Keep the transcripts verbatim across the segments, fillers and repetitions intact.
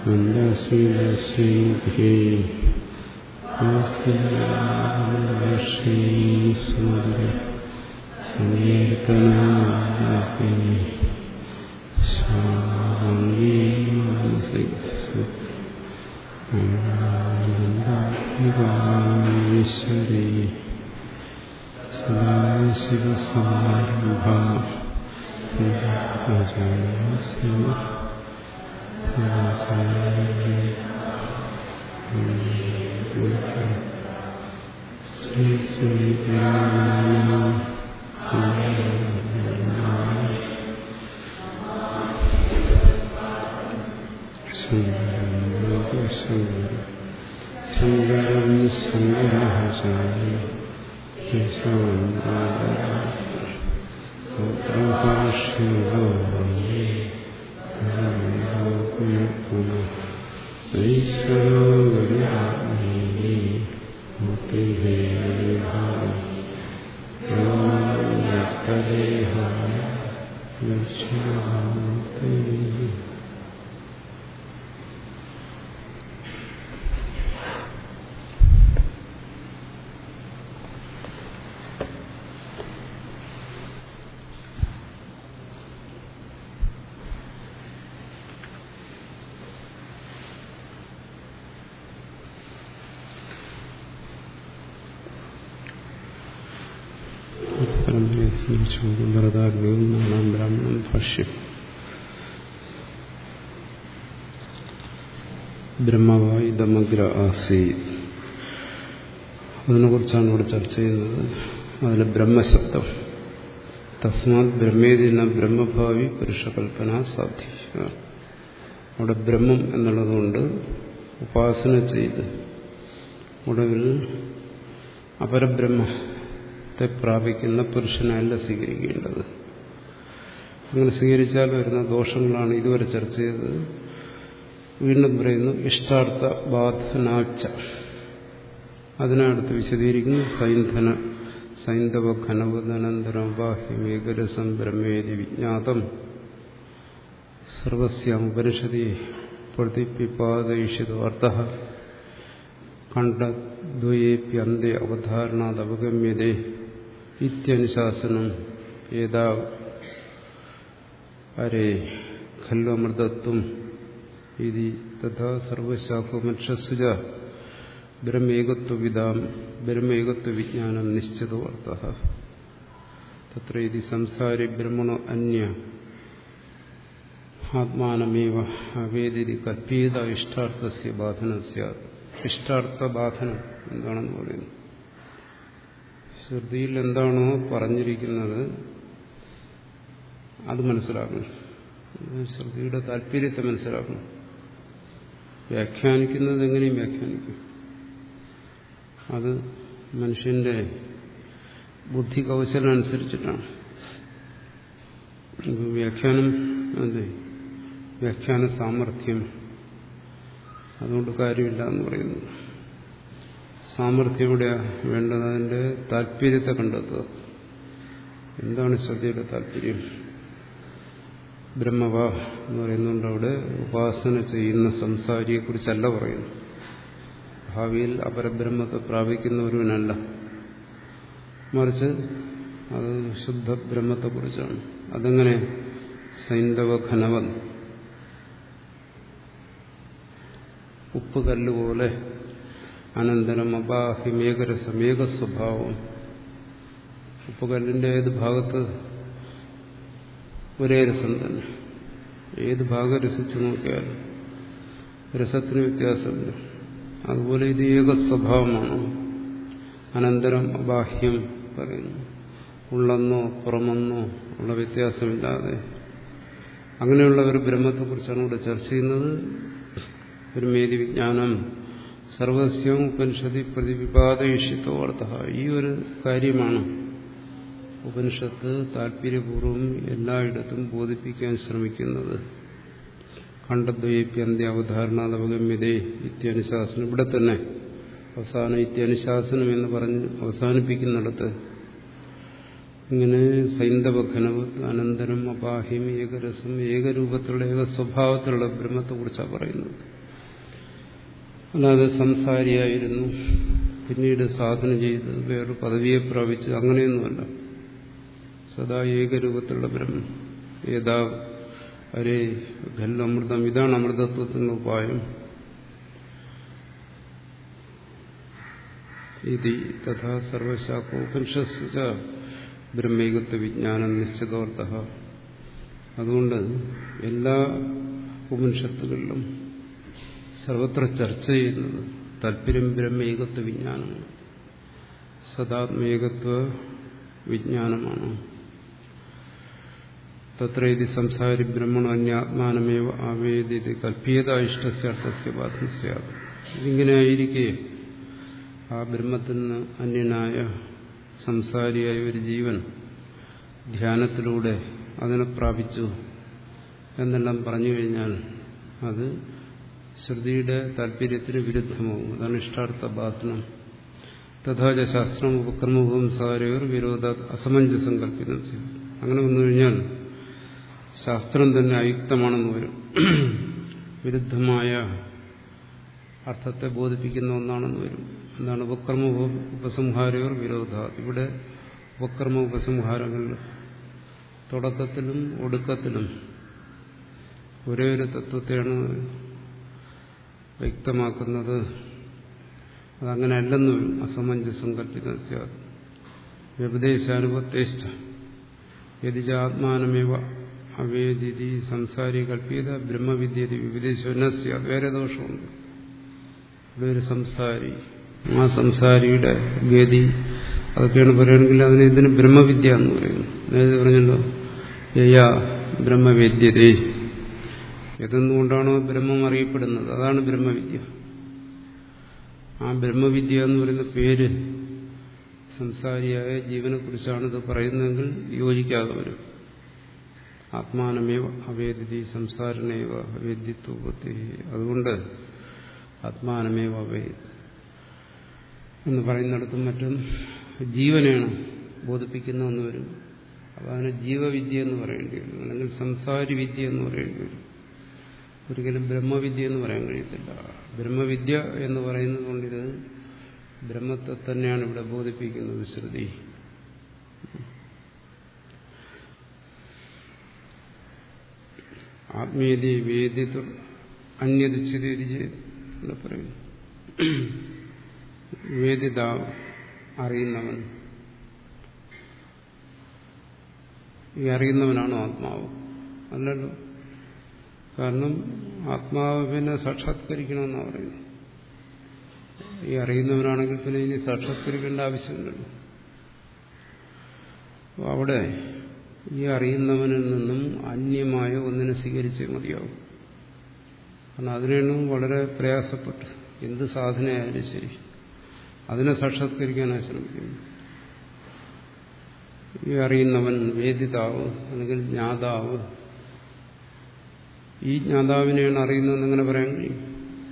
മന്ദസ്മിതശ്രീഭി ശ്രീസുന്ദര സങ്കീർത്തനാമി ഈശ്വരീ സദാശിവസമാരംഭ ശ്രീ ശങ്കരം ശങ്കരാചാര്യ ഈശ്വരോ ഭരതാഗ്നിയും നാലാം ബ്രാഹ്മണം ഭാഷ്യം. ബ്രഹ്മവാ ഇദമഗ്ര ആസീത്, അതിനെക്കുറിച്ചാണ് ഇവിടെ ചർച്ച ചെയ്യുന്നത്. അതിലെ ബ്രഹ്മശബ്ദം തസ്മാത് ബ്രഹ്മേതിന ബ്രഹ്മഭാവി പുരുഷകൽപ്പന സാധ്യ. അവിടെ ബ്രഹ്മം എന്നുള്ളതുകൊണ്ട് ഉപാസന ചെയ്ത് ഒടുവിൽ അപരബ്രഹ്മ പ്രാപിക്കുന്ന പുരുഷനല്ല സ്വീകരിക്കേണ്ടത്. അങ്ങനെ സ്വീകരിച്ചാൽ വരുന്ന ദോഷങ്ങളാണ് ഇതുവരെ ചർച്ച ചെയ്തത്. വീണ്ടും പറയുന്നു ഇഷ്ടാർത്ഥ ബാധനാച്ച. അതിനടുത്ത് വിശദീകരിക്കുന്നു സൈന്ധന സൈന്ധവ ഘനവദനന്തരം ബാഹ്യമേകരസം ബ്രഹ്മേതി വിജ്ഞാതം സർവസ്യാം ഉപനിഷതി പ്രതിപിപാദയിഷിതോ അർത്ഥഃ കണ്ഠദ്വയേപ്യന്തേ അവധാരണാത് അവഗമ്യതേ ഇത്യനുശാസനം ഏതാ അരേ ഖല്ലു അമൃതത്വം ഇതി തഥാ സർവശാഖോപനിഷത്സുജ ബ്രഹ്മേകത്വവിദാം ബ്രഹ്മേകത്വവിജ്ഞാനം നിശ്ചിതോ അർത്ഥഃ തത്ര ഇതി സംസാരി ബ്രഹ്മണോ അന്യ ആത്മാനമേവ അവേദിതി കൽപ്പീത ഇഷ്ടാർത്ഥസ്യ ബാധനസ്യ. ഇഷ്ടാർത്ഥ ബാധനം എന്താണെന്ന് പറയുന്നു. ശ്രുതിയിൽ എന്താണോ പറഞ്ഞിരിക്കുന്നത് അത് മനസ്സിലാക്കണം. ശ്രുതിയുടെ താല്പര്യത്തെ മനസ്സിലാക്കണം. വ്യാഖ്യാനിക്കുന്നത് എങ്ങനെയും വ്യാഖ്യാനിക്കും. അത് മനുഷ്യന്റെ ബുദ്ധി കൗശലം അനുസരിച്ചിട്ടാണ്. വ്യാഖ്യാനം അതെ വ്യാഖ്യാന സാമർഥ്യം, അതുകൊണ്ട് കാര്യമില്ല എന്ന് പറയുന്നു. സാമർഥ്യം എവിടെയാ വേണ്ടത്? അതിന്റെ താല്പര്യത്തെ കണ്ടെത്തുക. എന്താണ് ശ്രുതിയുടെ താല്പര്യം? ബ്രഹ്മവ എന്ന് പറയുന്നുണ്ട്. അവിടെ ഉപാസന ചെയ്യുന്ന സംസാരിയെക്കുറിച്ചല്ല പറയുന്നു. ഭാവിയിൽ അപരബ്രഹ്മത്തെ പ്രാപിക്കുന്ന ഒരുവനല്ല, മറിച്ച് അത് ശുദ്ധ ബ്രഹ്മത്തെക്കുറിച്ചാണ്. അതെങ്ങനെ? സൈന്ധവ ഘനവൻ, ഉപ്പ് കല്ലുപോലെ. അനന്തരം അബാഹിമേകരസം, ഏകസ്വഭാവം. ഉപ്പുകല്ലിന്റെ ഏത് ഭാഗത്ത് ഒരേ രസം തന്നെ. ഏത് ഭാഗം രസിച്ചു നോക്കിയാലും രസത്തിന് വ്യത്യാസമില്ല. അതുപോലെ ഇത് ഏകസ്വഭാവമാണ്. അനന്തരം അബാഹ്യം പറയുന്നു. ഉള്ളെന്നോ പുറമെന്നോ ഉള്ള വ്യത്യാസമില്ലാതെ അങ്ങനെയുള്ള ഒരു ബ്രഹ്മത്തെക്കുറിച്ചാണ് ഇവിടെ ചർച്ച ചെയ്യുന്നത്. ബ്രഹ്മേതി വിജ്ഞാനം സർവസ്യം ഉപനിഷത്തി പ്രതിപിപാദയിഷിത്തോ അർത്ഥഃ. ഈ ഒരു കാര്യമാണ് ഉപനിഷത്ത് താല്പര്യപൂർവ്വം എല്ലായിടത്തും ബോധിപ്പിക്കാൻ ശ്രമിക്കുന്നത്. ഖണ്ഡദ്വയേപ്യന്ത്യ അവധാരണാത് അവഗമ്യതേ ഇത്യനുശാസനം. ഇവിടെ തന്നെ അവസാനം ഇത്യനുശാസനം എന്ന് പറഞ്ഞ് അവസാനിപ്പിക്കുന്നിടത്ത് ഇങ്ങനെ സൈന്ധവ ഘനവത് അനന്തരം അപാഹ്യം ഏകരസം ഏകരൂപത്തിലുള്ള ഏക സ്വഭാവത്തിലുള്ള ബ്രഹ്മത്തെക്കുറിച്ചാണ് പറയുന്നത്. അല്ലാതെ സംസാരിയായിരുന്നു, പിന്നീട് സാധന ചെയ്ത് വേറൊരു പദവിയെ പ്രാപിച്ച് അങ്ങനെയൊന്നുമല്ല. സദാ ഏകരൂപത്തിലുള്ള ബ്രഹ്മം. ഏതാ അരേ ഖൽ അമൃതം, ഇതാണ് അമൃതത്വത്തിനുള്ള ഉപായം. ഇതി തഥാ സർവശാഖോപനിഷസ്സ ബ്രഹ്മൈകത്വ വിജ്ഞാനം നിശ്ചിതോർത്ഥഃ. അതുകൊണ്ട് എല്ലാ ഉപനിഷത്തുകളിലും സർവത്ര ചർച്ച ചെയ്യുന്നത് താല്പര്യം ബ്രഹ്മൈകത്വ വിജ്ഞാനമാണ്, സദാത്മേകത്വ വിജ്ഞാനമാണ്. തത്ര ഇതി സംസാരി ബ്രഹ്മണോ അന്യാത്മാനമേവ ആവേദിതി കൽപ്പീയത ഇഷ്ടസ്യ അർത്ഥസ്യ ബാധം സ്യാത്. ഇതിങ്ങനെ ആയിരിക്കെ ആ ബ്രഹ്മത്തിൽ നിന്ന് അന്യനായ സംസാരിയായ ഒരു ജീവൻ ധ്യാനത്തിലൂടെ അതിനെ പ്രാപിച്ചു എന്നെല്ലാം പറഞ്ഞു കഴിഞ്ഞാൽ അത് ശ്രുതിയുടെ താല്പര്യത്തിന് വിരുദ്ധമാകും. അതാണ് ഇഷ്ടാർത്ഥ ബാധനം. തഥാച ശാസ്ത്രം ഉപക്രമപുംസാരയോർ വിരോധ അസമഞ്ജസം കൽപ്പിതം ചെയ്യും. അങ്ങനെ വന്നു കഴിഞ്ഞാൽ ശാസ്ത്രം തന്നെ അയുക്തമാണെന്ന് വരും, വിരുദ്ധമായ അർത്ഥത്തെ ബോധിപ്പിക്കുന്ന ഒന്നാണെന്ന് വരും. എന്താണ് ഉപക്രമ ഉപസംഹാരയോർ വിരോധ. ഇവിടെ ഉപക്രമ ഉപസംഹാരങ്ങളിൽ തുടക്കത്തിലും ഒടുക്കത്തിലും ഒരേ ഒരു തത്വത്തെയാണ് വ്യക്തമാക്കുന്നത്. അതങ്ങനെ അല്ലെന്ന് വരും. അസമഞ്ജസം കൽപ്പിത വ്യപദേശാനുപത്തേഷ്ട യതിജ ആത്മാനമേവ അവേദിതി സംസാരി കൽപ്പിത ബ്രഹ്മവിദ്യതി വിവിധേശ്വരസ്യ. വേറെ ദോഷമുണ്ട്. ഇവിടെ ഒരു സംസാരി, ആ സംസാരിയുടെ ഗതി അതൊക്കെയാണ് പറയുകയാണെങ്കിൽ അതിന് ഇതിന് ബ്രഹ്മവിദ്യ എന്ന് പറയുന്നു. നേരത്തെ പറഞ്ഞല്ലോ യയാ ബ്രഹ്മവേദ്യതേ, ഏതെന്നുകൊണ്ടാണോ ബ്രഹ്മം അറിയപ്പെടുന്നത് അതാണ് ബ്രഹ്മവിദ്യ. ആ ബ്രഹ്മവിദ്യ എന്ന് പറയുന്ന പേര് സംസാരിയായ ജീവനെ കുറിച്ചാണ് ഇത് പറയുന്നതെങ്കിൽ യോജിക്കാതെ വരും. ആത്മാനമേവ അവേദിതി സംസാരണേവ അവേദ്യത്വത്തെ. അതുകൊണ്ട് ആത്മാനമേവ അവേദി എന്ന് പറയുന്നിടത്തും മറ്റും ജീവനെയാണ് ബോധിപ്പിക്കുന്നതെന്ന് വരും. അപ്പോൾ അതിന് ജീവവിദ്യ എന്ന് പറയേണ്ടി വരും, അല്ലെങ്കിൽ സംസാരി വിദ്യ എന്ന് പറയേണ്ടി വരും. ഒരിക്കലും ബ്രഹ്മവിദ്യ എന്ന് പറയാൻ കഴിയത്തില്ല. ബ്രഹ്മവിദ്യ എന്ന് പറയുന്നത് കൊണ്ടിത് ബ്രഹ്മത്തെ തന്നെയാണ് ഇവിടെ ബോധിപ്പിക്കുന്നത് ശ്രുതി. ആത്മീയതി വേദിത്വ അന്യതിച്ചിരി പറയുന്നു. വേദിത അറിയുന്നവൻ, ഈ അറിയുന്നവനാണോ ആത്മാവ്? അല്ലല്ലോ. കാരണം ആത്മാവിനെ സാക്ഷാത്കരിക്കണമെന്നാണ് പറയുന്നത്. ഈ അറിയുന്നവനാണെങ്കിൽ പിന്നെ ഇനി സാക്ഷാത്കരിക്കേണ്ട ആവശ്യമില്ലല്ലോ. അവിടെ ഈ അറിയുന്നവനിൽ നിന്നും അന്യമായ ഒന്നിനെ സ്വീകരിച്ചേ മതിയാവും. കാരണം അതിനും വളരെ പ്രയാസപ്പെട്ടു. എന്ത് സാധനയായാലും ശരി അതിനെ സാക്ഷാത്കരിക്കാനായി ശ്രമിക്കുന്നു. ഈ അറിയുന്നവൻ വേദിതാവ് അല്ലെങ്കിൽ ജ്ഞാതാവ്, ഈ ജ്ഞാതാവിനെയാണ് അറിയുന്നതെന്ന് എങ്ങനെ പറയാൻ കഴിയും?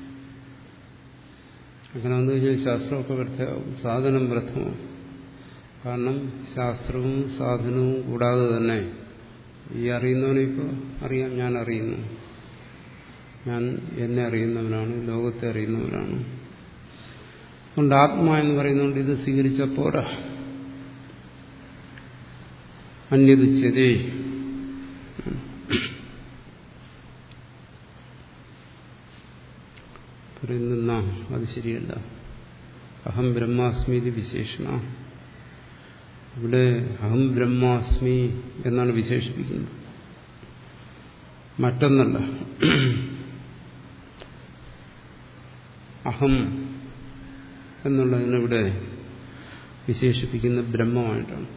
അങ്ങനെ വന്നു കഴിഞ്ഞാൽ ശാസ്ത്രമൊക്കെ വ്യർത്ഥമാവും, സാധനം വ്യർത്ഥമാവും. കാരണം ശാസ്ത്രവും സാധനവും കൂടാതെ തന്നെ ഈ അറിയുന്നവനെ ഇപ്പോൾ അറിയാം. ഞാൻ അറിയുന്നു, ഞാൻ എന്നെ അറിയുന്നവനാണ്, ലോകത്തെ അറിയുന്നവനാണ്. അതുകൊണ്ട് ആത്മാ എന്ന് പറയുന്നതുകൊണ്ട് ഇത് സ്വീകരിച്ച പോരാ. അന്യതുച്യതേ, പറയുന്ന അത് ശരിയല്ല. അഹം ബ്രഹ്മാസ്മി വിശേഷണ. ഇവിടെ അഹം ബ്രഹ്മാസ്മി എന്നാണ് വിശേഷിപ്പിക്കുന്നത്, മറ്റൊന്നല്ല. അഹം എന്നുള്ളതിനിവിടെ വിശേഷിപ്പിക്കുന്ന ബ്രഹ്മമായിട്ടാണ്.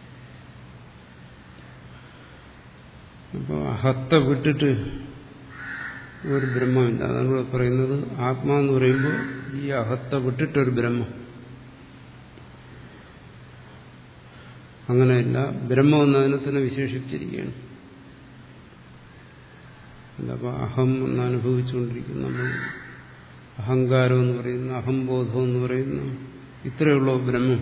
അപ്പോൾ അഹത്തെ വിട്ടിട്ട് ഒരു ബ്രഹ്മമില്ല. അതാണ് ഇവിടെ പറയുന്നത്. ആത്മാ എന്ന് പറയുമ്പോൾ ഈ അഹത്തെ വിട്ടിട്ടൊരു ബ്രഹ്മം, അങ്ങനെയല്ല. ബ്രഹ്മം എന്നതിനെ തന്നെ വിശേഷിപ്പിച്ചിരിക്കുകയാണ്. അപ്പോൾ അഹം എന്ന് അനുഭവിച്ചുകൊണ്ടിരിക്കുന്ന നമ്മൾ അഹങ്കാരം എന്ന് പറയുന്ന, അഹംബോധം എന്ന് പറയുന്ന ഇത്രയുള്ള ബ്രഹ്മം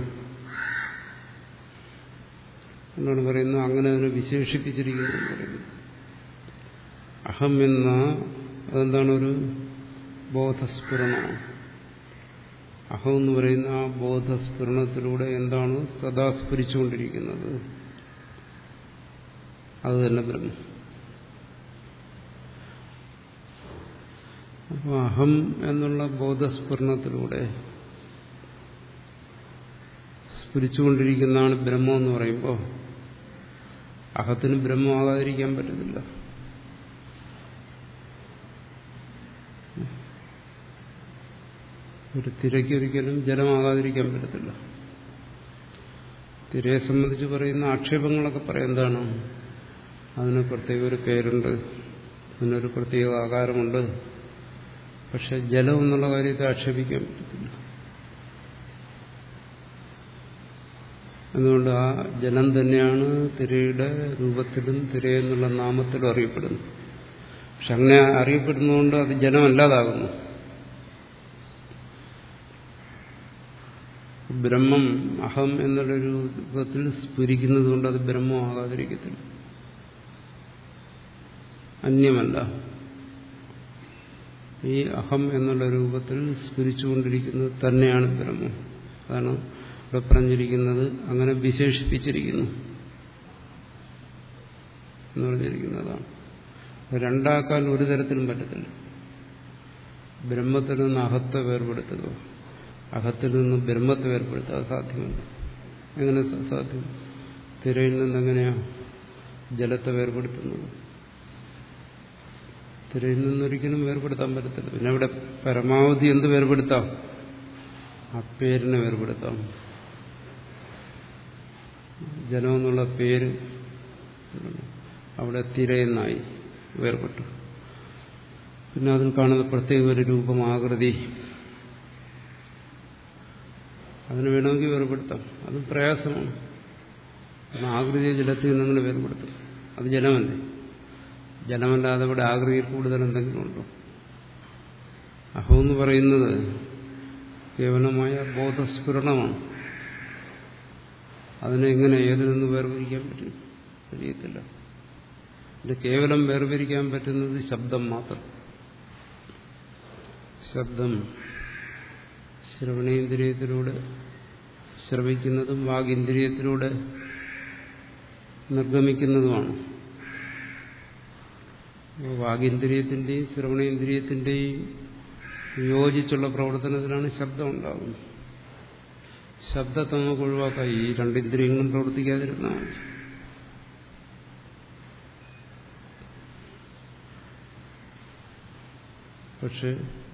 എന്നാണ് പറയുന്നത്. അങ്ങനെ അതിനെ വിശേഷിപ്പിച്ചിരിക്കുന്നു എന്ന് പറയുന്നത്. അഹം എന്ന അതെന്താണ്? ഒരു ബോധസ്ഫുരണമാണ്. അഹം എന്ന് പറയുന്ന ആ ബോധസ്ഫുരണത്തിലൂടെ എന്താണ് സദാ സ്ഫുരിച്ചുകൊണ്ടിരിക്കുന്നത്? അത് തന്നെ ബ്രഹ്മം. അപ്പോൾ അഹം എന്നുള്ള ബോധസ്ഫുരണത്തിലൂടെ സ്ഫുരിച്ചുകൊണ്ടിരിക്കുന്നതാണ് ബ്രഹ്മം എന്ന് പറയുമ്പോൾ അഹത്തിന് ബ്രഹ്മമാകാതിരിക്കാൻ പറ്റത്തില്ല. ഒരു തിരയ്ക്കൊരിക്കലും ജലമാകാതിരിക്കാൻ പറ്റത്തില്ല. തിരയെ സംബന്ധിച്ച് പറയുന്ന ആക്ഷേപങ്ങളൊക്കെ പറയാം. എന്താണ്? അതിന് പ്രത്യേക ഒരു പേരുണ്ട്, അതിനൊരു പ്രത്യേക ആകാരമുണ്ട്. പക്ഷെ ജലം എന്നുള്ള കാര്യത്തെ ആക്ഷേപിക്കാൻ പറ്റത്തില്ല. അതുകൊണ്ട് ആ ജലം തന്നെയാണ് തിരയുടെ രൂപത്തിലും തിരയെന്നുള്ള നാമത്തിലും അറിയപ്പെടുന്നത്. പക്ഷെ അങ്ങനെ അറിയപ്പെടുന്നതുകൊണ്ട് അത് ജലമല്ലാതാകുന്നു. ബ്രഹ്മം അഹം എന്നുള്ള രൂപത്തിൽ സ്ഫുരിക്കുന്നത് കൊണ്ട് അത് ബ്രഹ്മമാകാതിരിക്കത്തില്ല, അന്യമല്ല. ഈ അഹം എന്നുള്ള രൂപത്തിൽ സ്ഫുരിച്ചുകൊണ്ടിരിക്കുന്നത് തന്നെയാണ് ബ്രഹ്മം. അതാണ് ഇവിടെ പറഞ്ഞിരിക്കുന്നത്. അങ്ങനെ വിശേഷിപ്പിച്ചിരിക്കുന്നു എന്ന് പറഞ്ഞിരിക്കുന്നതാണ്. രണ്ടാക്കാൻ ഒരു തരത്തിലും പറ്റത്തില്ല. ബ്രഹ്മത്തിൽ നിന്ന് അഹത്തെ വേർപെടുത്തുക, അഹത്തിൽ നിന്ന് ബ്രഹ്മത്തെ വേർപെടുത്തുക, അത് സാധ്യമല്ല. എങ്ങനെ സാധ്യം? തിരയിൽ നിന്നെങ്ങനെയാ ജലത്തെ വേർപെടുത്തുന്നത്? തിരയിൽ നിന്നൊരിക്കലും വേർപെടുത്താൻ പറ്റത്തില്ല. പിന്നെ അവിടെ പരമാവധി എന്ത് വേർപെടുത്താം? ആ പേരിനെ വേർപെടുത്താം. ജലം എന്നുള്ള പേര് അവിടെ തിരയെന്നായി വേർപെട്ടു. പിന്നെ അതിൽ കാണുന്ന പ്രത്യേക ഒരു രൂപം, ആകൃതി, അതിന് വേണമെങ്കിൽ വേർപെടുത്താം. അതും പ്രയാസമാണ്. കാരണം ആകൃതിയെ ജലത്തിൽ നിന്നങ്ങനെ വേർപെടുത്തും. അത് ജലമല്ലേ? ജലമല്ലാതെ ഇവിടെ ആകൃതിയിൽ കൂടുതൽ എന്തെങ്കിലും ഉണ്ടോ? അഹം എന്ന് പറയുന്നത് കേവലമായ ബോധസ്ഫുരണമാണ്. അതിനെ എങ്ങനെ ഏതിൽ നിന്ന് വേർതിരിക്കാൻ പറ്റും? കഴിയത്തില്ല. ഇത് കേവലം വേർതിരിക്കാൻ പറ്റുന്നത് ശബ്ദം മാത്രം. ശബ്ദം ശ്രവണേന്ദ്രിയത്തിലൂടെ ശ്രവിക്കുന്നതും വാഗിന്ദ്രിയത്തിലൂടെ നിർഗമിക്കുന്നതുമാണ്. വാഗിന്ദ്രിയത്തിന്റെയും ശ്രവണേന്ദ്രിയത്തിന്റെയും യോജിച്ചുള്ള പ്രവർത്തനത്തിലാണ് ശബ്ദം ഉണ്ടാകുന്നത്. ശബ്ദത്തെ നമുക്ക് ഒഴിവാക്കാം. ഈ രണ്ടിന്ദ്രിയങ്ങളും പ്രവർത്തിക്കാതിരുന്നാൽ പക്ഷെ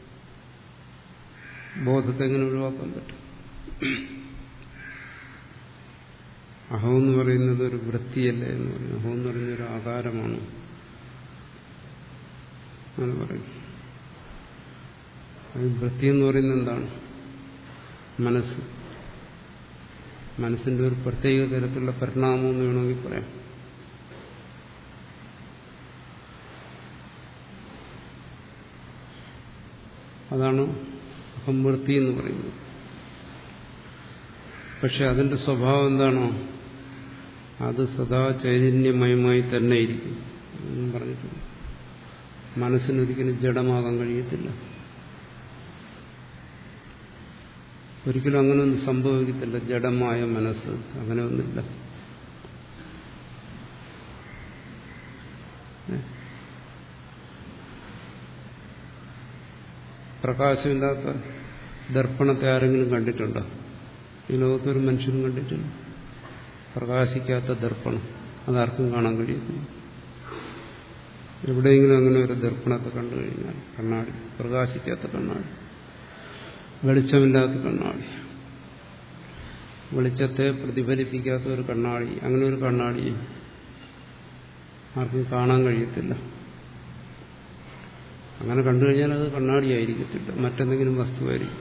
ബോധത്തെ എങ്ങനെ ഒഴിവാക്കാൻ പറ്റും? അഹം എന്ന് പറയുന്നത് ഒരു വൃത്തിയല്ലേ എന്ന് പറയുന്നത്. അഹം എന്ന് പറയുന്നൊരു ആകാരമാണ് അങ്ങനെ പറയും. വൃത്തി എന്ന് പറയുന്നത് എന്താണ്? മനസ്സ്. മനസ്സിന്റെ ഒരു പ്രത്യേക തരത്തിലുള്ള പരിണാമം എന്ന് വേണമെങ്കിൽ പറയാം. അതാണ് അഹംവൃത്തി എന്ന് പറയുന്നത്. പക്ഷെ അതിന്റെ സ്വഭാവം എന്താണോ അത് സദാ ചൈതന്യമയമായി തന്നെ ഇരിക്കും എന്നും പറഞ്ഞിട്ടുണ്ട്. മനസ്സിനൊരിക്കലും ജഡമാകാൻ കഴിയത്തില്ല. ഒരിക്കലും അങ്ങനെയൊന്നും സംഭവിക്കത്തില്ല. ജഡമായ മനസ്സ് അങ്ങനെയൊന്നുമില്ല. പ്രകാശമില്ലാത്ത ദർപ്പണത്തെ ആരെങ്കിലും കണ്ടിട്ടുണ്ടോ? ഈ ലോകത്തൊരു മനുഷ്യനും കണ്ടിട്ടില്ല. പ്രകാശിക്കാത്ത ദർപ്പണം അതാർക്കും കാണാൻ കഴിയത്തില്ല. എവിടെയെങ്കിലും അങ്ങനെ ഒരു ദർപ്പണത്തെ കണ്ടു കഴിഞ്ഞാൽ, കണ്ണാടി, പ്രകാശിക്കാത്ത കണ്ണാടി, വെളിച്ചമില്ലാത്ത കണ്ണാടി, വെളിച്ചത്തെ പ്രതിഫലിപ്പിക്കാത്ത ഒരു കണ്ണാടി, അങ്ങനെ ഒരു കണ്ണാടി ആർക്കും കാണാൻ കഴിയത്തില്ല. അങ്ങനെ കണ്ടു കഴിഞ്ഞാൽ അത് കണ്ണാടിയായിരിക്കത്തില്ല, മറ്റെന്തെങ്കിലും വസ്തുവായിരിക്കും.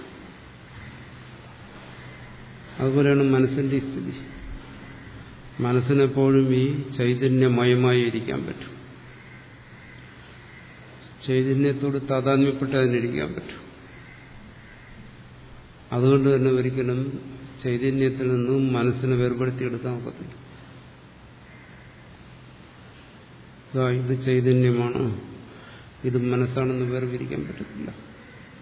അതുപോലെയാണ് മനസ്സിന്റെ സ്ഥിതി. മനസ്സിനെപ്പോഴും ഈ ചൈതന്യമയമായി ഇരിക്കാൻ പറ്റും. ചൈതന്യത്തോട് താതാത്മ്യപ്പെട്ട് അതിനിരിക്കാൻ പറ്റും. അതുകൊണ്ട് തന്നെ ഒരിക്കലും ചൈതന്യത്തിൽ നിന്നും മനസ്സിനെ വേർപെടുത്തിയെടുക്കാൻ ഒക്കത്തില്ല. ഇത് ചൈതന്യമാണ്, ഇത് മനസ്സാണെന്ന് വേർതിരിക്കാൻ പറ്റത്തില്ല.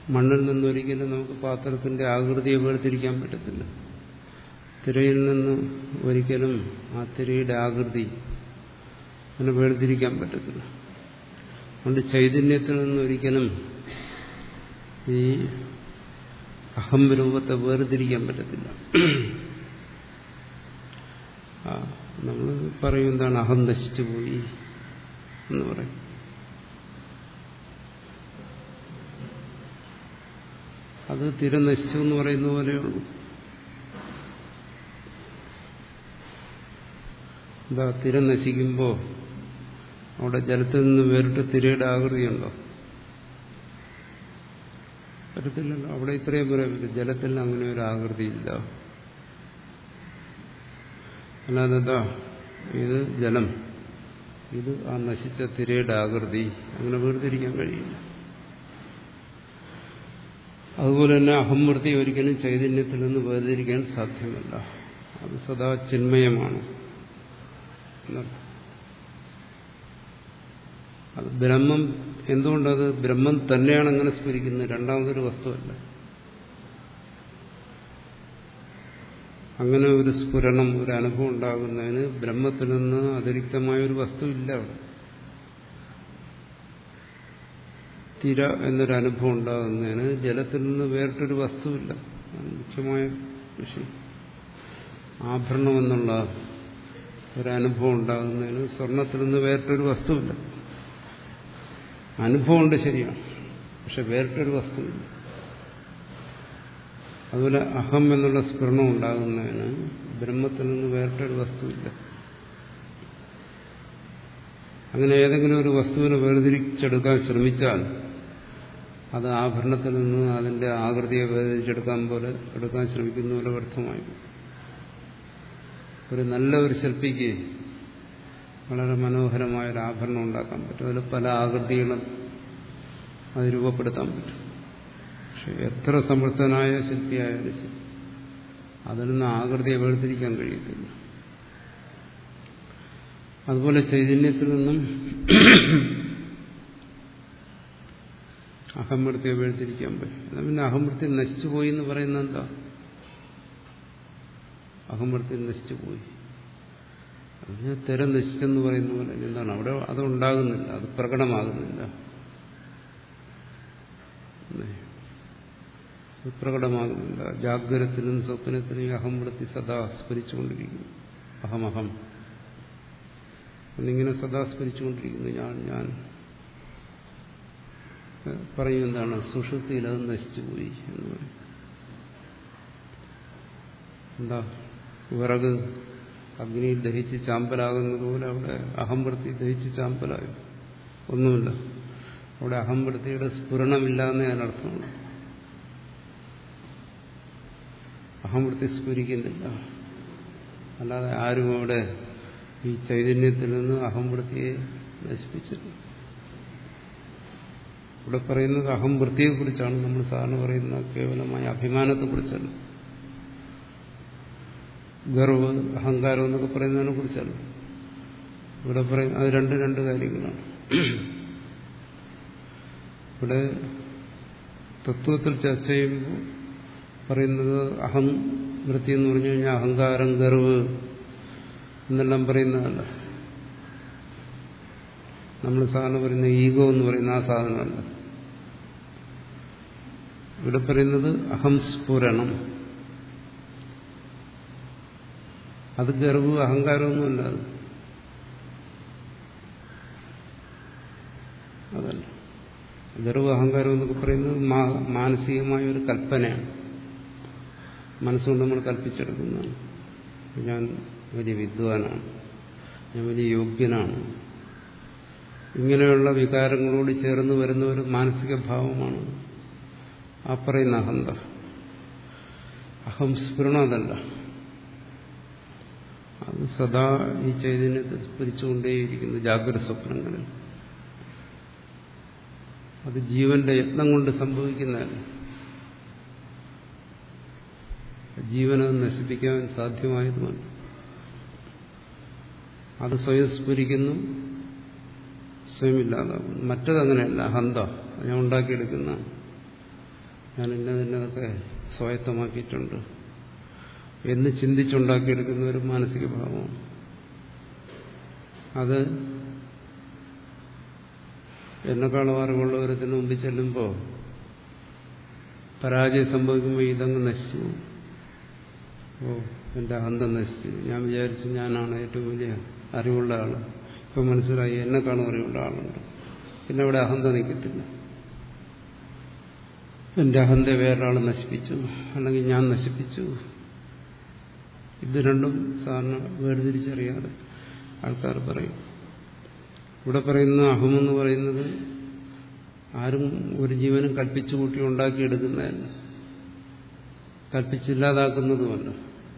മണ്ണിൽ നിന്നൊരിക്കലും നമുക്ക് പാത്രത്തിന്റെ ആകൃതിയെ വേർതിരിക്കാൻ പറ്റത്തില്ല. തിരയിൽ നിന്ന് ഒരിക്കലും ആ തിരയുടെ ആകൃതി അതിനെ വേർതിരിക്കാൻ പറ്റത്തില്ല. അതുകൊണ്ട് ചൈതന്യത്തിൽ നിന്നൊരിക്കലും ഈ അഹം രൂപത്തെ വേർതിരിക്കാൻ പറ്റത്തില്ല. നമ്മൾ പറയും എന്താണ് അഹം നശിച്ചു പോയി എന്ന് പറയും. അത് തിര നശിച്ചു എന്ന് പറയുന്ന പോലെയുള്ളൂ. എന്താ തിര നശിക്കുമ്പോൾ അവിടെ ജലത്തിൽ നിന്ന് വേറിട്ട് തിരയുടെ ആകൃതിയുണ്ടോ? വരത്തില്ലല്ലോ. അവിടെ ഇത്രയും പറയാൻ പറ്റും, ജലത്തിൽ അങ്ങനെ ഒരു ആകൃതിയില്ല. അല്ലാതെ എന്താ ഇത് ജലം, ഇത് ആ നശിച്ച തിരയുടെ ആകൃതി, അങ്ങനെ വേർതിരിക്കാൻ കഴിയില്ല. അതുപോലെ തന്നെ അഹംവൃത്തി ഒരിക്കലും ചൈതന്യത്തിൽ നിന്ന് വേർതിരിക്കാൻ സാധ്യമല്ല. അത് സദാ ചിന്മയമാണ്. അത് ബ്രഹ്മം. എന്തുകൊണ്ടത് ബ്രഹ്മം തന്നെയാണ് അങ്ങനെ സ്ഫുരിക്കുന്നത്, രണ്ടാമതൊരു വസ്തുവല്ല. അങ്ങനെ ഒരു സ്ഫുരണം, ഒരു അനുഭവം ഉണ്ടാകുന്നതിന് ബ്രഹ്മത്തിൽ നിന്ന് അതിരിക്തമായ ഒരു വസ്തുവില്ല. അവിടെ തിര എന്നൊരു അനുഭവം ഉണ്ടാകുന്നതിന് ജലത്തിൽ നിന്ന് വേറിട്ടൊരു വസ്തുവില്ല. മുഖ്യമായ വിഷയം. ആഭരണം എന്നുള്ള ഒരനുഭവം ഉണ്ടാകുന്നതിന് സ്വർണത്തിൽ നിന്ന് വേറിട്ടൊരു വസ്തുവില്ല. അനുഭവമുണ്ട്, ശരിയാണ്, പക്ഷെ വേറിട്ടൊരു വസ്തുവില്ല. അതുപോലെ അഹം എന്നുള്ള സ്ഫുരണം ഉണ്ടാകുന്നതിന് ബ്രഹ്മത്തിൽ നിന്ന് വേറിട്ടൊരു വസ്തുവില്ല. അങ്ങനെ ഏതെങ്കിലും ഒരു വസ്തുവിനെ വേർതിരിച്ചെടുക്കാൻ ശ്രമിച്ചാൽ അത് ആഭരണത്തിൽ നിന്ന് അതിന്റെ ആകൃതിയെ വേർതിരിച്ചെടുക്കാൻ പോലെ എടുക്കാൻ ശ്രമിക്കുന്ന പോലെ വ്യർത്ഥമായി. ഒരു നല്ല ഒരു ശില്പിക്ക് വളരെ മനോഹരമായ ഒരു ആഭരണം ഉണ്ടാക്കാൻ പറ്റും. അതിൽ പല ആകൃതികളും അത് രൂപപ്പെടുത്താൻ പറ്റും. പക്ഷെ എത്ര സമർത്ഥനായ ശില്പിയായാലും ശരി, അതിൽ നിന്ന് ആകൃതിയെ വേർതിരിക്കാൻ കഴിയത്തില്ല. അതുപോലെ ചൈതന്യത്തിൽ നിന്നും അഹംവൃത്തിയെ വേർതിരിക്കാൻ പറ്റും. പിന്നെ അഹംവൃത്തി നശിച്ചുപോയി എന്ന് പറയുന്നത് എന്താ? അഹംവൃത്തി നശിച്ചുപോയി, അതിന് തിര നശിച്ചെന്ന് പറയുന്ന പോലെ എന്താണ്? അവിടെ അത് ഉണ്ടാകുന്നില്ല, അത് പ്രകടമാകുന്നില്ല. പ്രകടമാകുന്നില്ല. ജാഗ്രതത്തിനും സ്വപ്നത്തിനും ഈ അഹംവൃത്തി സദാ സ്മരിച്ചുകൊണ്ടിരിക്കുന്നു. അഹമഹം എന്നിങ്ങനെ സദാ സ്മരിച്ചുകൊണ്ടിരിക്കുന്നു. ഞാൻ ഞാൻ പറയും എന്താണ്? സുഷുപ്തിയിൽ അത് നശിച്ചുപോയി എന്ന് പറയും. എന്താ? വിറക് അഗ്നിയിൽ ദഹിച്ച് ചാമ്പലാകുന്നത് പോലെ അവിടെ അഹംവൃത്തി ദഹിച്ച് ചാമ്പലായി. ഒന്നുമില്ല, അവിടെ അഹംവൃത്തിയുടെ സ്ഫുരണമില്ല എന്നേ അതിനർത്ഥമാണ്. അഹംവൃത്തി സ്ഫുരിക്കുന്നില്ല. അല്ലാതെ ആരും അവിടെ ഈ ചൈതന്യത്തിൽ നിന്ന് അഹംവൃത്തിയെ നശിപ്പിച്ചില്ല. ഇവിടെ പറയുന്നത് അഹംവൃത്തിയെക്കുറിച്ചാണ്. നമ്മൾ സാധാരണ പറയുന്ന കേവലമായ അഭിമാനത്തെക്കുറിച്ചല്ല. ഗർവ്, അഹങ്കാരം എന്നൊക്കെ പറയുന്നതിനെ കുറിച്ചല്ല ഇവിടെ പറയുന്നത്. അത് രണ്ട് രണ്ട് കാര്യങ്ങളാണ്. ഇവിടെ തത്വത്തിൽ ചർച്ച ചെയ്യുമ്പോൾ പറയുന്നത് അഹം വൃത്തി എന്ന് പറഞ്ഞു കഴിഞ്ഞാൽ അഹങ്കാരം, ഗർവ് എന്നെല്ലാം പറയുന്നതല്ല. നമ്മൾ സാധാരണ പറയുന്ന ഈഗോ എന്ന് പറയുന്ന ആ സാധനമല്ല. ഇവിടെ പറയുന്നത് അഹംസ്ഫുരണം. അത് ഗർവ്, അഹങ്കാരമൊന്നുമല്ല. അത് അതല്ല. ഗർവ്, അഹങ്കാരം എന്നൊക്കെ പറയുന്നത് മാനസികമായ ഒരു കൽപ്പനയാണ്. മനസ്സുകൊണ്ട് നമ്മൾ കൽപ്പിച്ചെടുക്കുന്നതാണ്. ഞാൻ വലിയ വിദ്വാനാണ്, ഞാൻ വലിയ യോഗ്യനാണ്, ഇങ്ങനെയുള്ള വികാരങ്ങളോട് ചേർന്ന് വരുന്ന ഒരു മാനസിക ഭാവമാണ് ആ പറയുന്ന അഹന്ത. അഹംസ്ഫുരണം അതല്ല. അത് സദാ ഈ ചൈതന്യത്തെ സ്ഫുരിച്ചുകൊണ്ടേയിരിക്കുന്നു ജാഗ്രത സ്വപ്നങ്ങളിൽ. അത് ജീവന്റെ യത്നം കൊണ്ട് സംഭവിക്കുന്നതല്ല. ജീവനത് നശിപ്പിക്കാൻ സാധ്യമായതുമല്ല. അത് സ്വയം സ്ഫുരിക്കുന്നു, സ്വയം ഇല്ലാതാകുന്നു. മറ്റതങ്ങനെയല്ല. അഹന്ത ഞാൻ ഉണ്ടാക്കിയെടുക്കുന്ന ഞാൻ ഇന്നതിന്നതൊക്കെ സ്വായത്തമാക്കിയിട്ടുണ്ട് എന്ന് ചിന്തിച്ചുണ്ടാക്കിയെടുക്കുന്ന ഒരു മാനസിക ഭാവമാണ്. അത് എന്നെക്കാളും അറിവുള്ളവരത്തിന് മുമ്പിൽ ചെല്ലുമ്പോൾ പരാജയം സംഭവിക്കുമ്പോൾ ഇതങ്ങ് നശിച്ചു. ഓ, എൻ്റെ അഹന്ത നശിച്ചു. ഞാൻ വിചാരിച്ചു ഞാനാണ് ഏറ്റവും വലിയ അറിവുള്ള ആൾ. ഇപ്പം മനസ്സിലായി എന്നെക്കാളും അറിവുള്ള ആളുണ്ട്. പിന്നെ അവിടെ അഹന്ത നിൽക്കത്തില്ല. എൻ്റെ അഹന്ത വേറൊരാൾ നശിപ്പിച്ചു, അല്ലെങ്കിൽ ഞാൻ നശിപ്പിച്ചു. ഇത് രണ്ടും സാധാരണ വേർതിരിച്ചറിയാതെ ആൾക്കാർ പറയും. ഇവിടെ പറയുന്ന അഹമെന്ന് പറയുന്നത് ആരും ഒരു ജീവനും കൽപ്പിച്ചു കൂട്ടി ഉണ്ടാക്കിയെടുക്കുന്നതല്ല, കൽപ്പിച്ചില്ലാതാക്കുന്നതുമല്ല.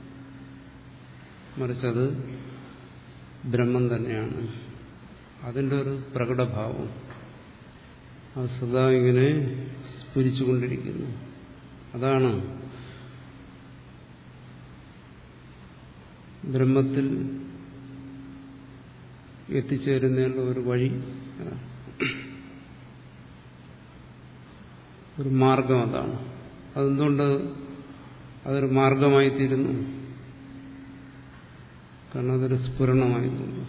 മറിച്ചത് ബ്രഹ്മം തന്നെയാണ്. അതിൻ്റെ ഒരു പ്രകടഭാവം അത് സദാ ഇങ്ങനെ സ്ഫുരിച്ചുകൊണ്ടിരിക്കുന്നു. അതാണ് ബ്രഹ്മത്തിൽ എത്തിച്ചേരുന്നതിനുള്ള ഒരു വഴി, ഒരു മാർഗം. അതാണ്. അതെന്തുകൊണ്ട് അതൊരു മാർഗമായി തീരുന്നു? കാരണം അതൊരു സ്ഫുരണമായതുകൊണ്ട്.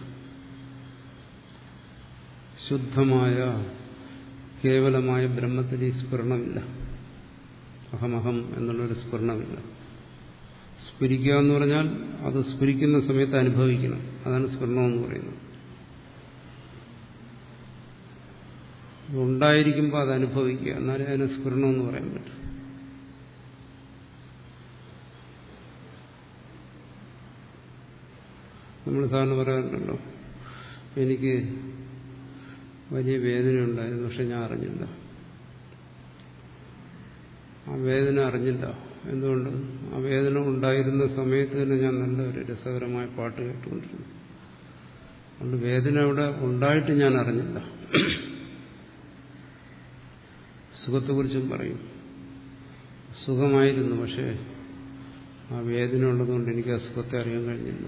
ശുദ്ധമായ കേവലമായ ബ്രഹ്മത്തിൽ ഈ സ്ഫുരണമില്ല. അഹമഹം എന്നുള്ളൊരു സ്ഫുരണമില്ല. സ്ഫുരിക്കുക എന്ന് പറഞ്ഞാൽ അത് സ്ഫുരിക്കുന്ന സമയത്ത് അനുഭവിക്കണം. അതാണ് സ്ഫുരണമെന്ന് പറയുന്നത്. ഉണ്ടായിരിക്കുമ്പോൾ അത് അനുഭവിക്കുക, എന്നാലേ അതിന് സ്ഫുരണമെന്ന് പറയാൻ പറ്റും. നമ്മൾ സാധാരണ പറയാറുണ്ടല്ലോ, എനിക്ക് വലിയ വേദന ഉണ്ടായിരുന്നു, പക്ഷെ ഞാൻ അറിഞ്ഞില്ല. ആ വേദന അറിഞ്ഞില്ല. എന്തുകൊണ്ട്? ആ വേദന ഉണ്ടായിരുന്ന സമയത്ത് തന്നെ ഞാൻ നല്ല ഒരു രസകരമായ പാട്ട് കേട്ടുകൊണ്ടിരുന്നു. അതുകൊണ്ട് വേദന അവിടെ ഉണ്ടായിട്ട് ഞാൻ അറിഞ്ഞില്ല. സുഖത്തെക്കുറിച്ചും പറയും. സുഖമായിരുന്നു, പക്ഷേ ആ വേദന ഉള്ളതുകൊണ്ട് എനിക്ക് ആ സുഖത്തെ അറിയാൻ കഴിഞ്ഞില്ല.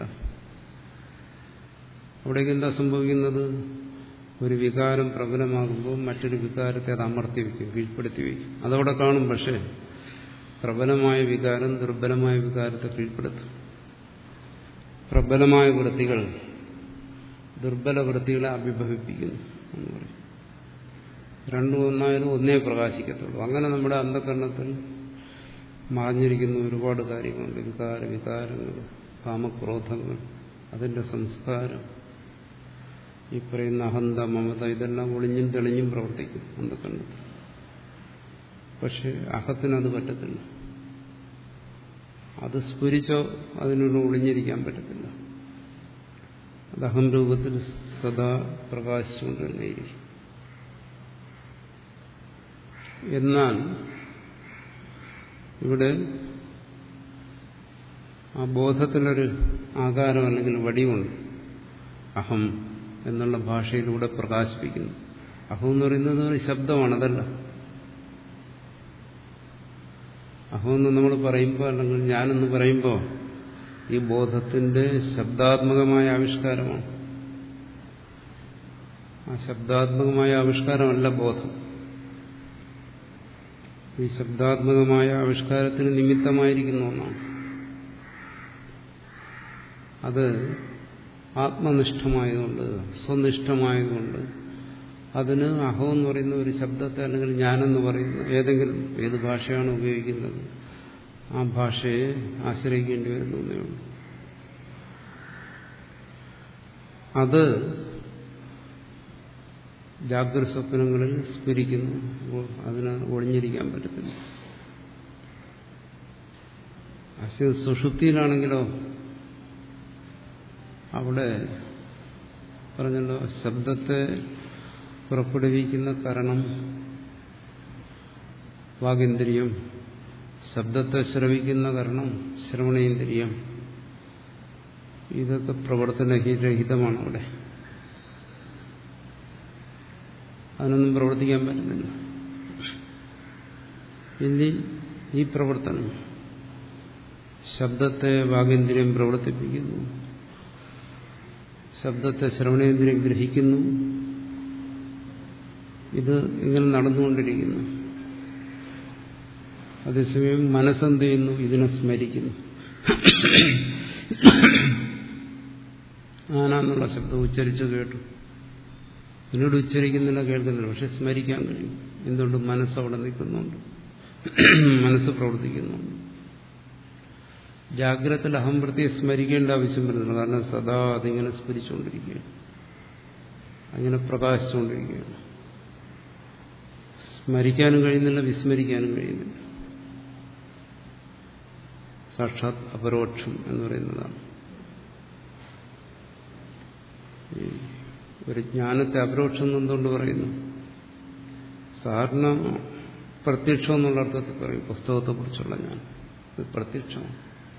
അവിടേക്ക് എന്താ സംഭവിക്കുന്നത്? ഒരു വികാരം പ്രബലമാകുമ്പോൾ മറ്റൊരു വികാരത്തെ അത് അമർത്തി വയ്ക്കും, കീഴ്പ്പെടുത്തി വയ്ക്കും. അതവിടെ കാണും. പക്ഷേ പ്രബലമായ വികാരം ദുർബലമായ വികാരത്തെ കീഴ്പ്പെടുത്തും. പ്രബലമായ വൃത്തികൾ ദുർബല വൃത്തികളെ അഭിഭവിപ്പിക്കുന്നു എന്ന് പറയും. രണ്ടും ഒന്നായാലും ഒന്നേ പ്രകാശിക്കത്തുള്ളൂ. അങ്ങനെ നമ്മുടെ അന്ധകരണത്തിൽ മറഞ്ഞിരിക്കുന്ന ഒരുപാട് കാര്യങ്ങളുണ്ട്. വികാര വികാരങ്ങൾ, കാമക്രോധങ്ങൾ, അതിന്റെ സംസ്കാരം, ഈ പറയുന്ന അഹന്ത മമത, ഇതെല്ലാം ഒളിഞ്ഞും തെളിഞ്ഞും പ്രവർത്തിക്കും അന്ധകരണത്തിൽ. പക്ഷെ അഹത്തിനത് പറ്റത്തില്ല. അത് സ്ഫുരിച്ചോ അതിനോട് ഒളിഞ്ഞിരിക്കാൻ പറ്റത്തില്ല. അത് അഹം രൂപത്തിൽ സദാ പ്രകാശിച്ചുകൊണ്ട് തന്നെയിരിക്കും. എന്നാൽ ഇവിടെ ആ ബോധത്തിനൊരു ആകാരം അല്ലെങ്കിൽ വടിവുണ്ട്. അഹം എന്നുള്ള ഭാഷയിലൂടെ പ്രകാശിപ്പിക്കുന്നു. അഹം എന്ന് പറയുന്നത് ഒരു ശബ്ദമാണ്, അതല്ല. അഹമെന്ന് നമ്മൾ പറയുമ്പോൾ, അല്ലെങ്കിൽ ഞാനെന്ന് പറയുമ്പോൾ ഈ ബോധത്തിന്റെ ശബ്ദാത്മകമായ ആവിഷ്കാരമാണ്. ആ ശബ്ദാത്മകമായ ആവിഷ്കാരമല്ല ബോധം. ഈ ശബ്ദാത്മകമായ ആവിഷ്കാരത്തിന് നിമിത്തമായിരിക്കുന്ന ഒന്നാണ്. അത് ആത്മനിഷ്ഠമായതുകൊണ്ട്, സ്വനിഷ്ഠമായതുകൊണ്ട് അതിന് അഹം എന്ന് പറയുന്ന ഒരു ശബ്ദത്തെ, അല്ലെങ്കിൽ ഞാനെന്ന് പറയുന്ന ഏതെങ്കിലും ഏത് ഭാഷയാണ് ഉപയോഗിക്കുന്നത് ആ ഭാഷയെ ആശ്രയിക്കേണ്ടി വരുന്നേ ഉള്ളൂ. അത് ജാഗ്രത സ്വപ്നങ്ങളിൽ സ്ഫുരിക്കുന്നു. അതിന് ഒളിഞ്ഞിരിക്കാൻ പറ്റത്തില്ല. സുഷുപ്തിയിലാണെങ്കിലോ അവിടെ പറഞ്ഞല്ലോ, ശബ്ദത്തെ പുറപ്പെടുവിക്കുന്ന കരണം വാഗേന്ദ്രിയം, ശബ്ദത്തെ ശ്രവിക്കുന്ന കാരണം ശ്രവണേന്ദ്രിയം. ഇതൊക്കെ പ്രവർത്തനരഹിതമാണ് അവിടെ. അതിനൊന്നും പ്രവർത്തിക്കാൻ പറ്റുന്നില്ല. ഇനി ഈ പ്രവർത്തനം ശബ്ദത്തെ വാഗേന്ദ്രിയം പ്രവർത്തിപ്പിക്കുന്നു, ശബ്ദത്തെ ശ്രവണേന്ദ്രിയം ഗ്രഹിക്കുന്നു. ഇത് ഇങ്ങനെ നടന്നുകൊണ്ടിരിക്കുന്നു. അതേസമയം മനസ്സെന്ത് ചെയ്യുന്നു? ഇതിനെ സ്മരിക്കുന്നു. ആനാന്നുള്ള ശബ്ദം ഉച്ചരിച്ചു കേട്ടു, എന്നോട് ഉച്ചരിക്കുന്നില്ല, കേൾക്കുന്നില്ല, പക്ഷെ സ്മരിക്കാൻ കഴിയും. എന്തുകൊണ്ട്? മനസ്സവിടെ നിൽക്കുന്നുണ്ട്, മനസ്സ് പ്രവർത്തിക്കുന്നുണ്ട്. ജാഗ്രതത്തിൽ അഹംവൃത്തിയെ സ്മരിക്കേണ്ട ആവശ്യം വരുന്നില്ല. കാരണം സദാ അതിങ്ങനെ സ്മരിച്ചുകൊണ്ടിരിക്കുകയാണ്, അങ്ങനെ പ്രകാശിച്ചുകൊണ്ടിരിക്കുകയാണ്. സ്മരിക്കാനും കഴിയുന്നില്ല, വിസ്മരിക്കാനും കഴിയുന്നില്ല. സാക്ഷാത് അപരോക്ഷം എന്ന് പറയുന്നതാണ്. ഒരു ജ്ഞാനത്തെ അപരോക്ഷം എന്നെന്തുകൊണ്ട് പറയുന്നു? സാധാരണ പ്രത്യക്ഷം എന്നുള്ള അർത്ഥത്തിൽ പറയും. പുസ്തകത്തെക്കുറിച്ചുള്ള ജ്ഞാനം ഇത് പ്രത്യക്ഷമാണ്.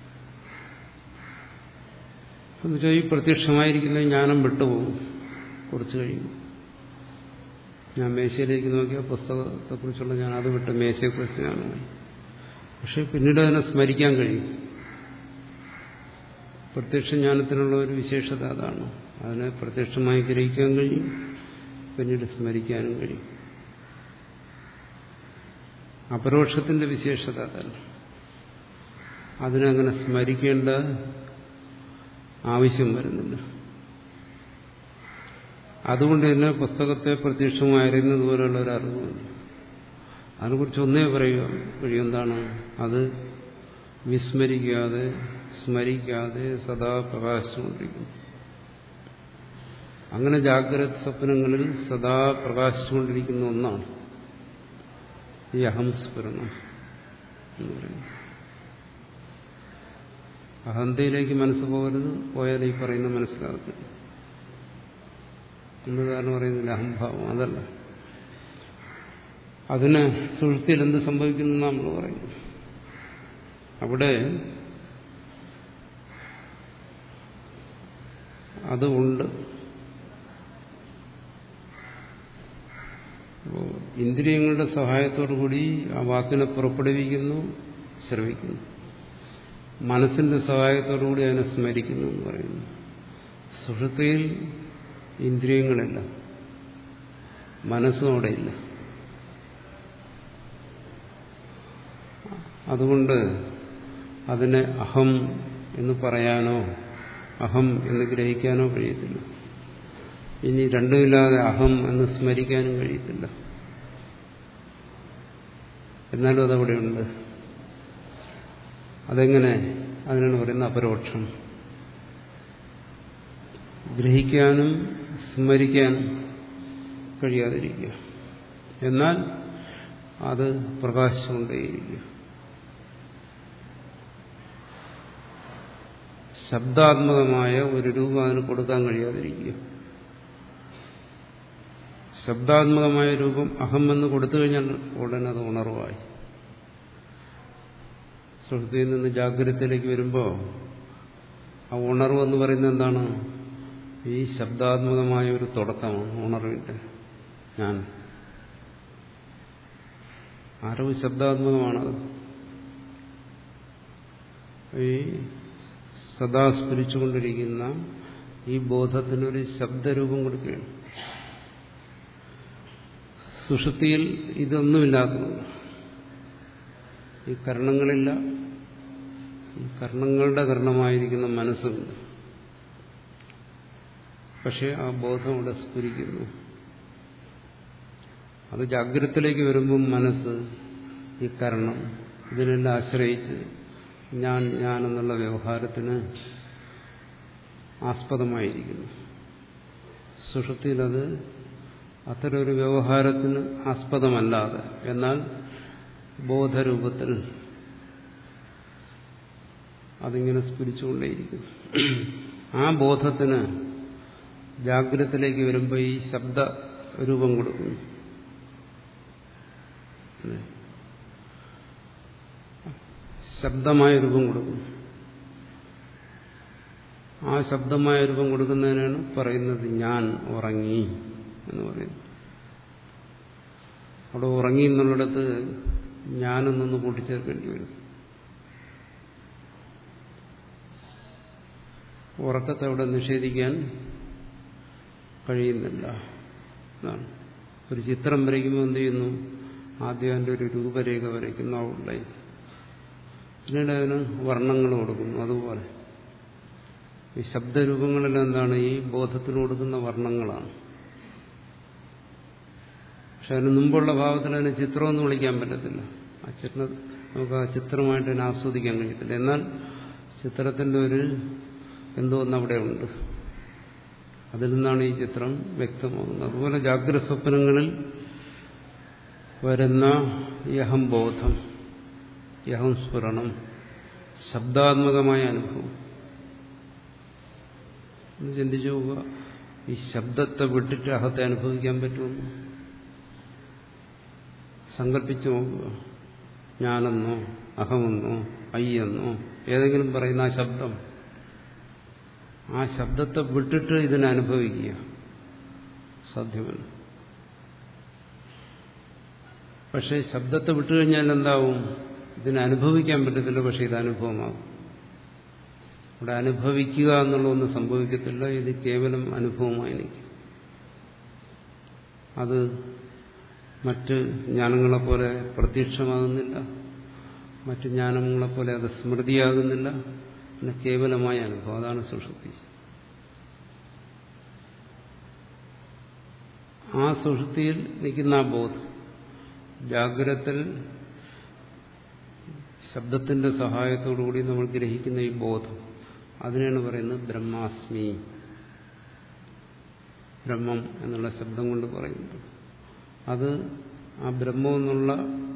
എന്നുവെച്ചാൽ ഈ പ്രത്യക്ഷമായിരിക്കുന്ന ജ്ഞാനം വിട്ടുപോകും കുറച്ച് കഴിയും. ഞാൻ മേശയിലേക്ക് നോക്കിയാൽ പുസ്തകത്തെക്കുറിച്ചുള്ള ജ്ഞാനം അത് വിട്ട് മേശയെക്കുറിച്ച് ജ്ഞാനമായി. പക്ഷെ പിന്നീട് അതിനെ സ്മരിക്കാൻ കഴിയും. പ്രത്യക്ഷ ജ്ഞാനത്തിനുള്ള ഒരു വിശേഷത അതാണ്. അതിനെ പ്രത്യക്ഷമായി ഗ്രഹിക്കാൻ കഴിയും, പിന്നീട് സ്മരിക്കാനും കഴിയും. അപരോക്ഷത്തിന്റെ വിശേഷത അതല്ല. അതിനങ്ങനെ സ്മരിക്കേണ്ട ആവശ്യം വരുന്നില്ല. അതുകൊണ്ട് തന്നെ പുസ്തകത്തെ പ്രത്യക്ഷമായി അറിയുന്നത് പോലെയുള്ള ഒരു അറിവുണ്ട്. അതിനെക്കുറിച്ച് ഒന്നേ പറയുക കഴിയും, എന്താണ്? അത് വിസ്മരിക്കാതെ സ്മരിക്കാതെ സദാ പ്രകാശിച്ചുകൊണ്ടിരിക്കുന്നു. അങ്ങനെ ജാഗ്രത സ്വപ്നങ്ങളിൽ സദാ പ്രകാശിച്ചുകൊണ്ടിരിക്കുന്ന ഒന്നാണ് ഈ അഹംസ്ഫുരണം എന്ന് പറയുന്നത്. അഹന്തയിലേക്ക് മനസ്സ് പോകരുത്, പോയാൽ ഈ പറയുന്ന മനസ്സിലാകത്തില്ല എന്ന് കാരണം പറയുന്നില്ല. അഹംഭാവം അതല്ല. അതിന് സുഷുപ്തിയിൽ എന്ത് സംഭവിക്കുന്നു നമ്മൾ പറയുന്നു. അവിടെ അത് ഉണ്ട്. ഇന്ദ്രിയങ്ങളുടെ സഹായത്തോടുകൂടി ആ വാക്കിനെ പുറപ്പെടുവിക്കുന്നു, ശ്രവിക്കുന്നു. മനസ്സിന്റെ സഹായത്തോടുകൂടി അതിനെ സ്മരിക്കുന്നു എന്ന് പറയുന്നു. സുഷുപ്തിയിൽ ഇന്ദ്രിയങ്ങളില്ല, മനസ്സും അവിടെയില്ല. അതുകൊണ്ട് അതിനെ അഹം എന്ന് പറയാനോ അഹം എന്ന് ഗ്രഹിക്കാനോ കഴിയത്തില്ല. ഇനി രണ്ടുമില്ലാതെ അഹം എന്ന് സ്മരിക്കാനും കഴിയത്തില്ല. എന്നാലും അതവിടെയുണ്ട്. അതെങ്ങനെ? അതിനാണ് പറയുന്നത് അപരോക്ഷം. ഗ്രഹിക്കാനും സ്മരിക്കാനും കഴിയാതിരിക്കുക, എന്നാൽ അത് പ്രകാശിച്ചുകൊണ്ടേയിരിക്കുക. ശബ്ദാത്മകമായ ഒരു രൂപം അതിന് കൊടുക്കാൻ കഴിയാതിരിക്കുക. ശബ്ദാത്മകമായ രൂപം അഹം എന്ന് കൊടുത്തു കഴിഞ്ഞാൽ ഉടനെ അത് ഉണർവായി. സുഷുപ്തിയിൽ നിന്ന് ജാഗ്രതയിലേക്ക് വരുമ്പോൾ ആ ഉണർവ് എന്ന് പറയുന്നത് എന്താണ്? ഈ ശബ്ദാത്മകമായ ഒരു തുടക്കമാണ് ഉണർവിന്റെ. ഞാൻ അറിവ് ശബ്ദാത്മകമാണത്. ഈ സദാ സ്ഫുരിച്ചുകൊണ്ടിരിക്കുന്ന ഈ ബോധത്തിനൊരു ശബ്ദരൂപം കൊടുക്കുകയാണ്. സുഷുപ്തിയിൽ ഇതൊന്നുമില്ലാത്തതുകൊണ്ട് ഈ കർണങ്ങളില്ല, ഈ കർണങ്ങളുടെ കർണമായിരിക്കുന്ന മനസ്സുണ്ട്. പക്ഷെ ആ ബോധം അവിടെ സ്ഫുരിക്കുന്നു. അത് ജാഗ്രതത്തിലേക്ക് വരുമ്പം മനസ്സ് ഈ കർണം ഇതിനെല്ലാം ആശ്രയിച്ച് ഞാൻ ഞാൻ എന്നുള്ള വ്യവഹാരത്തിന് ആസ്പദമായിരിക്കുന്നു. സുഷുപ്തിയിൽ അത് അത്തരമൊരു വ്യവഹാരത്തിന് ആസ്പദമല്ലാതെ, എന്നാൽ ബോധരൂപത്തിൽ അതിങ്ങനെ സ്ഫുരിച്ചുകൊണ്ടേയിരിക്കുന്നു. ആ ബോധത്തിന് ജാഗ്രതത്തിലേക്ക് വരുമ്പോൾ ഈ ശബ്ദ രൂപം കൊടുക്കുന്നു. ശബ്ദമായ രൂപം കൊടുക്കുന്നു. ആ ശബ്ദമായ രൂപം കൊടുക്കുന്നതിനാണ് പറയുന്നത് ഞാൻ ഉറങ്ങി എന്ന് പറയുന്നു. അവിടെ ഉറങ്ങി എന്നുള്ളിടത്ത് ഞാനെന്നൊന്ന് കൂട്ടിച്ചേർക്കേണ്ടി വരും. ഉറക്കത്തെ അവിടെ നിഷേധിക്കാൻ കഴിയുന്നില്ല. ഒരു ചിത്രം വരയ്ക്കുമ്പോൾ എന്ത് ചെയ്യുന്നു? ആദ്യം അതിൻ്റെ ഒരു രൂപരേഖ വരയ്ക്കുന്നു, ഔട്ട്ലൈൻ. പിന്നീട് അതിന് വർണ്ണങ്ങൾ കൊടുക്കുന്നു. അതുപോലെ ഈ ശബ്ദരൂപങ്ങളെല്ലാം എന്താണ്? ഈ ബോധത്തിന് കൊടുക്കുന്ന വർണ്ണങ്ങളാണ്. പക്ഷെ അതിന് മുമ്പുള്ള ഭാവത്തിൽ അതിന് ചിത്രമൊന്നും വിളിക്കാൻ പറ്റത്തില്ല. ആ ചിത്രം നമുക്ക് ആ ചിത്രമായിട്ട് അതിനെ ആസ്വദിക്കാൻ കഴിയത്തില്ല. എന്നാൽ ചിത്രത്തിൻ്റെ ഒരു എന്തോ ഒന്ന് അവിടെ ഉണ്ട്. അതിൽ നിന്നാണ് ഈ ചിത്രം വ്യക്തമാകുന്നത്. അതുപോലെ ജാഗ്രത സ്വപ്നങ്ങളിൽ വരുന്ന ഈ അഹംബോധം, ഈ അഹംസ്ഫുരണം, ശബ്ദാത്മകമായ അനുഭവം. ഒന്ന് ചിന്തിച്ചു നോക്കുക, ഈ ശബ്ദത്തെ വിട്ടിട്ട് അഹത്തെ അനുഭവിക്കാൻ പറ്റുമെന്ന് സങ്കല്പിച്ചു നോക്കുക. ഞാനെന്നോ അഹമെന്നോ അയ്യെന്നോ ഏതെങ്കിലും പറയുന്ന ആ ശബ്ദം, ആ ശബ്ദത്തെ വിട്ടിട്ട് ഇതിനെ അനുഭവിക്കുക സാധ്യമല്ല. പക്ഷെ ശബ്ദത്തെ വിട്ടുകഴിഞ്ഞാൽ എന്താവും? ഇതിനെ അനുഭവിക്കാൻ പറ്റത്തില്ല, പക്ഷെ ഇത് അനുഭവമാകും. അവിടെ അനുഭവിക്കുക എന്നുള്ളതൊന്നും സംഭവിക്കത്തില്ല. ഇത് കേവലം അനുഭവമായി നിൽക്കും. അത് മറ്റ് ജ്ഞാനങ്ങളെപ്പോലെ പ്രത്യക്ഷമാകുന്നില്ല, മറ്റ് ജ്ഞാനങ്ങളെപ്പോലെ അത് സ്മൃതിയാകുന്നില്ല. പിന്നെ കേവലമായ അനുഭവം, അതാണ് സുഷുപ്തി. ആ സുഷുപ്തിയിൽ നിൽക്കുന്ന ആ ബോധം, ജാഗ്രതത്തിൽ ശബ്ദത്തിന്റെ സഹായത്തോടുകൂടി നമ്മൾ ഗ്രഹിക്കുന്ന ഈ ബോധം, അതിനാണ് പറയുന്നത് ബ്രഹ്മാസ്മി. ബ്രഹ്മം എന്നുള്ള ശബ്ദം കൊണ്ട് പറയുന്നത് അത് ആ ബ്രഹ്മം എന്നുള്ള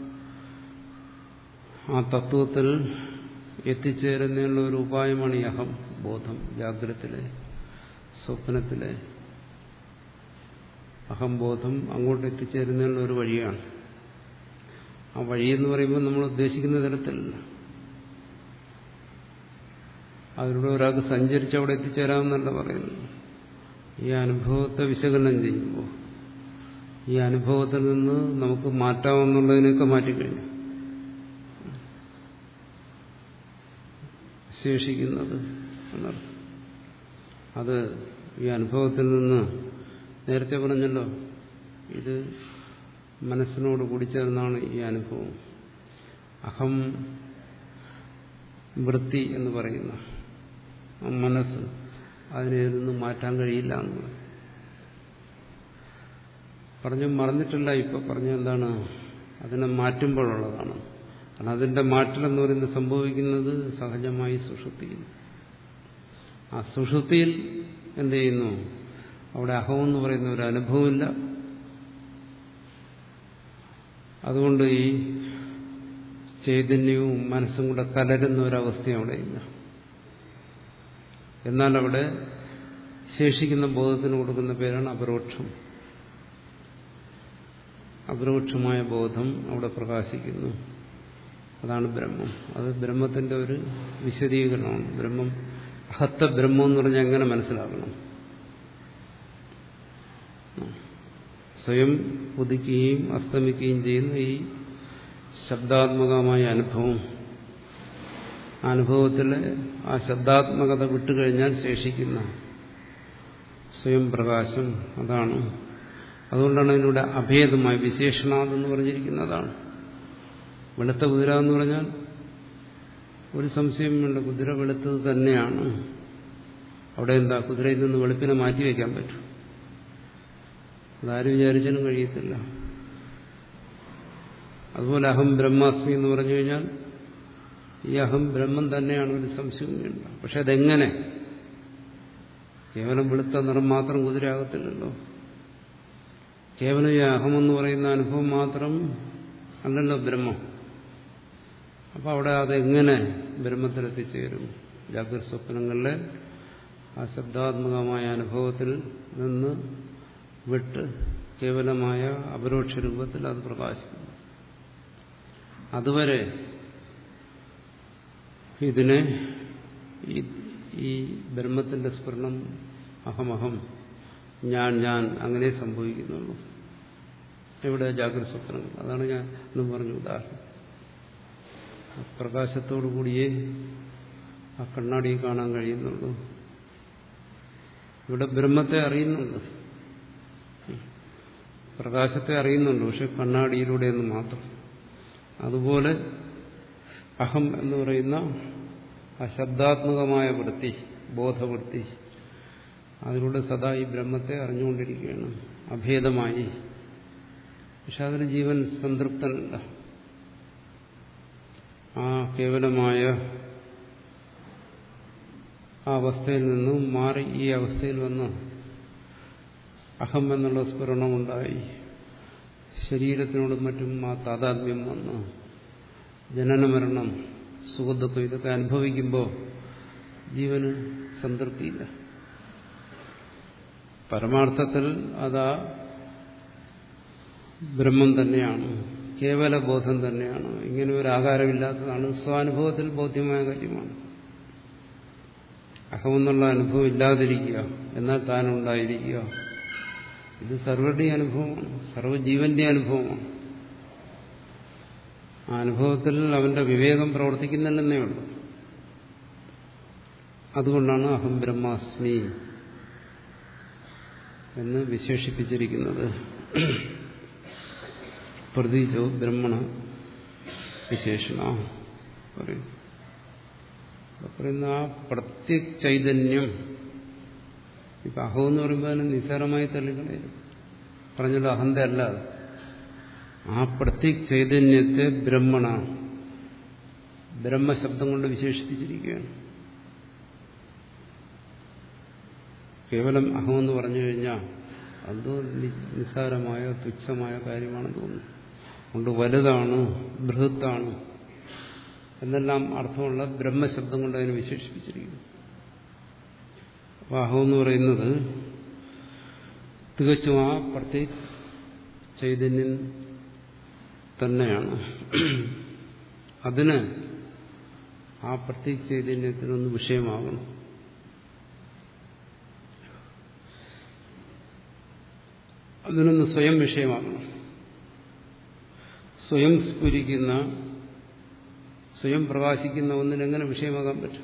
ആ തത്വത്തിൽ എത്തിച്ചേരുന്നതിനുള്ള ഒരു ഉപായമാണ് ഈ അഹം ബോധം. ജാഗ്രതത്തിലെ സ്വപ്നത്തിലെ അഹംബോധം അങ്ങോട്ട് എത്തിച്ചേരുന്നതിനുള്ള ഒരു വഴിയാണ്. ആ വഴിയെന്ന് പറയുമ്പോൾ നമ്മൾ ഉദ്ദേശിക്കുന്ന തരത്തിലല്ല. അതിലൂടെ ഒരാൾക്ക് സഞ്ചരിച്ച് അവിടെ എത്തിച്ചേരാമെന്നല്ല പറയുന്നത്. ഈ അനുഭവത്തെ വിശകലനം ചെയ്യുമ്പോൾ ഈ അനുഭവത്തിൽ നിന്ന് നമുക്ക് മാറ്റാമെന്നുള്ളതിനൊക്കെ മാറ്റിക്കഴിഞ്ഞു. ശേഷിക്കുന്നത് എന്നർത്ഥം. അത് ഈ അനുഭവത്തിൽ നിന്ന് നേരത്തെ പറഞ്ഞല്ലോ, ഇത് മനസ്സിനോട് കൂടിച്ചേർന്നാണ് ഈ അനുഭവം. അഹം വൃത്തി എന്ന് പറയുന്ന മനസ്സ്, അതിനെ നിന്ന് മാറ്റാൻ കഴിയില്ല എന്നുള്ളത് പറഞ്ഞു മറന്നിട്ടില്ല. ഇപ്പൊ പറഞ്ഞ എന്താണ്? അതിനെ മാറ്റുമ്പോഴുള്ളതാണ്. കാരണം അതിന്റെ മാറ്റലെന്ന് പറയുന്നത് സംഭവിക്കുന്നത് സഹജമായി സുഷുപ്തിയിൽ. ആ സുഷുപ്തിയിൽ എന്ത് ചെയ്യുന്നു? അവിടെ അഹമെന്ന് പറയുന്ന ഒരു അനുഭവമില്ല. അതുകൊണ്ട് ഈ ചൈതന്യവും മനസ്സും കൂടെ കലരുന്ന ഒരവസ്ഥ അവിടെയില്ല. എന്നാൽ അവിടെ ശേഷിക്കുന്ന ബോധത്തിന് കൊടുക്കുന്ന പേരാണ് അപരോക്ഷം. അപരോക്ഷമായ ബോധം അവിടെ പ്രകാശിക്കുന്നു. അതാണ് ബ്രഹ്മം. അത് ബ്രഹ്മത്തിന്റെ ഒരു വിശദീകരണമാണ്. ബ്രഹ്മം, അഹത്ത ബ്രഹ്മം എന്ന് പറഞ്ഞാൽ എങ്ങനെ മനസ്സിലാക്കണം? സ്വയം ഉദിക്കുകയും അസ്തമിക്കുകയും ചെയ്യുന്ന ഈ ശബ്ദാത്മകമായ അനുഭവം, അനുഭവത്തിലെ ആ ശബ്ദാത്മകത വിട്ടുകഴിഞ്ഞാൽ ശേഷിക്കുന്ന സ്വയം പ്രകാശം, അതാണ്. അതുകൊണ്ടാണ് അതിലൂടെ അഭേദമായി വിശേഷണാതെന്ന് പറഞ്ഞിരിക്കുന്നതാണ്. വെളുത്ത കുതിര എന്ന് പറഞ്ഞാൽ ഒരു സംശയം വേണ്ട, കുതിര വെളുത്തത് തന്നെയാണ്. അവിടെ എന്താ? കുതിരയിൽ നിന്ന് വെളുപ്പിനെ മാറ്റിവെക്കാൻ പറ്റും? അതാരും വിചാരിച്ചാലും കഴിയത്തില്ല. അതുപോലെ അഹം ബ്രഹ്മാസ്മി എന്ന് പറഞ്ഞു കഴിഞ്ഞാൽ ഈ അഹം ബ്രഹ്മം തന്നെയാണ്, ഒരു സംശയവും വേണ്ട. പക്ഷെ അതെങ്ങനെ? കേവലം വെളുത്ത നിറം മാത്രം കുതിരയാകത്തില്ലല്ലോ. കേവലം ഈ അഹമെന്ന് പറയുന്ന അനുഭവം മാത്രം അല്ലല്ലോ ബ്രഹ്മം. അപ്പം അവിടെ അതെങ്ങനെ ബ്രഹ്മത്തിലെത്തിച്ചേരും? ജാഗ്രത സ്വപ്നങ്ങളിലെ ആ ശബ്ദാത്മകമായ അനുഭവത്തിൽ നിന്ന് വിട്ട് കേവലമായ അപരോക്ഷ രൂപത്തിൽ അത് പ്രകാശിക്കുന്നു. അതുവരെ ഇതിനെ ഈ ബ്രഹ്മത്തിന്റെ സ്ഫുരണം അഹമഹം, ഞാൻ ഞാൻ അങ്ങനെ സംഭവിക്കുന്നുള്ളൂ. എവിടെ? ജാഗ്രത സ്വപ്നങ്ങൾ. അതാണ് ഞാൻ എന്നും പറഞ്ഞു ഉദാഹരണം. പ്രകാശത്തോടു കൂടിയേ ആ കണ്ണാടി കാണാൻ കഴിയുന്നുള്ളൂ. ഇവിടെ ബ്രഹ്മത്തെ അറിയുന്നുണ്ട്. പ്രകാശത്തെ അറിയുന്നുണ്ട്, പക്ഷെ കണ്ണാടിയിലൂടെയെന്ന് മാത്രം. അതുപോലെ അഹം എന്ന് പറയുന്ന ആ ശബ്ദാത്മകമായ വൃത്തി, ബോധവൃത്തി, അതിലൂടെ സദാ ഈ ബ്രഹ്മത്തെ അറിഞ്ഞുകൊണ്ടിരിക്കുകയാണ് അഭേദമായി. പക്ഷെ അതിന് ജീവൻ സംതൃപ്തനല്ല. ആ കേവലമായ ആ അവസ്ഥയിൽ നിന്നും മാറി ഈ അവസ്ഥയിൽ വന്ന് അഹം എന്നുള്ള സ്ഫുരണമുണ്ടായി, ശരീരത്തിനോടും മറ്റും ആ താതാത്മ്യം വന്ന് ജനനമരണം, സുഖദുഃഖം ഇതൊക്കെ അനുഭവിക്കുമ്പോൾ ജീവന് സംതൃപ്തിയില്ല. പരമാർത്ഥത്തിൽ അതാ ബ്രഹ്മം തന്നെയാണ്, കേവല ബോധം തന്നെയാണ്. ഇങ്ങനെ ഒരു ആകാരമില്ലാത്തതാണ്, സ്വാനുഭവത്തിൽ ബോധ്യമായ കാര്യമാണ്. അഹമെന്നുള്ള അനുഭവം ഇല്ലാതിരിക്കുക, എന്നാൽ താനുണ്ടായിരിക്കുക, ഇത് സർവരുടെയും അനുഭവമാണ്, സർവ്വജീവന്റെ അനുഭവമാണ്. ആ അനുഭവത്തിൽ അവന്റെ വിവേകം പ്രവർത്തിക്കുന്നില്ലെന്നേ ഉള്ളൂ. അതുകൊണ്ടാണ് അഹം ബ്രഹ്മാസ്മി എന്ന് വിശേഷിപ്പിച്ചിരിക്കുന്നത്. പ്രതീചോ ബ്രഹ്മണ വിശേഷണ പറയും. പറയുന്ന ആ പ്രത്യക് ചൈതന്യം, ഇപ്പൊ അഹം എന്ന് പറയുമ്പോൾ അതിന് നിസ്സാരമായി തള്ളിക്കളയും, പറഞ്ഞല്ലോ അഹന്ത അല്ല. ആ പ്രത്യക് ചൈതന്യത്തെ ബ്രഹ്മണ, ബ്രഹ്മശബ്ദം കൊണ്ട് വിശേഷിപ്പിച്ചിരിക്കുകയാണ്. കേവലം അഹമെന്ന് പറഞ്ഞു കഴിഞ്ഞാൽ അത് നിസ്സാരമായ തുച്ഛമായ കാര്യമാണെന്ന് തോന്നുന്നു. അതുകൊണ്ട് വലുതാണ്, ബൃഹത്താണ് എന്നെല്ലാം അർത്ഥമുള്ള ബ്രഹ്മശബ്ദം കൊണ്ട് അതിനെ വിശേഷിപ്പിച്ചിരിക്കുന്നു. അപ്പോൾ അഹം എന്ന് പറയുന്നത് തികച്ചും ആ പ്രത്യേക ചൈതന്യം തന്നെയാണ്. അതിന് ആ പ്രത്യേക ചൈതന്യത്തിനൊന്ന് വിഷയമാകണം. അതിനൊന്ന് സ്വയം വിഷയമാകണം. സ്വയം സ്ഫുരിക്കുന്ന, സ്വയം പ്രകാശിക്കുന്ന ഒന്നിനെങ്ങനെ വിഷയമാകാൻ പറ്റും?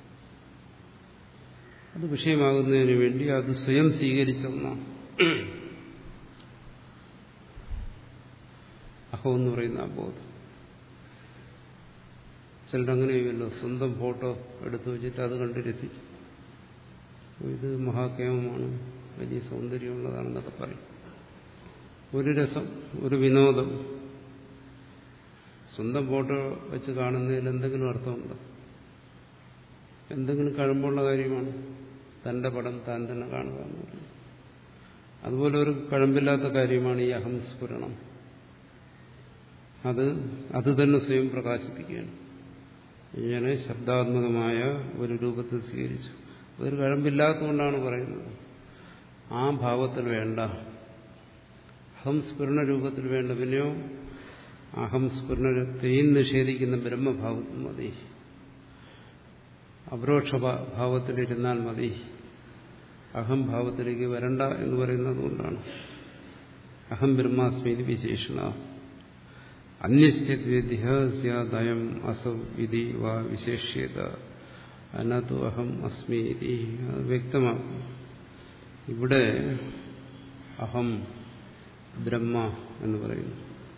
അത് വിഷയമാകുന്നതിന് വേണ്ടി അത് സ്വയം സ്വീകരിച്ച ഒന്നാണ് അഹം എന്ന് പറയുന്ന ആ ബോധം. ചിലരങ്ങനെ ചെയ്യുമല്ലോ, സ്വന്തം ഫോട്ടോ എടുത്തു വെച്ചിട്ട് അത് കണ്ട് രസിച്ചു, ഇത് മഹാകേമമാണ്, വലിയ സൗന്ദര്യമുള്ളതാണെന്നൊക്കെ പറയും. ഒരു രസം, ഒരു വിനോദം. സ്വന്തം ഫോട്ടോ വെച്ച് കാണുന്നതിൽ എന്തെങ്കിലും അർത്ഥമുണ്ടോ? എന്തെങ്കിലും കഴമ്പുള്ള കാര്യമാണ് തന്റെ പടം താൻ തന്നെ കാണുക എന്ന് പറയുന്നത്. അതുപോലെ ഒരു കഴമ്പില്ലാത്ത കാര്യമാണ് ഈ അഹംസ്ഫുരണം. അത് അത് തന്നെ സ്വയം പ്രകാശിപ്പിക്കുകയാണ്. ഇങ്ങനെ ശബ്ദാത്മകമായ ഒരു രൂപത്തിൽ സ്വീകരിച്ചു. അതൊരു കഴമ്പില്ലാത്തതുകൊണ്ടാണ് പറയുന്നത്. ആ ഭാവത്തിൽ വേണ്ട, അഹംസ്ഫുരണ രൂപത്തിൽ വേണ്ട. പിന്നെയോ അഹംസ്ഫുരണത്തെയും നിഷേധിക്കുന്ന ബ്രഹ്മഭാവത്തിൽ മതി, അപരോക്ഷ ഭാവത്തിലിരുന്നാൽ മതി, അഹംഭാവത്തിലേക്ക് വരണ്ട എന്ന് പറയുന്നത് കൊണ്ടാണ് അഹം ബ്രഹ്മാസ്മി വിശേഷണ. അന്യശ്ചിത് വിദ്യാസ്യാദയം അസൗ ഇതി വാ വിശേഷ്യത അനതു അഹം അസ്മി ഇതി. അത് വ്യക്തമാക്കും. ഇവിടെ അഹം ബ്രഹ്മ എന്ന് പറയുന്നു.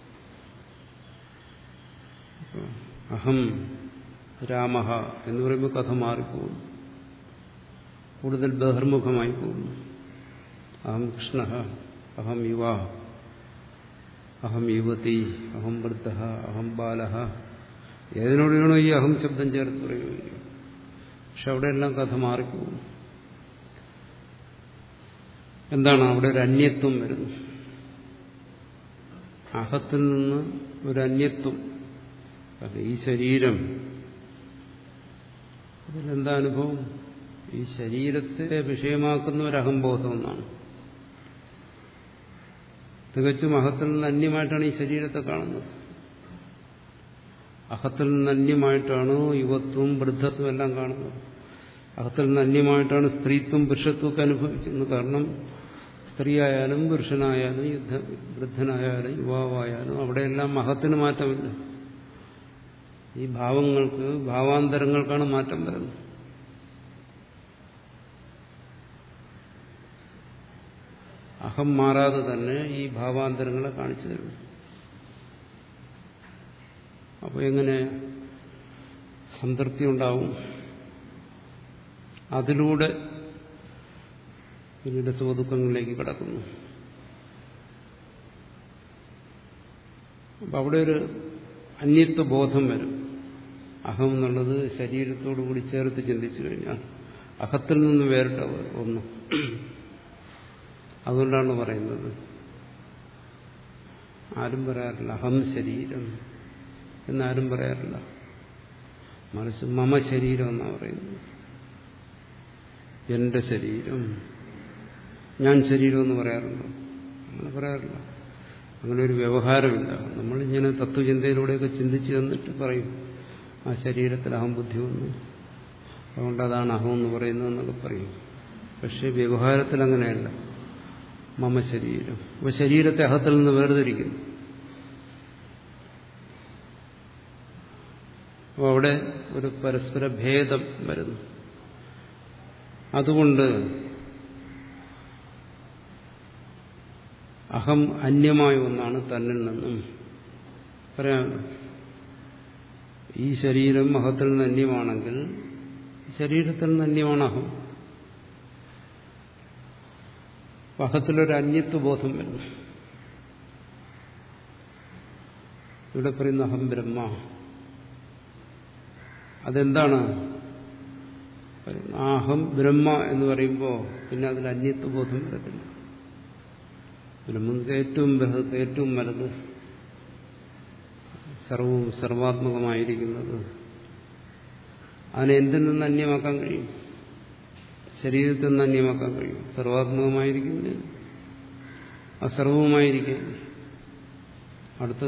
അഹം രാമഃ എന്ന് പറയുമ്പോൾ കഥ മാറിപ്പോകുന്നു, കൂടുതൽ ബഹിർമുഖമായി പോകുന്നു. അഹം കൃഷ്ണഃ, അഹം യുവ, അഹം യുവതി, അഹം വൃദ്ധഃ, അഹം ബാലഃ. ഏതിനോടാണോ ഈ അഹം ശബ്ദം ചേർത്ത് പ്രയോഗിക്കുക? പക്ഷെ അവിടെയെല്ലാം കഥ മാറിപ്പോകും. എന്താണ് അവിടെ ഒരു അന്യത്വം വരുന്നു. അഹത്തിൽ നിന്ന് ഒരു അന്യത്വം. ഈ ശരീരം, അതിലെന്താ അനുഭവം? ഈ ശരീരത്തെ വിഷയമാക്കുന്ന ഒരു അഹംബോധം എന്നാണ്. തികച്ചും അഹത്തിൽ നിന്ന് അന്യമായിട്ടാണ് ഈ ശരീരത്തെ കാണുന്നത്. അഹത്തിൽ നിന്ന് അന്യമായിട്ടാണ് യുവത്വം വൃദ്ധത്വം എല്ലാം കാണുന്നത്. അഹത്തിൽ നിന്ന് അന്യമായിട്ടാണ് സ്ത്രീത്വം പുരുഷത്വം ഒക്കെ അനുഭവിക്കുന്നത്. കാരണം സ്ത്രീയായാലും പുരുഷനായാലും യുദ്ധ വൃദ്ധനായാലും യുവാവായാലും അവിടെയെല്ലാം അഹത്തിന് മാറ്റമില്ല. ഈ ഭാവങ്ങൾക്ക്, ഭാവാന്തരങ്ങൾക്കാണ് മാറ്റം വരുന്നത്. അഹം മാറാതെ തന്നെ ഈ ഭാവാന്തരങ്ങളെ കാണിച്ചു തരുന്നു. അപ്പോൾ എങ്ങനെ സംതൃപ്തി ഉണ്ടാവും? അതിലൂടെ പിന്നീട് സുഖദുഃഖങ്ങളിലേക്ക് കടക്കുന്നു. അപ്പം അവിടെ ഒരു അന്യത്വ ബോധം വരും. അഹം എന്നുള്ളത് ശരീരത്തോടുകൂടി ചേർത്ത് ചിന്തിച്ചു കഴിഞ്ഞാൽ അഹത്തിൽ നിന്ന് വേറിട്ട ഒന്ന്. അതുകൊണ്ടാണ് പറയുന്നത്, ആരും പറയാറില്ല അഹം ശരീരം എന്നാരും പറയാറില്ല. മറിച്ച് മമ ശരീരം എന്നാണ് പറയുന്നത്. എന്റെ ശരീരം, ഞാൻ ശരീരം എന്ന് പറയാറുണ്ടോ? അങ്ങനെ പറയാറില്ല. അങ്ങനെ ഒരു വ്യവഹാരമില്ല. നമ്മളിങ്ങനെ തത്വചിന്തയിലൂടെയൊക്കെ ചിന്തിച്ച് തന്നിട്ട് പറയും ആ ശരീരത്തിൽ അഹം ബുദ്ധി വന്നു, അതുകൊണ്ട് അതാണ് അഹം എന്ന് പറയുന്നതെന്നൊക്കെ പറയും. പക്ഷെ വ്യവഹാരത്തിൽ അങ്ങനെയല്ല. മമ ശരീരം. അപ്പോൾ ശരീരത്തെ അഹത്തിൽ നിന്ന് വേർതിരിക്കുന്നു. അപ്പോൾ അവിടെ ഒരു പരസ്പര ഭേദം വരുന്നു. അതുകൊണ്ട് അഹം അന്യമായ ഒന്നാണ് തന്നിൽ നിന്നും. പറയാം, ഈ ശരീരം അഹത്തിൽ നിന്ന് അന്യമാണെങ്കിൽ ശരീരത്തിൽ നിന്ന് അന്യമാണ് അഹം. അഹത്തിലൊരു അന്യത്വ ബോധം വരുന്നു. ഇവിടെ പറയുന്ന അഹം ബ്രഹ്മ, അതെന്താണ്? അഹം ബ്രഹ്മ എന്ന് പറയുമ്പോൾ പിന്നെ അതിൽ അന്യത്വ ബോധം വരത്തില്ല. ബ്രഹ്മം ഏറ്റവും ബൃഹത്, ഏറ്റവും വലുത്, സർവവും സർവാത്മകമായിരിക്കുന്നത്, അതിനെ എന്തിൽ നിന്ന് അന്യമാക്കാൻ കഴിയും? ശരീരത്തിൽ നിന്ന് അന്യമാക്കാൻ കഴിയും. സർവാത്മകമായിരിക്കുന്നതിന് അസർവവുമായിരിക്കാൻ. അടുത്ത്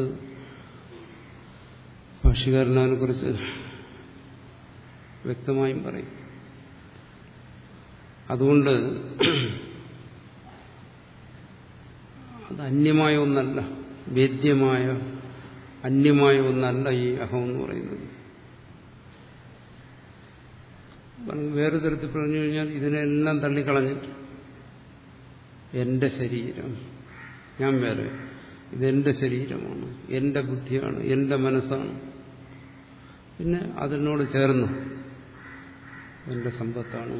ഭാഷ്യകാരൻ അതിനെക്കുറിച്ച് വ്യക്തമായും പറയും. അതുകൊണ്ട് അത് അന്യമായ ഒന്നല്ല, വേദ്യമായ അന്യമായ ഒന്നല്ല ഈ അഹം എന്ന് പറയുന്നത്. വേറെ തരത്തിൽ പറഞ്ഞു കഴിഞ്ഞാൽ ഇതിനെല്ലാം തള്ളിക്കളഞ്ഞിട്ട് എന്റെ ശരീരം, ഞാൻ വേറെ, ഇതെന്റെ ശരീരമാണ്, എന്റെ ബുദ്ധിയാണ്, എന്റെ മനസ്സാണ്, പിന്നെ അതിനോട് ചേർന്ന് എന്റെ സമ്പത്താണ്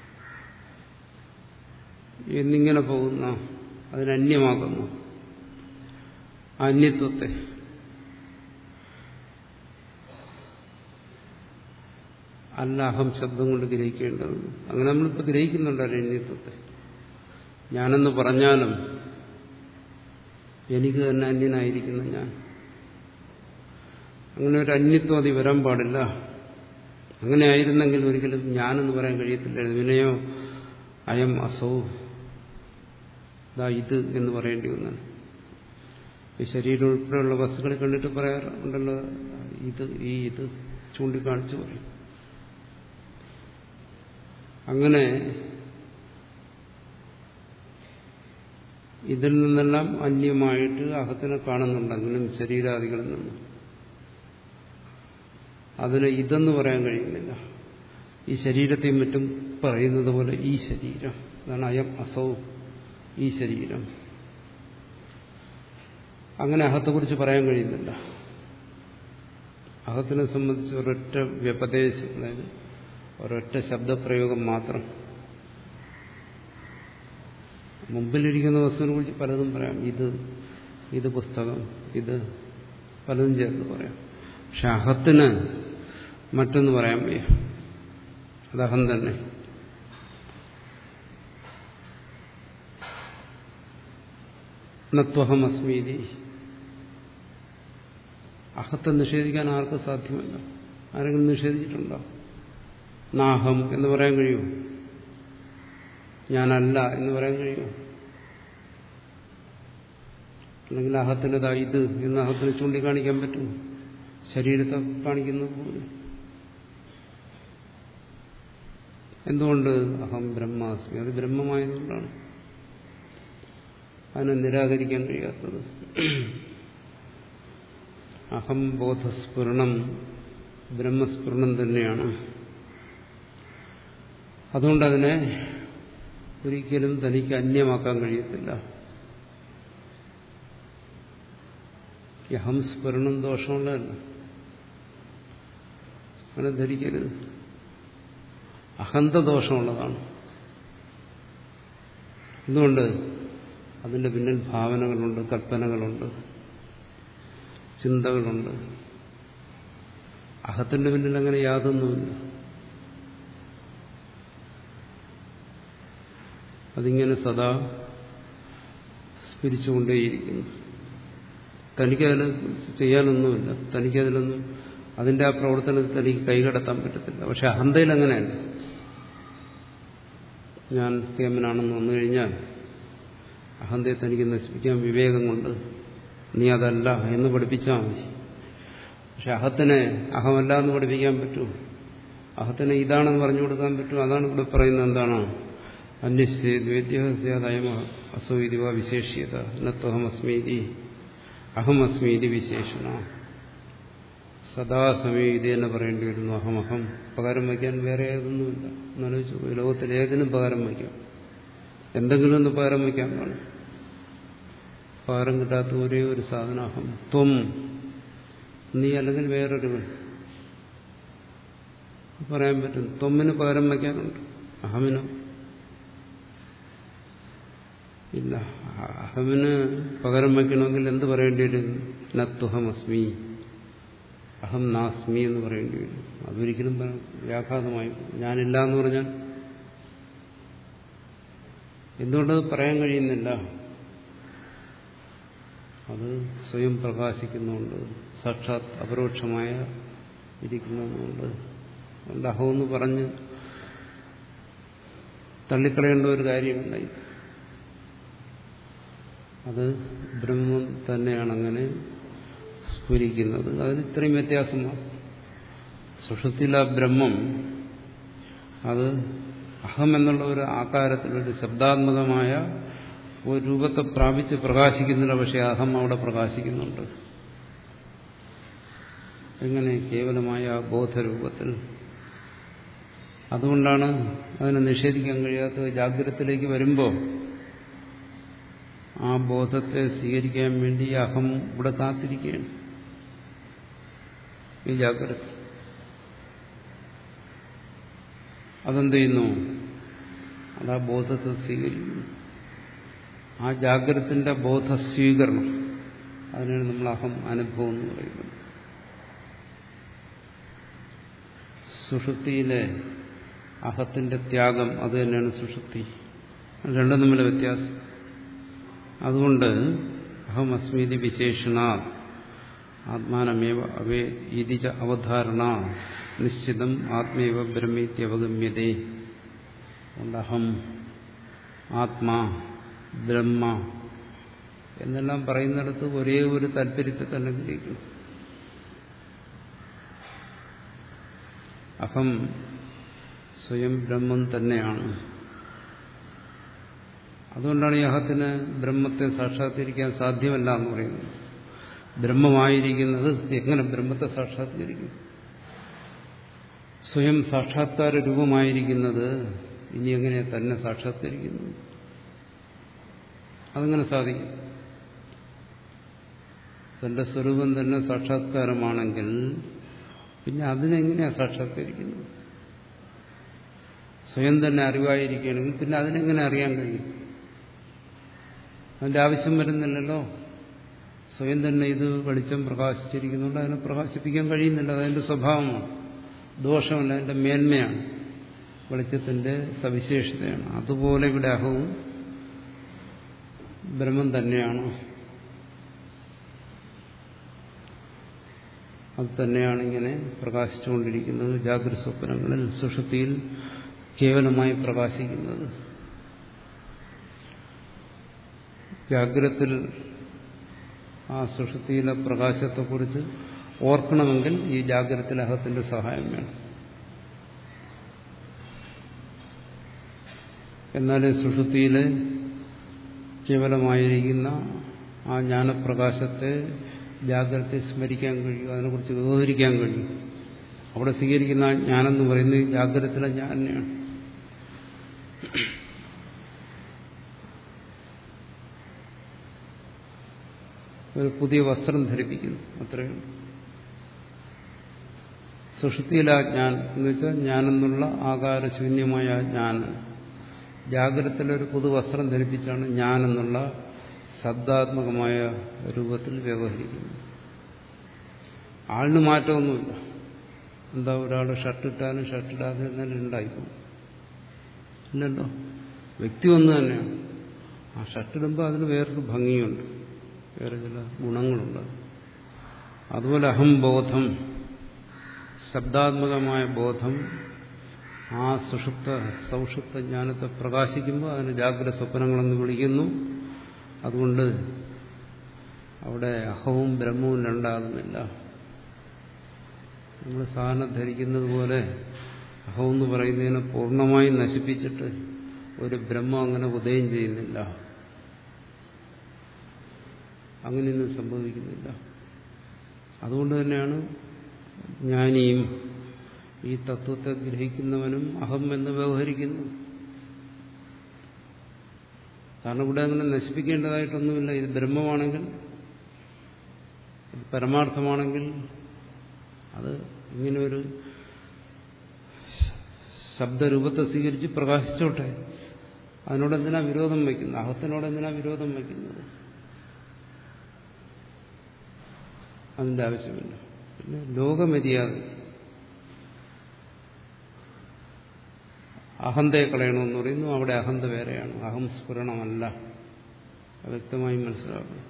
എന്നിങ്ങനെ പോകുന്ന, അതിനന്യമാകുന്നു അന്യത്വത്തെ. അല്ല അഹം ശബ്ദം കൊണ്ട് ഗ്രഹിക്കേണ്ടത്. അങ്ങനെ നമ്മളിപ്പോൾ ഗ്രഹിക്കുന്നുണ്ടല്ലോ അന്യത്വത്തെ. ഞാനെന്ന് പറഞ്ഞാലും എനിക്ക് തന്നെ അന്യനായിരിക്കുന്ന ഞാൻ. അങ്ങനെ ഒരു അന്യത്വം അതി വരാൻ പാടില്ല. അങ്ങനെ ആയിരുന്നെങ്കിൽ ഒരിക്കലും ഞാനെന്ന് പറയാൻ കഴിയത്തില്ല. വിനയോ അയം അസൗ, ദാ ഇത് എന്ന് പറയേണ്ടി വന്നാണ്. ഈ ശരീരം ഉൾപ്പെടെയുള്ള വസ്തുക്കളെ കണ്ടിട്ട് പറയാറുണ്ടല്ലോ, ഇത്, ഈ ഇത് ചൂണ്ടിക്കാണിച്ച് പറയും. അങ്ങനെ ഇതിൽ നിന്നെല്ലാം അന്യമായിട്ട് അഹത്തിനെ കാണുന്നുണ്ടെങ്കിലും ശരീരാദികളിൽ നിന്ന് അതിന് ഇതെന്ന് പറയാൻ കഴിയുന്നില്ല. ഈ ശരീരത്തെയും മറ്റും പറയുന്നത് പോലെ ഈ ശരീരം, അതാണ് അയം അസൗ, ഈ ശരീരം. അങ്ങനെ അഹത്തെക്കുറിച്ച് പറയാൻ കഴിയുന്നില്ല. അഹത്തിനെ സംബന്ധിച്ച് ഒരൊറ്റ വ്യപദേശം, അതായത് ഒരൊറ്റ ശബ്ദപ്രയോഗം മാത്രം. മുമ്പിലിരിക്കുന്ന വസ്തുവിനെ കുറിച്ച് പലതും പറയാം. ഇത് ഇത് പുസ്തകം, ഇത് പലതും ചേർന്ന് പറയാം. പക്ഷെ അഹത്തിന് മറ്റൊന്ന് പറയാൻ വയ്യ. അതഹം തന്നെ. നത്വഹം അസ്മീതി. അഹത്തെ നിഷേധിക്കാൻ ആർക്കും സാധ്യമല്ല. ആരെങ്കിലും നിഷേധിച്ചിട്ടുണ്ടോ? നാഹം എന്ന് പറയാൻ കഴിയുമോ? ഞാനല്ല എന്ന് പറയാൻ കഴിയുമോ? അല്ലെങ്കിൽ അഹത്തിൻ്റെതാ ഇത് എന്ന് അഹത്തിന് ചൂണ്ടിക്കാണിക്കാൻ പറ്റുമോ? ശരീരത്തെ കാണിക്കുന്നത് പോലെ. എന്തുകൊണ്ട്? അഹം ബ്രഹ്മാസ്മി, അത് ബ്രഹ്മമായതുകൊണ്ടാണ് അതിനെ നിരാകരിക്കാൻ കഴിയാത്തത്. അഹം ബോധസ്ഫുരണം ബ്രഹ്മസ്ഫുരണം തന്നെയാണ്. അതുകൊണ്ടതിനെ ഒരിക്കലും തനിക്ക് അന്യമാക്കാൻ കഴിയത്തില്ല. ഈ അഹം സ്ഫുരണം ദോഷമുള്ളതല്ല, അങ്ങനെ ധരിക്കരുത്. അഹന്ത ദോഷമുള്ളതാണ്. എന്തുകൊണ്ട്? അതിന്റെ പിന്നിൽ ഭാവനകളുണ്ട്, കൽപ്പനകളുണ്ട്, ചിന്തകളുണ്ട്. അഹത്തിന്റെ പിന്നിൽ അങ്ങനെ യാതൊന്നുമില്ല. അതിങ്ങനെ സദാ സ്ഫുരിച്ചുകൊണ്ടേയിരിക്കുന്നു. തനിക്കതിൽ ചെയ്യാനൊന്നുമില്ല, തനിക്കതിലൊന്നും അതിന്റെ ആ പ്രവർത്തനത്തിൽ തനിക്ക് കൈകടത്താൻ പറ്റത്തില്ല. പക്ഷെ അഹന്തയിൽ അങ്ങനെയല്ല. ഞാൻ കേമനാണെന്ന് വന്നു കഴിഞ്ഞാൽ അഹന്തയെ തനിക്ക് നശിപ്പിക്കാൻ വിവേകം കൊണ്ട് നീ അതല്ല എന്ന് പഠിപ്പിച്ചാൽ മതി. പക്ഷെ അഹത്തിനെ അഹമല്ല എന്ന് പഠിപ്പിക്കാൻ പറ്റൂ? അഹത്തിനെ ഇതാണെന്ന് പറഞ്ഞു കൊടുക്കാൻ പറ്റും? അതാണ് ഇവിടെ പറയുന്നത്. എന്താണ്? അന്വേഷിച്ചേദ്വേദ്യഹസ്യാദയം അസോയിതിവ വിശേഷ്യത നത്വഹമസ്മീതി അഹമസ്മീതി വിശേഷണ. സദാസമയം ഇത് തന്നെ പറയേണ്ടി വരുന്നു. അഹമഹം. പകരം വയ്ക്കാൻ വേറെ ഏതൊന്നുമില്ല. എന്നാലോചിച്ചു, ലോകത്തിൽ ഏതിനും പകരം വയ്ക്കാം. എന്തെങ്കിലും ഒന്ന് പകരം വയ്ക്കാൻ കാണും. പകരം കിട്ടാത്ത ഒരേ ഒരു സാധനം അഹം. ത്വം, നീ അല്ലെങ്കിൽ വേറൊരുവൻ പറയാൻ പറ്റും. ത്വമ്മിന് പകരം വയ്ക്കാനുണ്ട്, അഹമിനോ ഇല്ല. അഹമിന് പകരം വയ്ക്കണമെങ്കിൽ എന്ത് പറയേണ്ടി വരും? നത്വഹമസ്മി, അഹം നാസ്മി എന്ന് പറയേണ്ടി വരും. അതൊരിക്കലും വ്യാഘാതമായി. ഞാനില്ല എന്ന് പറഞ്ഞാൽ എന്തുകൊണ്ടത് പറയാൻ കഴിയുന്നില്ല? അത് സ്വയം പ്രകാശിക്കുന്നുണ്ട്, സാക്ഷാത് അപരോക്ഷമായ ഇരിക്കുന്നതുകൊണ്ട്. അതുകൊണ്ട് അഹമെന്ന് പറഞ്ഞ് തള്ളിക്കളയേണ്ട ഒരു കാര്യമില്ല. അത് ബ്രഹ്മം തന്നെയാണ് അങ്ങനെ സ്ഫുരിക്കുന്നത്. അതിന് ഇത്രയും വ്യത്യാസമാണ്. സുഷുപ്തിയിലെ ആ ബ്രഹ്മം അത് അഹം എന്നുള്ള ഒരു ആകാരത്തിൽ, ഒരു ശബ്ദാത്മകമായ ഒരു രൂപത്തെ പ്രാപിച്ച് പ്രകാശിക്കുന്നില്ല. പക്ഷെ അഹം അവിടെ പ്രകാശിക്കുന്നുണ്ട്. എങ്ങനെ? കേവലമായ ബോധരൂപത്തിൽ. അതുകൊണ്ടാണ് അതിനെ നിഷേധിക്കാൻ കഴിയാത്തത്. ജാഗ്രതത്തിലേക്ക് വരുമ്പോൾ ആ ബോധത്തെ സ്വീകരിക്കാൻ വേണ്ടി അഹം ഇവിടെ കാത്തിരിക്കുകയാണ്. ഈ ജാഗ്രത അതെന്ത് ചെയ്യുന്നു? അത് ആ ബോധത്തെ സ്വീകരിക്കുന്നു. ആ ജാഗ്രതത്തിന്റെ ബോധസ്വീകരണം, അതിനാണ് നമ്മൾ അഹം അനുഭവം എന്ന് പറയുന്നത്. സുഷുപ്തിയിലെ അഹത്തിന്റെ ത്യാഗം അത് തന്നെയാണ് സുഷുപ്തി. രണ്ടും തമ്മിലെ വ്യത്യാസം. അതുകൊണ്ട് അഹം അസ്മീതി വിശേഷണ ആത്മാനമേവ അവേ ഇതി ച അവധാരണ നിശ്ചിതം ആത്മേവ ബ്രഹ്മേത്യവഗമ്യതേ. അതുകൊണ്ട് അഹം, ആത്മാ, ബ്രഹ്മ എന്നെല്ലാം പറയുന്നിടത്ത് ഒരേ ഒരു താല്പര്യത്തെ തന്നെ ഗ്രഹിക്കണം. അഹം സ്വയം ബ്രഹ്മം തന്നെയാണ്. അതുകൊണ്ടാണ് ഈ അഹത്തിന് ബ്രഹ്മത്തെ സാക്ഷാത്കരിക്കാൻ സാധ്യമല്ല എന്ന് പറയുന്നത്. ബ്രഹ്മമായിരിക്കുന്നത് എങ്ങനെ ബ്രഹ്മത്തെ സാക്ഷാത്കരിക്കും? സ്വയം സാക്ഷാത്കാര രൂപമായിരിക്കുന്നത് ഇനി എങ്ങനെ തന്നെ സാക്ഷാത്കരിക്കുന്നു? അതെങ്ങനെ സാധിക്കും? തന്റെ സ്വരൂപം തന്നെ സാക്ഷാത്കാരമാണെങ്കിൽ പിന്നെ അതിനെങ്ങനെയാണ് സാക്ഷാത്കരിക്കുന്നത്? സ്വയം തന്നെ അറിവായിരിക്കുകയാണെങ്കിൽ പിന്നെ അതിനെങ്ങനെ അറിയാൻ കഴിയും? അതിന്റെ ആവശ്യം വരുന്നില്ലല്ലോ. സ്വയം തന്നെ ഇത് വെളിച്ചം പ്രകാശിച്ചിരിക്കുന്നുണ്ട്, അതിനെ പ്രകാശിപ്പിക്കാൻ കഴിയുന്നില്ല. അതതിന്റെ സ്വഭാവമാണ്, ദോഷമല്ല, അതിന്റെ മേന്മയാണ്, വെളിച്ചത്തിന്റെ സവിശേഷതയാണ്. അതുപോലെ ഇവിടെ അഹവും ബ്രഹ്മം തന്നെയാണ്. അത് തന്നെയാണ് ഇങ്ങനെ പ്രകാശിച്ചുകൊണ്ടിരിക്കുന്നത്. ജാഗ്രത സ്വപ്നങ്ങളിൽ, സുഷുപ്തിയിൽ കേവലമായി പ്രകാശിക്കുന്നത്. ജാഗ്രതത്തിൽ ആ സുഷുപ്തിയിലെ പ്രകാശത്തെക്കുറിച്ച് ഓർക്കണമെങ്കിൽ ഈ ജാഗ്രതത്തിലെ അഹത്തിന്റെ സഹായം വേണം. എന്നാലേ സുഷുപ്തിയിലെ കേവലമായിരിക്കുന്ന ആ ജ്ഞാനപ്രകാശത്തെ ജാഗ്രതയെ സ്മരിക്കാൻ കഴിയും, അതിനെക്കുറിച്ച് വിവരിക്കാൻ കഴിയും. അവിടെ സ്വീകരിക്കുന്ന ജ്ഞാനം എന്ന് പറയുന്നത് ജാഗ്രതത്തിലെ ജ്ഞാനെയാണ്. ഒരു പുതിയ വസ്ത്രം ധരിപ്പിക്കുന്നു, അത്രയേ ഉള്ളൂ. സുഷുപ്തിയിലെ ആ ജ്ഞാനം എന്ന് വെച്ചാൽ ജ്ഞാനെന്നുള്ള ആകാരശൂന്യമായ ആ ജ്ഞാനം ജാഗ്രതത്തിലൊരു പുതുവസ്ത്രം ധരിപ്പിച്ചാണ് ജ്ഞാനെന്നുള്ള ശബ്ദാത്മകമായ രൂപത്തിൽ വ്യവഹരിക്കുന്നത്. ആളിന് മാറ്റമൊന്നുമില്ല. എന്താ ഒരാൾ ഷർട്ടിട്ടാലും ഷർട്ടിടാതെ എന്നാലും ഉണ്ടായിപ്പോകും, ഇല്ലല്ലോ. വ്യക്തി ഒന്ന് തന്നെയാണ്. ആ ഷർട്ടിടുമ്പോൾ അതിന് വേറൊരു ഭംഗിയുണ്ട്, വേറെ ചില ഗുണങ്ങളുണ്ട്. അതുപോലെ അഹംബോധം, ശബ്ദാത്മകമായ ബോധം ആ സുഷുപ്ത സൗഷുപ്ത ജ്ഞാനത്തെ പ്രകാശിക്കുമ്പോൾ അതിന് ജാഗ്രത സ്വപ്നങ്ങളെന്ന് വിളിക്കുന്നു. അതുകൊണ്ട് അവിടെ അഹവും ബ്രഹ്മവും രണ്ടാകുന്നില്ല. നമ്മൾ സാധാരണ ധരിക്കുന്നത് പോലെ അഹം എന്ന് പറയുന്നതിനെ പൂർണ്ണമായും നശിപ്പിച്ചിട്ട് ഒരു ബ്രഹ്മം അങ്ങനെ ഉദയം ചെയ്യുന്നില്ല, അങ്ങനെയൊന്നും സംഭവിക്കുന്നില്ല. അതുകൊണ്ട് തന്നെയാണ് ജ്ഞാനിയും ഈ തത്വത്തെ ഗ്രഹിക്കുന്നവനും അഹം എന്ന് വ്യവഹരിക്കുന്നു. കാരണം ഇവിടെ അങ്ങനെ നശിപ്പിക്കേണ്ടതായിട്ടൊന്നുമില്ല. ഇത് ബ്രഹ്മമാണെങ്കിൽ, ഇത് പരമാർത്ഥമാണെങ്കിൽ അത് ഇങ്ങനെ ഒരു ശബ്ദരൂപത്തെ സ്വീകരിച്ച് പ്രകാശിച്ചോട്ടെ. അതിനോടെന്തിനാ വിരോധം വയ്ക്കുന്നത്? അഹത്തിനോടെന്തിനാ വിരോധം വയ്ക്കുന്നത്? അതിന്റെ ആവശ്യമില്ല. പിന്നെ ലോകമര്യാദ അഹന്തയെ കളയണമെന്ന് പറയുന്നു. അവിടെ അഹന്ത വേറെയാണ്, അഹം സ്ഫുരണമല്ല. വ്യക്തമായി മനസ്സിലാക്കണം.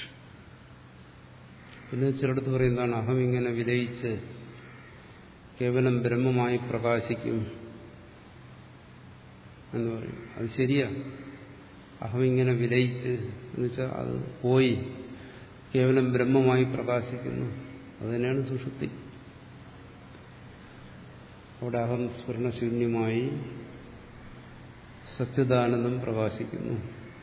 പിന്നെ ചിലടത്ത് പറയുന്നതാണ് അഹം ഇങ്ങനെ വിലയിച്ച് കേവലം ബ്രഹ്മമായി പ്രകാശിക്കും എന്ന് പറയും. അത് ശരിയാ. അഹം ഇങ്ങനെ വിലയിച്ച് എന്ന് വെച്ചാൽ അത് പോയി കേവലം ബ്രഹ്മമായി പ്രകാശിക്കുന്നു. അതുതന്നെയാണ് സുഷുപ്തി. അവിടെ അഹം സ്ഫുരണശൂന്യമായി സച്ചിദാനന്ദം പ്രകാശിക്കുന്നു.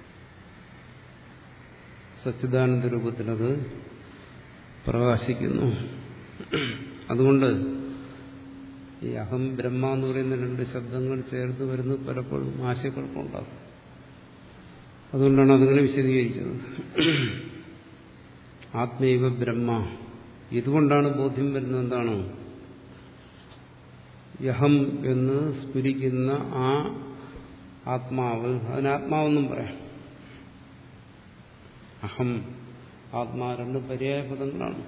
സച്ചിദാനന്ദ രൂപത്തിലത് പ്രകാശിക്കുന്നു. അതുകൊണ്ട് ഈ അഹം ബ്രഹ്മ എന്ന് പറയുന്ന രണ്ട് ശബ്ദങ്ങൾ ചേർത്ത് വരുന്നത് പലപ്പോഴും ആശയക്കുഴപ്പമുണ്ടാകും. അതുകൊണ്ടാണ് അതിങ്ങനെ വിശദീകരിച്ചത്. ആത്മൈവ ബ്രഹ്മ, ഇതുകൊണ്ടാണ് ബോധ്യം വരുന്നത്. എന്താണ്? യഹം എന്ന് സ്ഫുരിക്കുന്ന ആ ആത്മാവ്, അതിന് ആത്മാവെന്നും പറയാം. അഹം, ആത്മാ രണ്ട് പര്യായ പദങ്ങളാണ്.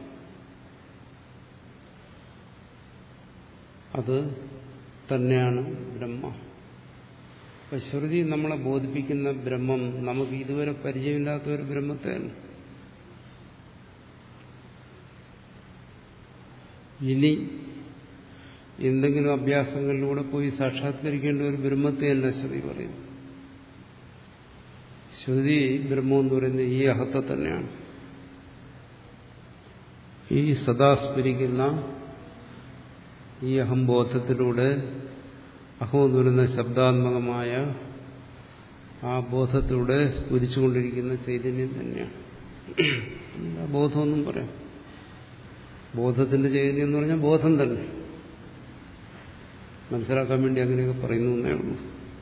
അത് തന്നെയാണ് ബ്രഹ്മ. അപ്പൊ ശ്രുതി നമ്മളെ ബോധിപ്പിക്കുന്ന ബ്രഹ്മം നമുക്ക് ഇതുവരെ പരിചയമില്ലാത്ത ഒരു ബ്രഹ്മത്തെയാണ്. ഇനി എന്തെങ്കിലും അഭ്യാസങ്ങളിലൂടെ പോയി സാക്ഷാത്കരിക്കേണ്ട ഒരു ബ്രഹ്മത്തെയല്ല ശ്രുതി പറയുന്നു. ശ്രുതി ബ്രഹ്മം എന്ന് പറയുന്നത് ഈ അഹത്തെ തന്നെയാണ്. ഈ സദാ സ്ഫുരിക്കുന്ന ഈ അഹംബോധത്തിലൂടെ അഹം എന്ന് പറയുന്ന ശബ്ദാത്മകമായ ആ ബോധത്തിലൂടെ സ്ഫുരിച്ചുകൊണ്ടിരിക്കുന്ന ചൈതന്യം തന്നെയാണ്. ബോധമൊന്നും പറയാം. ബോധത്തിന്റെ ചൈതന്യം എന്ന് പറഞ്ഞാൽ ബോധം തന്നെ. മനസ്സിലാക്കാൻ വേണ്ടി അങ്ങനെയൊക്കെ പറയുന്നു എന്നേ ഉള്ളൂ.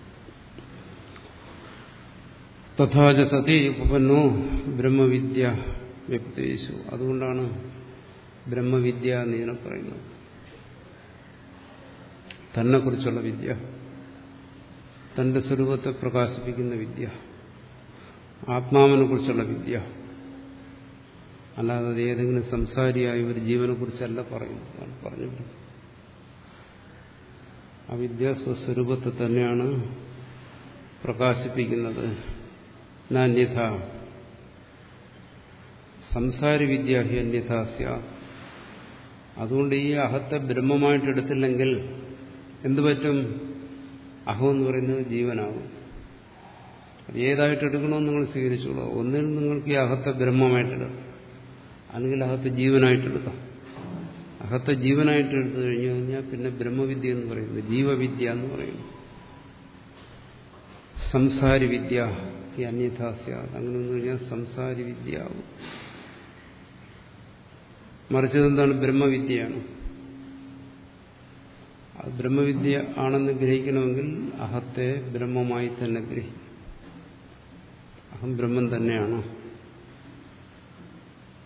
തഥാച സതി ഉപപന്നോ ബ്രഹ്മവിദ്യ വ്യക്തേഷു. അതുകൊണ്ടാണ് ബ്രഹ്മവിദ്യ എന്നതിനെ പറയുന്നത്. തന്നെക്കുറിച്ചുള്ള വിദ്യ, തന്റെ സ്വരൂപത്തെ പ്രകാശിപ്പിക്കുന്ന വിദ്യ, ആത്മാവിനെ കുറിച്ചുള്ള വിദ്യ. അല്ലാതെ അത് ഏതെങ്കിലും സംസാരിയായ ഒരു ജീവനെ കുറിച്ചല്ല പറയുന്നത്. പറഞ്ഞു ആ വിദ്യ സ്വസ്വരൂപത്തെ തന്നെയാണ് പ്രകാശിപ്പിക്കുന്നത്. നാന്യഥ സംസാരി വിദ്യ ഹി അന്യഥാസ്യ. അതുകൊണ്ട് ഈ അഹത്തെ ബ്രഹ്മമായിട്ടെടുത്തില്ലെങ്കിൽ എന്തു പറ്റും? അഹം എന്ന് പറയുന്നത് ജീവനാകും. അത് ഏതായിട്ട് എടുക്കണമെന്ന് നിങ്ങൾ സ്വീകരിച്ചോളൂ. ഒന്നിൽ നിങ്ങൾക്ക് ഈ അഹത്തെ ബ്രഹ്മമായിട്ടെടുക്കാം, അല്ലെങ്കിൽ അഹത്തെ ജീവനായിട്ടെടുക്കാം. അഹത്തെ ജീവനായിട്ട് എടുത്തു കഴിഞ്ഞു കഴിഞ്ഞാൽ പിന്നെ ബ്രഹ്മവിദ്യ എന്ന് പറയുന്നത് ജീവവിദ്യ എന്ന് പറയുന്നു. സംസാരി വിദ്യ ഈ അന്യഥാസ്യ, അങ്ങനെ വന്നു കഴിഞ്ഞാൽ സംസാരി വിദ്യ ആവും. മറിച്ചതെന്താണ്? ബ്രഹ്മവിദ്യയാണ്. അത് ബ്രഹ്മവിദ്യ ആണെന്ന് ഗ്രഹിക്കണമെങ്കിൽ അഹത്തെ ബ്രഹ്മമായി തന്നെ ഗ്രഹിക്കും. അഹം ബ്രഹ്മം തന്നെയാണ്.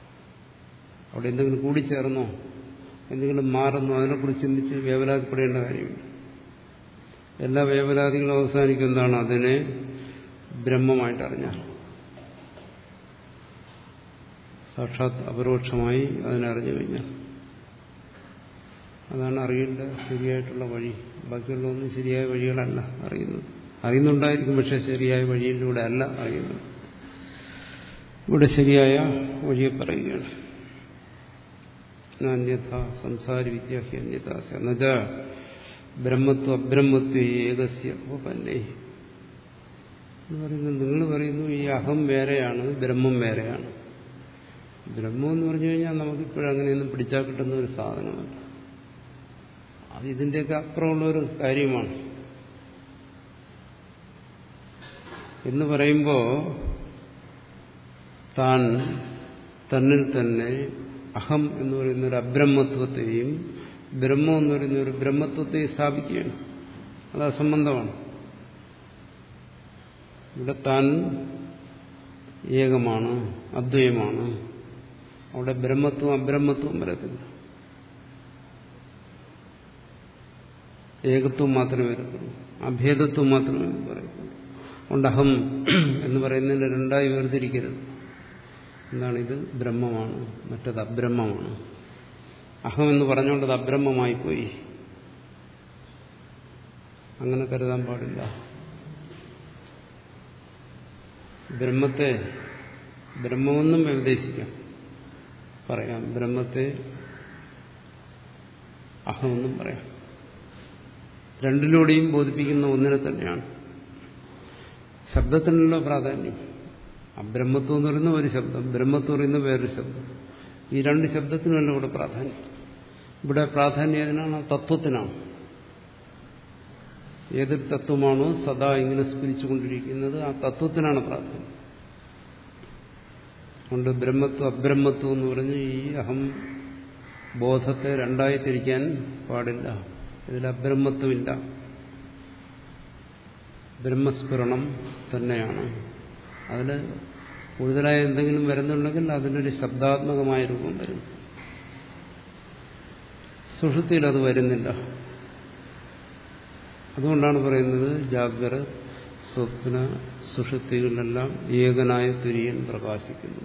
അവിടെ എന്തെങ്കിലും കൂടിച്ചേർന്നോ, എന്തെങ്കിലും മാറുന്നോ, അതിനെക്കുറിച്ച് ചിന്തിച്ച് വേവലാതിപ്പെടേണ്ട കാര്യമില്ല. എല്ലാ വേവലാതികളും അവസാനിക്കുന്നതാണ് അതിനെ ബ്രഹ്മമായിട്ട് അറിഞ്ഞാൽ. സാക്ഷാത് അപരോക്ഷമായി അതിനറിഞ്ഞു കഴിഞ്ഞാൽ അതാണ് അറിയേണ്ട ശരിയായിട്ടുള്ള വഴി. ബാക്കിയുള്ളതൊന്നും ശരിയായ വഴികളല്ല അറിയുന്നത്. അറിയുന്നുണ്ടായിരിക്കും, പക്ഷെ ശരിയായ വഴിയിലൂടെ അല്ല അറിയുന്നത്. ഇവിടെ ശരിയായ വഴിയെ പറയുകയാണ്. അന്യഥ സംസാര വിദ്യാഹി അന്യതാസ എന്നുവെച്ച ബ്രഹ്മത്വ അബ്രഹ്മത്വ ഏകസ്യ ഉപപന്നേ എന്ന് പറയുന്നത്. നിങ്ങൾ പറയുന്നു ഈ അഹം വേറെയാണ്, ബ്രഹ്മം വേറെയാണ്. ബ്രഹ്മം എന്ന് പറഞ്ഞു കഴിഞ്ഞാൽ നമുക്കിപ്പോഴങ്ങനെയൊന്നും പിടിച്ചാൽ കിട്ടുന്ന ഒരു സാധനമല്ല. അത് ഇതിൻ്റെയൊക്കെ അപ്പുറമുള്ള ഒരു കാര്യമാണ് എന്ന് പറയുമ്പോൾ താൻ തന്നിൽ തന്നെ അഹം എന്ന് പറയുന്ന ഒരു അബ്രഹ്മത്വത്തെയും ബ്രഹ്മം എന്ന് പറയുന്ന ഒരു ബ്രഹ്മത്വത്തെയും സ്ഥാപിക്കുകയാണ്. അത് അസംബന്ധമാണ്. ഇവിടെ താൻ ഏകമാണ്, അദ്വയമാണ്. അവിടെ ബ്രഹ്മത്വം അബ്രഹ്മത്വം വരത്തില്ല, ഏകത്വം മാത്രമേ വരത്തുള്ളൂ, അഭേദത്വം മാത്രമേ പറയത്തുള്ളൂ. അതുകൊണ്ട് അഹം എന്ന് പറയുന്നതിന് രണ്ടായി വേർതിരിക്കരുത്. എന്താണ്? ഇത് ബ്രഹ്മമാണ്, മറ്റത് അബ്രഹ്മമാണ്. അഹം എന്ന് പറഞ്ഞുകൊണ്ടത് അബ്രഹ്മമായി പോയി, അങ്ങനെ കരുതാൻ പാടില്ല. ബ്രഹ്മത്തെ ബ്രഹ്മമെന്നും വ്യവദേശിക്കാം, പറയാം. ബ്രഹ്മത്തെ അഹമെന്നും പറയാം. രണ്ടിലൂടെയും ബോധിപ്പിക്കുന്ന ഒന്നിനെ തന്നെയാണ്. ശബ്ദത്തിനുള്ള പ്രാധാന്യം. അബ്രഹ്മത്വം എന്ന് പറയുന്ന ഒരു ശബ്ദം, ബ്രഹ്മത്വം പറയുന്ന വേറൊരു ശബ്ദം. ഈ രണ്ട് ശബ്ദത്തിനല്ല ഇവിടെ പ്രാധാന്യം. ഇവിടെ പ്രാധാന്യം ഏതിനാണ്? തത്വത്തിനാണ്. ഏതൊരു തത്വമാണോ സദാ ഇങ്ങനെ സ്ഫുരിച്ചുകൊണ്ടിരിക്കുന്നത്, ആ തത്വത്തിനാണ് പ്രാധാന്യം. അതുകൊണ്ട് ബ്രഹ്മത്വം അബ്രഹ്മത്വം എന്ന് പറഞ്ഞ് ഈ അഹം ബോധത്തെ രണ്ടായി തിരിക്കാൻ പാടില്ല. ഇതിൽ അബ്രഹ്മത്വമില്ല, ബ്രഹ്മസ്ഫുരണം തന്നെയാണ്. അതിൽ കൂടുതലായി എന്തെങ്കിലും വരുന്നുണ്ടെങ്കിൽ അതിനൊരു ശബ്ദാത്മകമായ രൂപം വരുന്നു. സുഷുപ്തിയിൽ അത് വരുന്നില്ല. അതുകൊണ്ടാണ് പറയുന്നത് ജാഗ്രത സ്വപ്ന സുഷുപ്തികളിലെല്ലാം ഏകനായ തുര്യൻ പ്രകാശിക്കുന്നു.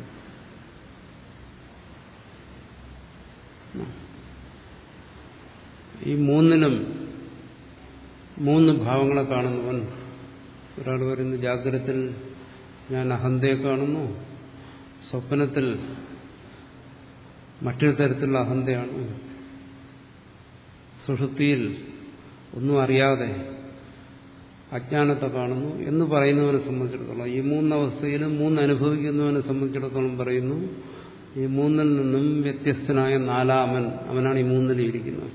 ഈ മൂന്നിനും മൂന്ന് ഭാവങ്ങളെ കാണുന്നവൻ. ഒരാൾ പറയുന്നത് ജാഗ്രതത്തിൽ ഞാൻ അഹന്തയെ കാണുന്നു, സ്വപ്നത്തിൽ മറ്റൊരു തരത്തിലുള്ള അഹന്തയാണ്, സുഷുപ്തിയിൽ ഒന്നും അറിയാതെ അജ്ഞാനത്തെ കാണുന്നു എന്ന് പറയുന്നവനെ സംബന്ധിച്ചിടത്തോളം, ഈ മൂന്നവസ്ഥയിലും മൂന്ന് അനുഭവിക്കുന്നവനെ സംബന്ധിച്ചിടത്തോളം പറയുന്നു, ഈ മൂന്നിൽ നിന്നും വ്യത്യസ്തനായ നാലാമൻ, അവനാണ് ഈ മൂന്നിലും ഇരിക്കുന്നത്.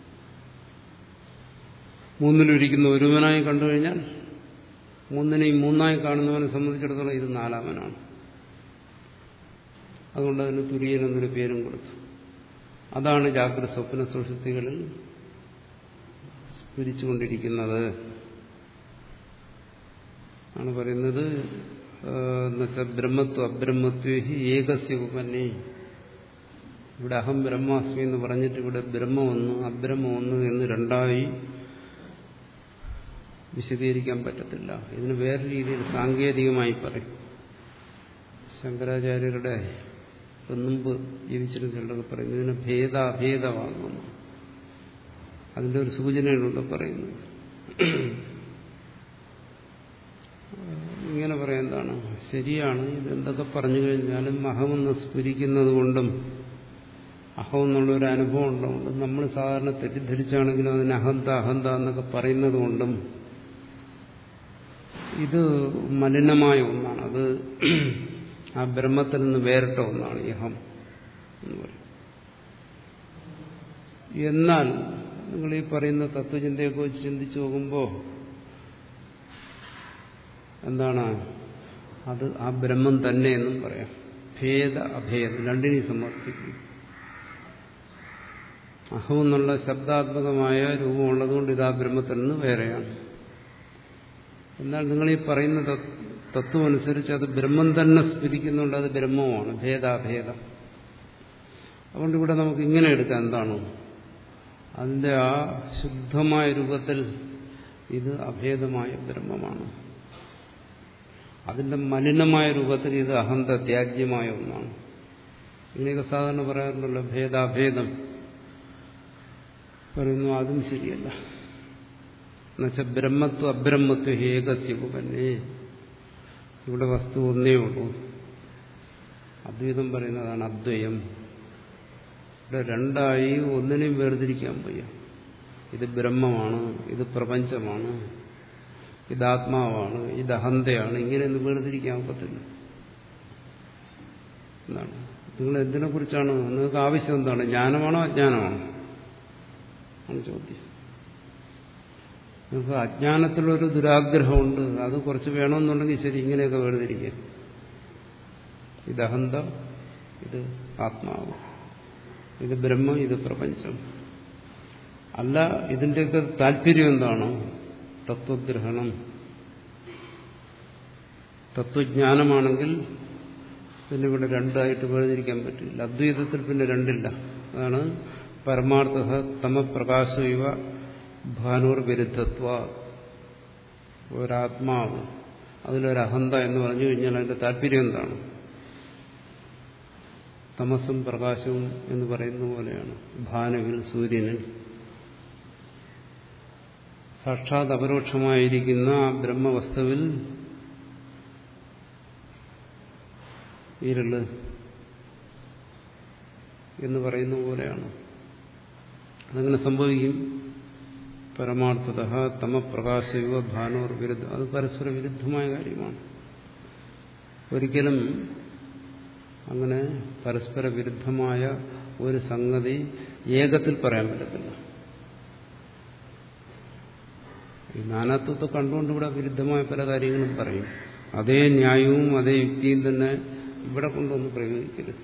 മൂന്നിലും ഇരിക്കുന്ന ഒരുവനായി കണ്ടുകഴിഞ്ഞാൽ മൂന്നിനെയും മൂന്നായി കാണുന്നവനെ സംബന്ധിച്ചിടത്തോളം ഇത് നാലാമനാണ്. അതുകൊണ്ട് അതിന് തുര്യൻ എന്നൊരു പേരും കൊടുത്തു. അതാണ് ജാഗ്രത സ്വപ്ന സുഷുപ്തികളിൽ സ്ഫുരിച്ചുകൊണ്ടിരിക്കുന്നത് ആണ് പറയുന്നത്. എന്നുവെച്ചാൽ ബ്രഹ്മത്വ അബ്രഹ്മത്വേഹി ഏകസ്യ ഉപന്യേ. ഇവിടെ അഹം ബ്രഹ്മാസ്മി എന്ന് പറഞ്ഞിട്ട് ഇവിടെ ബ്രഹ്മം ഒന്ന് അബ്രഹ്മം ഒന്ന് എന്ന് രണ്ടായി വിശദീകരിക്കാൻ പറ്റത്തില്ല. ഇതിന് വേറെ രീതിയിൽ സാങ്കേതികമായി പറയും. ശങ്കരാചാര്യരുടെ മുമ്പ് ജീവിച്ചിരുന്നവരൊക്കെ പറയുന്നത് ഇതിന് ഭേദാഭേദമാകുന്നു. അതിൻ്റെ ഒരു സൂചനയിലൂടെ പറയുന്നത്. ഇങ്ങനെ പറയാൻ എന്താണ്? ശരിയാണ്, ഇതെന്തൊക്കെ പറഞ്ഞു കഴിഞ്ഞാലും അഹമെന്ന് സ്ഫുരിക്കുന്നത് കൊണ്ടും അഹം എന്നുള്ളൊരു അനുഭവം ഉള്ളതുകൊണ്ടും നമ്മൾ സാധാരണ തെറ്റിദ്ധരിച്ചാണെങ്കിലും അതിന് അഹന്ത അഹന്ത എന്നൊക്കെ പറയുന്നത് കൊണ്ടും ഇത് മലിനമായ ഒന്നാണ്. അത് ആ ബ്രഹ്മത്തിൽ നിന്ന് വേറിട്ട ഒന്നാണ് ഈ അഹം എന്ന് പറയും. എന്നാൽ നിങ്ങൾ ഈ പറയുന്ന തത്വചിന്തയൊക്കെ വെച്ച് ചിന്തിച്ചു നോക്കുമ്പോൾ എന്താണ്? അത് ആ ബ്രഹ്മം തന്നെ എന്നും പറയാം. ഭേദ അഭേദം രണ്ടിനെയും സമർത്ഥിക്കും. അഹം എന്നുള്ള ശബ്ദാത്മകമായ രൂപമുള്ളതുകൊണ്ട് ഇത് ആ ബ്രഹ്മത്തിൽ നിന്ന് വേറെയാണ്. എന്നാൽ നിങ്ങൾ ഈ പറയുന്ന തത്വം അനുസരിച്ച് അത് ബ്രഹ്മം തന്നെ സ്ഫുരിക്കുന്നുണ്ട്, അത് ബ്രഹ്മമാണ്. ഭേദാഭേദം. അതുകൊണ്ട് ഇവിടെ നമുക്ക് ഇങ്ങനെ എടുക്കാം. എന്താണോ അതിന്റെ ആ ശുദ്ധമായ രൂപത്തിൽ ഇത് അഭേദമായ ബ്രഹ്മമാണ്. അതിന്റെ മലിനമായ രൂപത്തിൽ ഇത് അഹന്ത ത്യാജ്യമായ ഒന്നാണ്. ഇങ്ങനെയൊക്കെ സാധാരണ പറയാറുണ്ടല്ലോ, ഭേദാഭേദം പറയുന്നു. അതും ശരിയല്ല. എന്നുവെച്ചാൽ ബ്രഹ്മത്വ അബ്രഹ്മത്വ ഏകസ്യ ഉപന്നേ, ഇവിടെ വസ്തു ഒന്നേ ഉള്ളൂ. അദ്വൈതം പറയുന്നതാണ് അദ്വയം. ഇവിടെ രണ്ടായി ഒന്നിനെയും വേർതിരിക്കാൻ വയ്യ. ഇത് ബ്രഹ്മമാണ്, ഇത് പ്രപഞ്ചമാണ്, ഇത് ആത്മാവാണ്, ഇത് അഹന്തയാണ്, ഇങ്ങനെയൊന്നും വേർതിരിക്കാൻ ഒക്കത്തില്ല. എന്താണ് നിങ്ങൾ എന്തിനെ കുറിച്ചാണ് നിങ്ങൾക്ക് ആവശ്യം? എന്താണ്? ജ്ഞാനമാണോ അജ്ഞാനമാണോ ആണ് ചോദ്യം. നിങ്ങൾക്ക് അജ്ഞാനത്തിലൊരു ദുരാഗ്രഹമുണ്ട്, അത് കുറച്ച് വേണമെന്നുണ്ടെങ്കിൽ ശരി, ഇങ്ങനെയൊക്കെ വേർതിരിക്കാം. ഇത് അഹന്ത, ഇത് ആത്മാവ്, ഇത് ബ്രഹ്മം, ഇത് പ്രപഞ്ചം. അല്ല, ഇതിന്റെയൊക്കെ താല്പര്യം എന്താണ്? തത്വഗ്രഹണം. തത്വജ്ഞാനമാണെങ്കിൽ പിന്നെ ഇവിടെ രണ്ടായിട്ട് വേർതിരിക്കാൻ പറ്റില്ല. അദ്വൈതത്തിൽ പിന്നെ രണ്ടില്ല. അതാണ് പരമാർത്ഥ തമപ്രകാശൈവ ഭാനൂർ വിരുദ്ധത്വ. ഒരാത്മാവ്, അതിലൊരഹന്ത എന്ന് പറഞ്ഞു കഴിഞ്ഞാൽ അതിന്റെ താല്പര്യം എന്താണ്? തമസും പ്രകാശവും എന്ന് പറയുന്ന പോലെയാണ്. ഭാനുവിൽ, സൂര്യനിൽ സാക്ഷാത് അപരോക്ഷമായിരിക്കുന്ന ആ ബ്രഹ്മവസ്തുവിൽ ഇരുള് എന്ന് പറയുന്ന പോലെയാണ്. അതങ്ങനെ സംഭവിക്കും. പരമാർത്ഥത തമപ്രകാശൈവ ഭാനോർ വിരുദ്ധ, അത് പരസ്പര വിരുദ്ധമായ കാര്യമാണ്. ഒരിക്കലും അങ്ങനെ പരസ്പര വിരുദ്ധമായ ഒരു സംഗതി ഏകത്തിൽ പറയാൻ പറ്റത്തില്ല. ഈ നാനാത്വത്തെ കണ്ടുകൊണ്ട് ഇവിടെ വിരുദ്ധമായ പല കാര്യങ്ങളും പറയും. അതേ ന്യായവും അതേ യുക്തിയും തന്നെ ഇവിടെ കൊണ്ടൊന്ന് പ്രയോഗിക്കരുത്.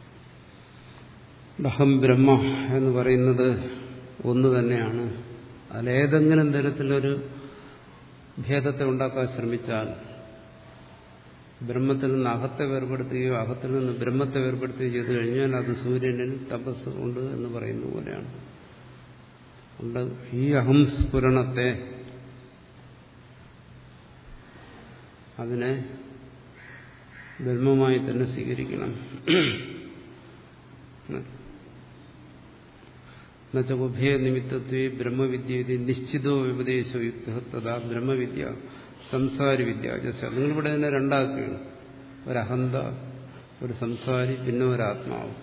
അഹം ബ്രഹ്മ എന്ന് പറയുന്നത് ഒന്ന് തന്നെയാണ്. അതിലേതെങ്കിലും തരത്തിലൊരു ഭേദത്തെ ഉണ്ടാക്കാൻ ശ്രമിച്ചാൽ, ബ്രഹ്മത്തിൽ നിന്ന് അഹത്തെ വേർപെടുത്തുകയോ അഹത്തിൽ നിന്ന് ബ്രഹ്മത്തെ വേർപെടുത്തുകയോ ചെയ്തു കഴിഞ്ഞാൽ അത് സൂര്യനിൽ തപസ് ഉണ്ട് എന്ന് പറയുന്ന പോലെയാണ്. ഉണ്ട് ഈ അഹംസ്ഫുരണത്തെ, അതിനെ ബ്രഹ്മമായി തന്നെ സ്വീകരിക്കണം. ഉഭയ നിമിത്തത്വേ ബ്രഹ്മവിദ്യ നിശ്ചിതോ വ്യപദേശോ യുക്ത തഥാ ബ്രഹ്മവിദ്യ സംസാരി വിദ്യ. നിങ്ങളിവിടെ തന്നെ രണ്ടാക്കുകയാണ്. ഒരഹന്ത, ഒരു സംസാരി, പിന്നെ ഒരാത്മാവ്.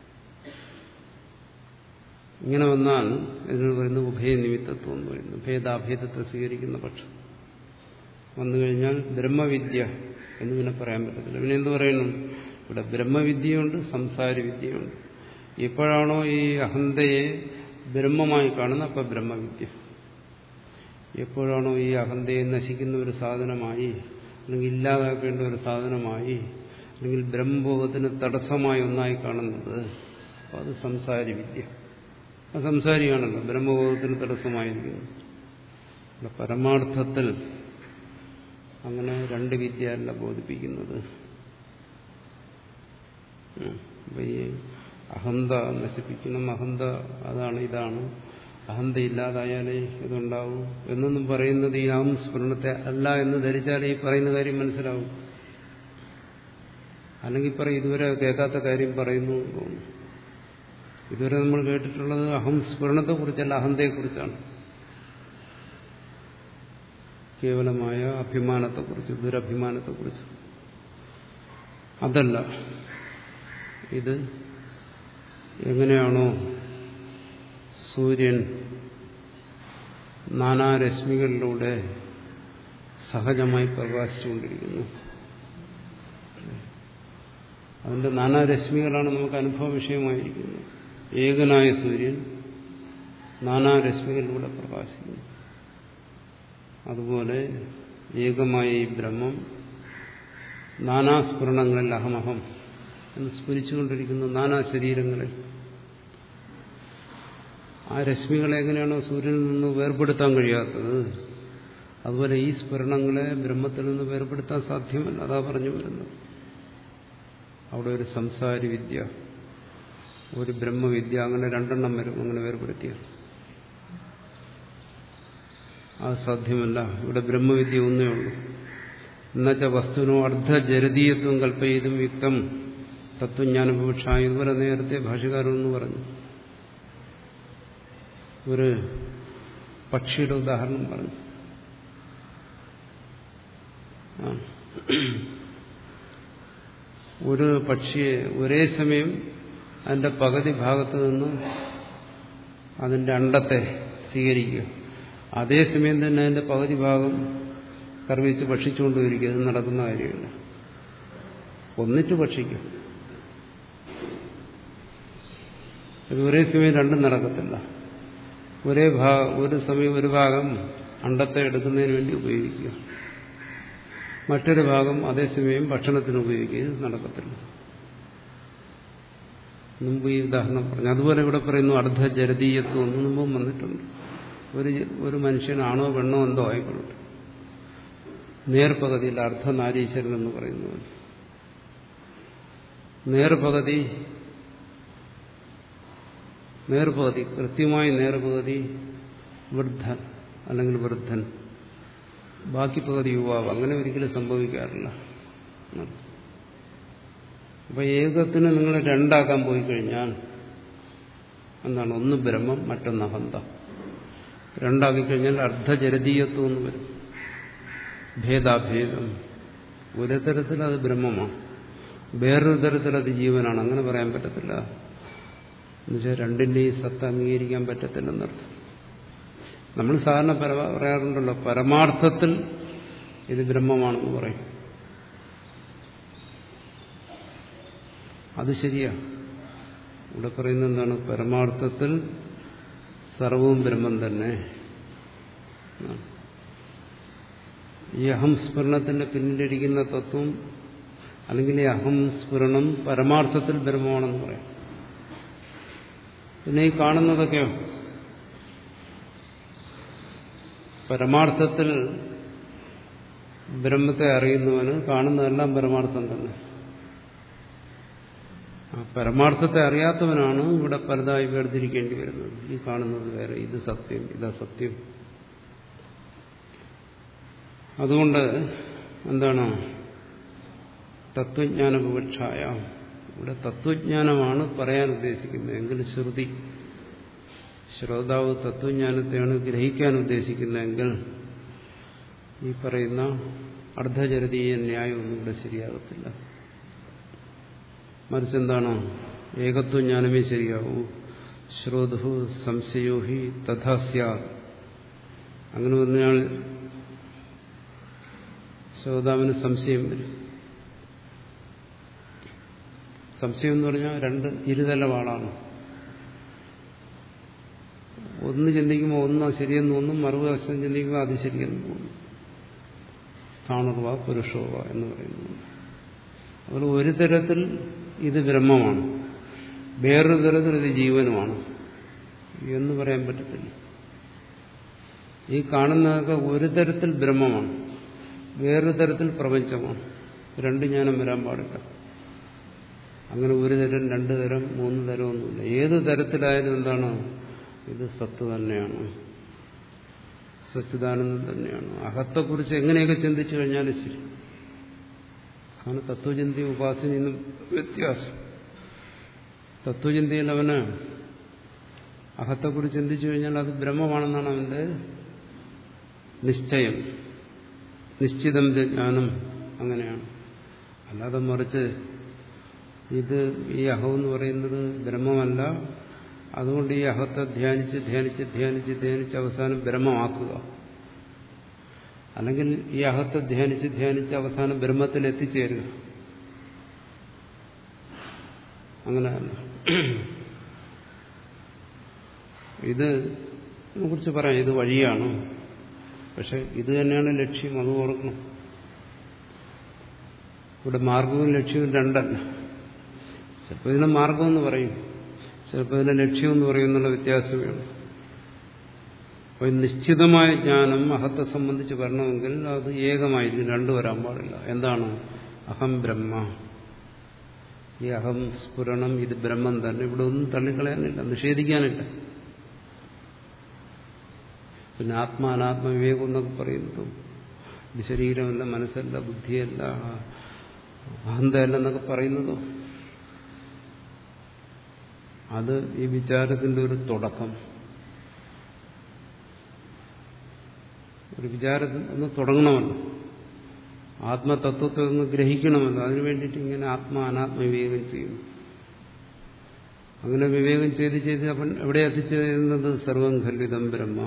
ഇങ്ങനെ വന്നാൽ ഇതിനോട് പറയുന്നത് ഉഭയ നിമിത്തത്വം എന്ന് പറയുന്നു. ഭേദാഭേദത്തെ സ്വീകരിക്കുന്ന പക്ഷം വന്നു കഴിഞ്ഞാൽ ബ്രഹ്മവിദ്യ എന്ന് പിന്നെ പറയാൻ പറ്റത്തില്ല. പിന്നെ എന്ത് പറയണം? ഇവിടെ ബ്രഹ്മവിദ്യയുണ്ട്, സംസാരി വിദ്യയുണ്ട്. എപ്പോഴാണോ ഈ അഹന്തയെ ബ്രഹ്മമായി കാണുന്നത്, അപ്പം ബ്രഹ്മവിദ്യ. എപ്പോഴാണോ ഈ അഹന്തയെ നശിക്കുന്ന ഒരു സാധനമായി, അല്ലെങ്കിൽ ഇല്ലാതാക്കേണ്ട ഒരു സാധനമായി, അല്ലെങ്കിൽ ബ്രഹ്മബോധത്തിന് തടസ്സമായി ഒന്നായി കാണുന്നത്, അപ്പം അത് സംസാരി വിദ്യ. അത് സംസാരിയാണല്ലോ, ബ്രഹ്മബോധത്തിന് തടസ്സമായിരിക്കുന്നു. പരമാർത്ഥത്തിൽ അങ്ങനെ രണ്ട് വിദ്യയല്ല ബോധിപ്പിക്കുന്നത്. അപ്പൊ ഈ അഹന്ത നശിപ്പിക്കണം, അഹന്ത അതാണ് ഇതാണ്, അഹന്ത ഇല്ലാതായാലേ ഇതുണ്ടാവും എന്നൊന്നും പറയുന്നത് ഈ അഹം സ്ഫുരണത്തെ അല്ല എന്ന് ധരിച്ചാലേ ഈ പറയുന്ന കാര്യം മനസ്സിലാവും. അല്ലെങ്കിൽ പറയും ഇതുവരെ കേൾക്കാത്ത കാര്യം പറയുന്നു എന്ന് തോന്നുന്നു. ഇതുവരെ നമ്മൾ കേട്ടിട്ടുള്ളത് അഹം സ്ഫുരണത്തെക്കുറിച്ചല്ല, അഹന്തയെക്കുറിച്ചാണ്. കേവലമായ അഭിമാനത്തെക്കുറിച്ച്, ദുരഭിമാനത്തെക്കുറിച്ച്. അതല്ല, ഇത് എങ്ങനെയാണോ സൂര്യൻ നാനാരശ്മികളിലൂടെ സഹജമായി പ്രകാശിച്ചുകൊണ്ടിരിക്കുന്നു, അതിന്റെ നാനാരശ്മികളാണ് നമുക്ക് അനുഭവ വിഷയമായിരിക്കുന്നത്. ഏകനായ സൂര്യൻ നാനാരശ്മികളിലൂടെ പ്രകാശിക്കുന്നു. അതുപോലെ ഏകമായ ഈ ബ്രഹ്മം നാനാസ്ഫുരണങ്ങളിൽ അഹമഹം എന്ന് സ്ഫുരിച്ചുകൊണ്ടിരിക്കുന്നു നാനാ ശരീരങ്ങളിൽ. ആ രശ്മികളെ എങ്ങനെയാണോ സൂര്യനിൽ നിന്ന് വേർപെടുത്താൻ കഴിയാത്തത്, അതുപോലെ ഈ സ്ഫുരണങ്ങളെ ബ്രഹ്മത്തിൽ നിന്ന് വേർപെടുത്താൻ സാധ്യമല്ല. അതാ പറഞ്ഞു വരുന്നത്. അവിടെ ഒരു സംസാരി വിദ്യ ഒരു ബ്രഹ്മവിദ്യ, അങ്ങനെ രണ്ടെണ്ണം വരും. അങ്ങനെ വേർപെടുത്തിയ അത് സാധ്യമല്ല. ഇവിടെ ബ്രഹ്മവിദ്യ ഒന്നേ ഉള്ളൂ. എന്നുവെച്ച വസ്തുവിനോ അർദ്ധജരതീയത്വം കൽപ്പയിതും യുക്തം തത്വജ്ഞാനപക്ഷ. ഇതുപോലെ നേരത്തെ ഭാഷ്യകാരനെന്ന് പറഞ്ഞു. ഒരു പക്ഷിയുടെ ഉദാഹരണം പറഞ്ഞു. ഒരു പക്ഷിയെ ഒരേ സമയം അതിന്റെ പകുതി ഭാഗത്ത് നിന്ന് അതിന്റെ അണ്ടത്തെ സ്വീകരിക്കുക, അതേസമയം തന്നെ അതിന്റെ പകുതി ഭാഗം കർവിച്ച് ഭക്ഷിച്ചുകൊണ്ടിരിക്കുക. ഇത് നടക്കുന്ന കാര്യമില്ല. ഒന്നിട്ട് ഭക്ഷിക്കും. ഇത് ഒരേ സമയം രണ്ടും നടക്കത്തില്ല. ഒരേ ഭാഗം ഒരു സമയം ഒരു ഭാഗം അണ്ടത്തെ എടുക്കുന്നതിന് വേണ്ടി ഉപയോഗിക്കുക, മറ്റൊരു ഭാഗം അതേസമയം ഭക്ഷണത്തിന് ഉപയോഗിക്കുക. ഇത് നടക്കത്തില്ല. മുമ്പ് ഈ ഉദാഹരണം പറഞ്ഞു. അതുപോലെ ഇവിടെ പറയുന്നു അർദ്ധജരതീയത്വം എന്ന് മുമ്പും വന്നിട്ടുണ്ട്. ഒരു ഒരു മനുഷ്യനാണോ പെണ്ണോ എന്തോ ആയിക്കൊള്ളട്ടെ, നേർപകുതിയിൽ അർദ്ധനാരീശ്വരൻ എന്ന് പറയുന്നത് നേർപകുതി നേർപകുതി കൃത്യമായി നേർപകുതി വൃദ്ധൻ അല്ലെങ്കിൽ വൃദ്ധൻ, ബാക്കി പകുതി യുവാവ്. അങ്ങനെ ഒരിക്കലും സംഭവിക്കാറില്ല. അപ്പൊ ഏകത്തിന് നിങ്ങൾ രണ്ടാക്കാൻ പോയി കഴിഞ്ഞാൽ എന്താണ്? ഒന്ന് ബ്രഹ്മം, മറ്റൊന്ന് അഹന്ത. രണ്ടാക്കി കഴിഞ്ഞാൽ അർദ്ധജരതീയത്വം എന്ന് വരും. ഭേദാഭേദം. ഒരു തരത്തിൽ അത് ബ്രഹ്മമാണ്, വേറൊരു തരത്തിൽ അത് ജീവനാണ്. അങ്ങനെ പറയാൻ പറ്റത്തില്ല. എന്നുവെച്ചാൽ രണ്ടിന്റെയും സത്ത അംഗീകരിക്കാൻ പറ്റത്തില്ലെന്നർത്ഥം. നമ്മൾ സാധാരണ പറയാറുണ്ടല്ലോ, പരമാർത്ഥത്തിൽ ഇത് ബ്രഹ്മമാണെന്ന് പറയും. അത് ശരിയാ. ഇവിടെ പറയുന്നത് എന്താണ്? പരമാർത്ഥത്തിൽ സർവവും ബ്രഹ്മം തന്നെ. ഈ അഹം സ്ഫുരണത്തിന്റെ പിന്നിലിരിക്കുന്ന തത്വം അല്ലെങ്കിൽ ഈ അഹം സ്ഫുരണം പരമാർത്ഥത്തിൽ ബ്രഹ്മമാണെന്ന് പറയാം. പിന്നെ ഈ കാണുന്നതൊക്കെയോ പരമാർത്ഥത്തിൽ ബ്രഹ്മത്തെ അറിയുന്നവന് കാണുന്നതെല്ലാം പരമാർത്ഥം തന്നെ. ആ പരമാർത്ഥത്തെ അറിയാത്തവനാണ് ഇവിടെ പലതായി വേർതിരിക്കേണ്ടി വരുന്നത്. ഈ കാണുന്നത് വേറെ, ഇത് സത്യം, ഇതാ സത്യം. അതുകൊണ്ട് എന്താണ്? തത്വജ്ഞാനപക്ഷായ. ഇവിടെ തത്വജ്ഞാനമാണ് പറയാൻ ഉദ്ദേശിക്കുന്നത് എങ്കിൽ ശ്രുതി, ശ്രോതാവ് തത്വജ്ഞാനത്തെയാണ് ഗ്രഹിക്കാൻ ഉദ്ദേശിക്കുന്നതെങ്കിൽ ഈ പറയുന്ന അർദ്ധജരതീയ ന്യായമൊന്നും ഇവിടെ ശരിയാകത്തില്ല. മറിച്ചെന്താണ്? ഏകത്വജ്ഞാനമേ ശരിയാവൂ. ശ്രോതു സംശയോ ഹി തഥാ സ്യാത്. അങ്ങനെ പറഞ്ഞാൽ ശ്രോതാവിന് സംശയം വരും. സംശയം എന്ന് പറഞ്ഞാൽ രണ്ട് ഇരുതല വാളാണ്. ഒന്ന് ചിന്തിക്കുമ്പോൾ ഒന്ന് ശരിയെന്ന് തോന്നും, മറുവശം ചിന്തിക്കുമ്പോൾ അത് ശരിയെന്ന് തോന്നും. സ്ഥാണുർവ പുരുഷോവ എന്ന് പറയുന്നത്. അതുപോലെ ഒരു തരത്തിൽ ഇത് ബ്രഹ്മമാണ്, വേറൊരു തരത്തിൽ ഇത് ജീവനുമാണ് എന്ന് പറയാൻ പറ്റത്തില്ല. ഈ കാണുന്നതൊക്കെ ഒരു തരത്തിൽ ബ്രഹ്മമാണ്, വേറൊരു തരത്തിൽ പ്രപഞ്ചമാണ്. രണ്ട് ജ്ഞാനം വരാൻ പാടില്ല. അങ്ങനെ ഒരു തരം, രണ്ടു തരം, മൂന്ന് തരം ഒന്നുമില്ല. ഏത് തരത്തിലായാലും എന്താണ്? ഇത് സത്ത് തന്നെയാണ്, സച്ചിദാനന്ദം തന്നെയാണ്. അഹത്തെക്കുറിച്ച് എങ്ങനെയൊക്കെ ചിന്തിച്ചു കഴിഞ്ഞാലും ശരി. കാരണം തത്വചിന്തയും ഉപാസനയും വ്യത്യാസം. തത്വചിന്തയിൽ അവന് അഹത്തെക്കുറിച്ച് ചിന്തിച്ചു കഴിഞ്ഞാൽ അത് ബ്രഹ്മമാണെന്നാണ് അവന്റെ നിശ്ചയം, നിശ്ചിതം ജ്ഞാനം. അങ്ങനെയാണ്. അല്ലാതെ മറിച്ച് ഇത് ഈ അഹം എന്ന് പറയുന്നത് ബ്രഹ്മമല്ല, അതുകൊണ്ട് ഈ അഹത്തെ ധ്യാനിച്ച് ധ്യാനിച്ച് ധ്യാനിച്ച് ധ്യാനിച്ച് അവസാനം ബ്രഹ്മമാക്കുക, അല്ലെങ്കിൽ ഈ അഹത്തെ ധ്യാനിച്ച് ധ്യാനിച്ച് അവസാനം ബ്രഹ്മത്തിൽ എത്തിച്ചേരുക, അങ്ങനെയല്ല. ഇത് കുറിച്ച് പറയാം, ഇത് വഴിയാണ്, പക്ഷെ ഇത് തന്നെയാണ് ലക്ഷ്യം, അത് ഓർക്കണം. ഇവിടെ മാർഗവും ലക്ഷ്യവും രണ്ടല്ല. ചിലപ്പോൾ ഇതിനെ മാർഗമെന്ന് പറയും, ചിലപ്പോൾ ഇതിനെ ലക്ഷ്യമെന്ന് പറയും എന്നുള്ള വ്യത്യാസമാണ്. അപ്പോൾ നിശ്ചിതമായ ജ്ഞാനം അഹത്തെ സംബന്ധിച്ച് വരണമെങ്കിൽ അത് ഏകമായിരിക്കും, രണ്ടു വരാൻ പാടില്ല. എന്താണ്? അഹം ബ്രഹ്മ, ഈ അഹം സ്ഫുരണം ഇത് ബ്രഹ്മം തന്നെ. ഇവിടെ ഒന്നും തള്ളിക്കളയാനില്ല, നിഷേധിക്കാനില്ല. പിന്നെ ആത്മാ അനാത്മ വിവേകം എന്നൊക്കെ പറയുന്നതും ഇത് ശരീരമല്ല, മനസ്സല്ല, ബുദ്ധിയല്ല, അഹന്തയല്ല എന്നൊക്കെ പറയുന്നതോ അത് ഈ വിചാരത്തിന്റെ ഒരു തുടക്കം. ഒരു വിചാരത്തിൽ ഒന്ന് തുടങ്ങണമല്ലോ, ആത്മതത്വത്തെ ഒന്ന് ഗ്രഹിക്കണമല്ലോ. അതിനു വേണ്ടിയിട്ട് ഇങ്ങനെ ആത്മാ അനാത്മ വിവേകം ചെയ്യും. അങ്ങനെ വിവേകം ചെയ്ത് ചെയ്ത് അവൻ എവിടെ എത്തിച്ചേരുന്നത്? സർവം ഖല്വിദം ബ്രഹ്മ,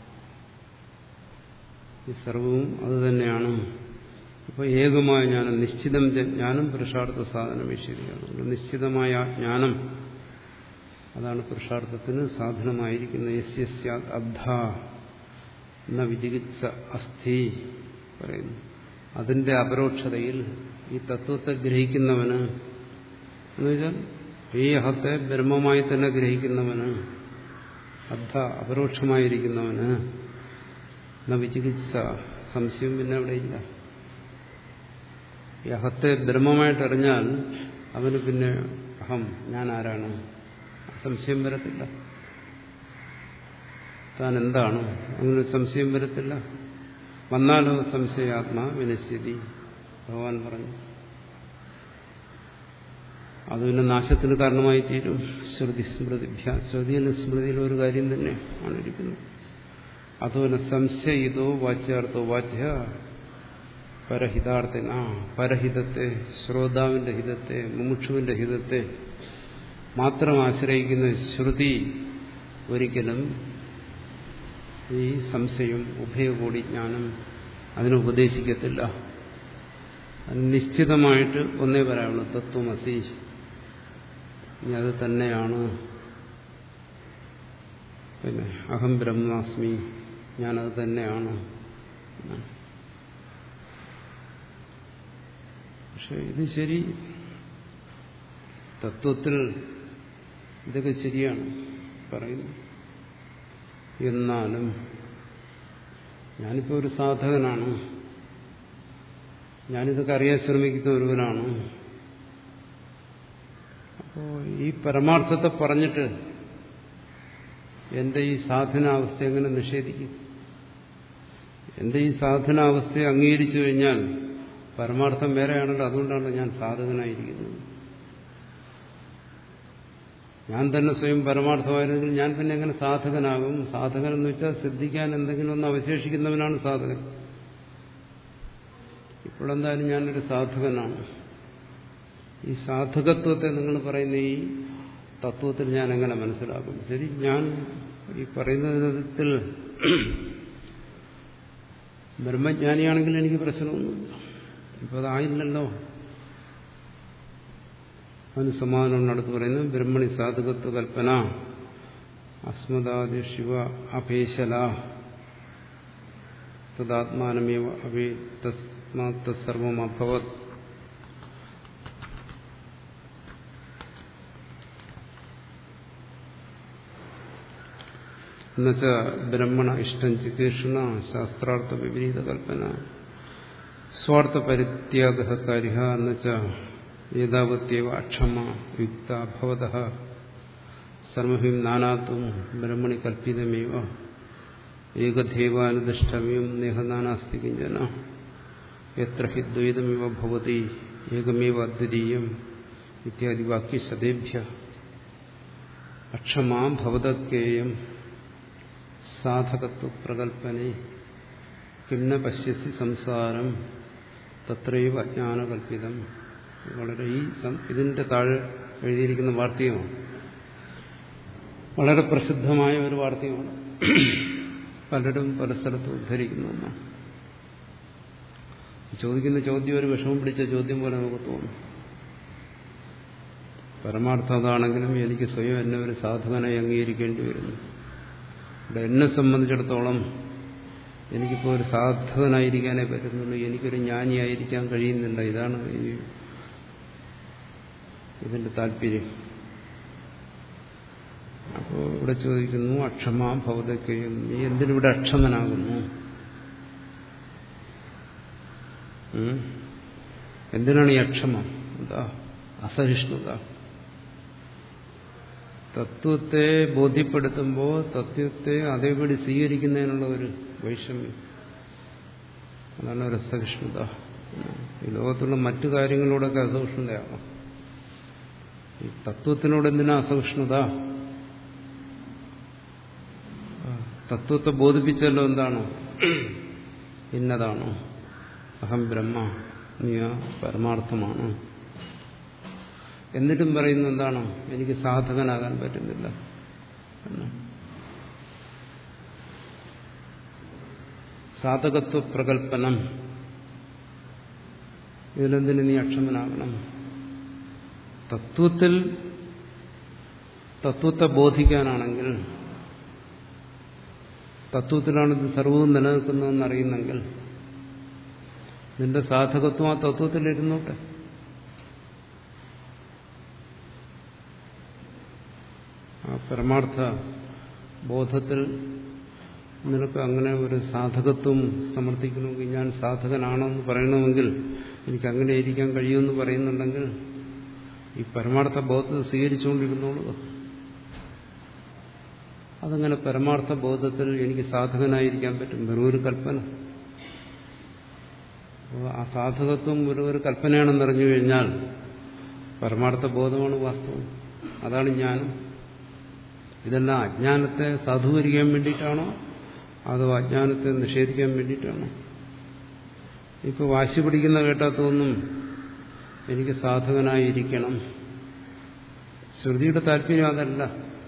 ഈ സർവവും അത് തന്നെയാണ്. അപ്പോൾ ഏകമായ ജ്ഞാനം, നിശ്ചിതം ജ്ഞാനം പുരുഷാർത്ഥ സാധന വിഷയമാണ്. നിശ്ചിതമായ ജ്ഞാനം അതാണ് പുരുഷാർത്ഥത്തിന് സാധനമായിരിക്കുന്നത്. യസ്യ സ്യാദ് അബ്ധ ന വിജിഗിത്സ അസ്ഥി പറയുന്നു. അതിന്റെ അപരോക്ഷതയിൽ ഈ തത്വത്തെ ഗ്രഹിക്കുന്നവന്, എന്നുവെച്ചാൽ ഈ അഹത്തെ ബ്രഹ്മമായി തന്നെ ഗ്രഹിക്കുന്നവന്, അബ്ധ അപരോക്ഷമായിരിക്കുന്നവന് ന വിജിഗിത്സ, സംശയം പിന്നെ അവിടെയില്ല. ഈ അഹത്തെ ബ്രഹ്മമായിട്ടറിഞ്ഞാൽ അവന് പിന്നെ അഹം, ഞാൻ ആരാണ്, സംശയം വരത്തില്ല. താൻ എന്താണ്, അങ്ങനെ സംശയം വരത്തില്ല. വന്നാലോ സംശയാത്മാ വിനശ്യതി, ഭഗവാൻ പറഞ്ഞു. അത് പിന്നെ നാശത്തിന് കാരണമായി തീരും. ശ്രുതി സ്മൃതിഭ്യ, ശ്രുതിയിലും സ്മൃതിയിലും ഒരു കാര്യം തന്നെ ആണ് ഇരിക്കുന്നത്. അതുപോലെ സംശയിതോ വാച്യാർത്ഥോ വാച്യ പരഹിതാർത്ഥന, പരഹിതത്തെ, ശ്രോതാവിന്റെ ഹിതത്തെ, മുമുക്ഷുവിന്റെ ഹിതത്തെ മാത്രം ആശ്രയിക്കുന്ന ശ്രുതി ഒരിക്കലും ഈ സംശയം, ഉഭയകോടി ജ്ഞാനം അതിനെ ഉപദേശിക്കത്തില്ല. അത് നിശ്ചിതമായിട്ട് ഒന്നേ പറയാവുള്ളൂ, തത്വമസി, ഇനി അത് തന്നെയാണ്. പിന്നെ അഹം ബ്രഹ്മാസ്മി, ഞാനത് തന്നെയാണ്. പക്ഷെ ഇത് ശരി, തത്വത്തിൽ ഇതൊക്കെ ശരിയാണ് പറയുന്നു. എന്നാലും ഞാനിപ്പോൾ ഒരു സാധകനാണ്, ഞാനിതൊക്കെ അറിയാൻ ശ്രമിക്കുന്ന ഒരുവനാണ്. അപ്പോൾ ഈ പരമാർത്ഥത്തെ പറഞ്ഞിട്ട് എന്റെ ഈ സാധനാവസ്ഥ എങ്ങനെ നിഷേധിക്കും? എന്റെ ഈ സാധനാവസ്ഥയെ അംഗീകരിച്ചു കഴിഞ്ഞാൽ പരമാർത്ഥം വേറെയാണല്ലോ. അതുകൊണ്ടാണ് ഞാൻ സാധകനായിരിക്കുന്നത്. ഞാൻ തന്നെ സ്വയം പരമാർത്ഥമായിരുന്നെങ്കിൽ ഞാൻ പിന്നെ എങ്ങനെ സാധകനാകും? സാധകൻ എന്ന് വെച്ചാൽ സിദ്ധിക്കാൻ എന്തെങ്കിലും ഒന്ന് അവശേഷിക്കുന്നവനാണ് സാധകൻ. ഇപ്പോഴെന്തായാലും ഞാനൊരു സാധകനാണ്. ഈ സാധകത്വത്തെ നിങ്ങൾ പറയുന്ന ഈ തത്വത്തിൽ ഞാൻ എങ്ങനെ മനസ്സിലാക്കും? ശരി, ഞാൻ ഈ പറയുന്ന വിധത്തിൽ ബ്രഹ്മജ്ഞാനിയാണെങ്കിൽ എനിക്ക് പ്രശ്നമൊന്നുമില്ല. ഇപ്പം അതായില്ലല്ലോ. അതിന് സമാധാനം അടുത്ത് പറയുന്നത് ബ്രഹ്മണി സാധകത്വ കൽപ്പന അസ്മദാദി ശിവ അപേശല തദാത്മാനമേവ അവേ തസ്മാത് സർവം അഭവത്. എന്നുവെച്ച ബ്രഹ്മണ ഇഷ്ടം ചികീർഷണ ശാസ്ത്രാർത്ഥ വിപരീത കൽപ്പന സ്വാർത്ഥ പരിത്യാഗകാരിഹ എന്നുവെച്ച ഏതാവത്യവ അക്ഷമ യുക്ത ഭവതഃ സർവഹിം നാനാത്വം ബ്രഹ്മണി കൽപ്പിതമേവ ഏകദേവാനുദിഷ്ടമ്യം നേഹ നാനാസ്തി കിഞ്ചന യത്ര ഹി ദ്വൈതമിവ ഭവതി ഏകമേവ അദ്വിതീയം ഇത്യാദി വാക്യശതേഭ്യ അക്ഷമാ ഭവതക്കേയം സാധകത്വ പ്രകൽപ്പനെ കിംന പശ്യസി സംസാരം തത്രൈവ അജ്ഞാനകൽപ്പിതം. വളരെ ഈ ഇതിന്റെ താഴെ എഴുതിയിരിക്കുന്ന വാർത്തകമാണ്, വളരെ പ്രസിദ്ധമായ ഒരു വാർത്തകമാണ്, പലരും പല സ്ഥലത്തും ഉദ്ധരിക്കുന്ന ഒന്നാണ്. ചോദിക്കുന്ന ചോദ്യം ഒരു വിഷമം പിടിച്ച ചോദ്യം പോലെ നമുക്ക് തോന്നും. പരമാർത്ഥം അതാണെങ്കിലും എനിക്ക് സ്വയം എന്നെ ഒരു സാധകനായി അംഗീകരിക്കേണ്ടി വരുന്നു. ഇവിടെ എന്നെ സംബന്ധിച്ചിടത്തോളം എനിക്കിപ്പോൾ ഒരു സാധകനായിരിക്കാനേ പറ്റുന്നുള്ളൂ, എനിക്കൊരു ജ്ഞാനിയായിരിക്കാൻ കഴിയുന്നില്ല. ഇതാണ് ഈ ഇതിന്റെ താല്പര്യം. അപ്പോൾ ഇവിടെ ചോദിക്കുന്നു അക്ഷമാ ഭവതക്കെയും, നീ എന്തിനിവിടെ അക്ഷമനാകുന്നു? എന്തിനാണ് ഈ അക്ഷമ? എന്താ അസഹിഷ്ണുത. തത്വത്തെ ബോധ്യപ്പെടുത്തുമ്പോൾ തത്വത്തെ അതേപടി സ്വീകരിക്കുന്നതിനുള്ള ഒരു വൈഷമ്യം, അതാണ് ഒരു അസഹിഷ്ണുത. ഈ ലോകത്തുള്ള മറ്റു കാര്യങ്ങളോടൊക്കെ അസഹിഷ്ണുതയാകാം, ഈ തത്വത്തിനോട് എന്തിനാ അസഹിഷ്ണുത? തത്വത്തെ ബോധിപ്പിച്ചല്ലോ എന്താണോ, ഇന്നതാണോ, അഹം ബ്രഹ്മ, നീ പരമാർത്ഥമാണ്. എന്നിട്ടും പറയുന്ന എന്താണോ, എനിക്ക് സാധകനാകാൻ പറ്റുന്നില്ല എന്നാണ്. സാധകത്വ പ്രകല്പനം, ഇതിലെന്തിന് നീ അക്ഷമനാകണം? തത്വത്തിൽ തത്വത്തെ ബോധിക്കാനാണെങ്കിൽ, തത്വത്തിലാണ് ഇത് സർവവും നിലനിൽക്കുന്നതെന്ന് അറിയുന്നെങ്കിൽ നിന്റെ സാധകത്വം ആ തത്വത്തിലിരുന്നോട്ടെ. ആ പരമാർത്ഥ ബോധത്തിൽ നിനക്ക് അങ്ങനെ ഒരു സാധകത്വം സമർത്ഥിക്കണമെങ്കിൽ, ഞാൻ സാധകനാണെന്ന് പറയണമെങ്കിൽ എനിക്ക് അങ്ങനെ ഇരിക്കാൻ കഴിയുമെന്ന് പറയുന്നുണ്ടെങ്കിൽ ഈ പരമാർത്ഥ ബോധത്തെ സ്വീകരിച്ചുകൊണ്ടിരുന്നോളൂ. അതങ്ങനെ പരമാർത്ഥ ബോധത്തിൽ എനിക്ക് സാധകനായിരിക്കാൻ പറ്റും, വെറും ഒരു കൽപ്പന. ആ സാധകത്വം ഒരു ഒരു കൽപ്പനയാണെന്നറിഞ്ഞു കഴിഞ്ഞാൽ പരമാർത്ഥ ബോധമാണ് വാസ്തവം, അതാണ് ജ്ഞാനം. ഇതെല്ലാം അജ്ഞാനത്തെ സാധൂകരിക്കാൻ വേണ്ടിയിട്ടാണോ അതോ അജ്ഞാനത്തെ നിഷേധിക്കാൻ വേണ്ടിയിട്ടാണോ? ഇപ്പോൾ വാശി പിടിക്കുന്ന കേട്ടാത്തൊന്നും എനിക്ക് സാധകനായിരിക്കണം. ശ്രുതിയുടെ താല്പര്യം അതല്ല.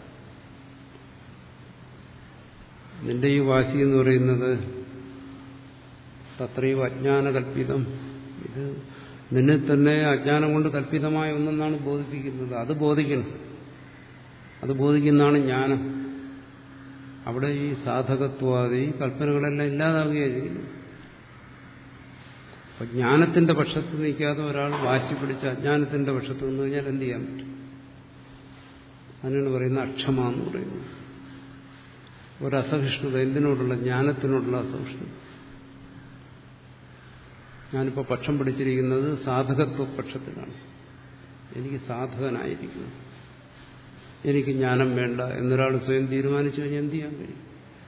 നിന്റെ ഈ വാശി എന്ന് പറയുന്നത് തത്രയും അജ്ഞാനകൽപ്പിതം, ഇത് നിന്നെ തന്നെ അജ്ഞാനം കൊണ്ട് കൽപ്പിതമായ ഒന്നെന്നാണ് ബോധിപ്പിക്കുന്നത്. അത് ബോധിക്കണം, അത് ബോധിക്കുന്നതാണ് ജ്ഞാനം. അവിടെ ഈ സാധകത്വാദി കൽപ്പനകളെല്ലാം ഇല്ലാതാവുകയാണ് ചെയ്യുന്നത്. അപ്പൊ ജ്ഞാനത്തിന്റെ പക്ഷത്ത് നിൽക്കാതെ ഒരാൾ വാശി പിടിച്ച് അജ്ഞാനത്തിന്റെ പക്ഷത്ത് നിന്ന് കഴിഞ്ഞാൽ എന്ത് ചെയ്യാൻ പറ്റും? അതിനാണ് പറയുന്നത് അക്ഷമ എന്ന് പറയുന്നത്. ഒരസഹിഷ്ണുത, എന്തിനോടുള്ള? ജ്ഞാനത്തിനോടുള്ള അസഹിഷ്ണുത. ഞാനിപ്പോൾ പക്ഷം പിടിച്ചിരിക്കുന്നത് സാധകത്വ പക്ഷത്തിലാണ്. എനിക്ക് സാധകനായിരിക്കുന്നു, എനിക്ക് ജ്ഞാനം വേണ്ട എന്നൊരാൾ സ്വയം തീരുമാനിച്ചു കഴിഞ്ഞാൽ എന്ത് ചെയ്യാൻ കഴിയും?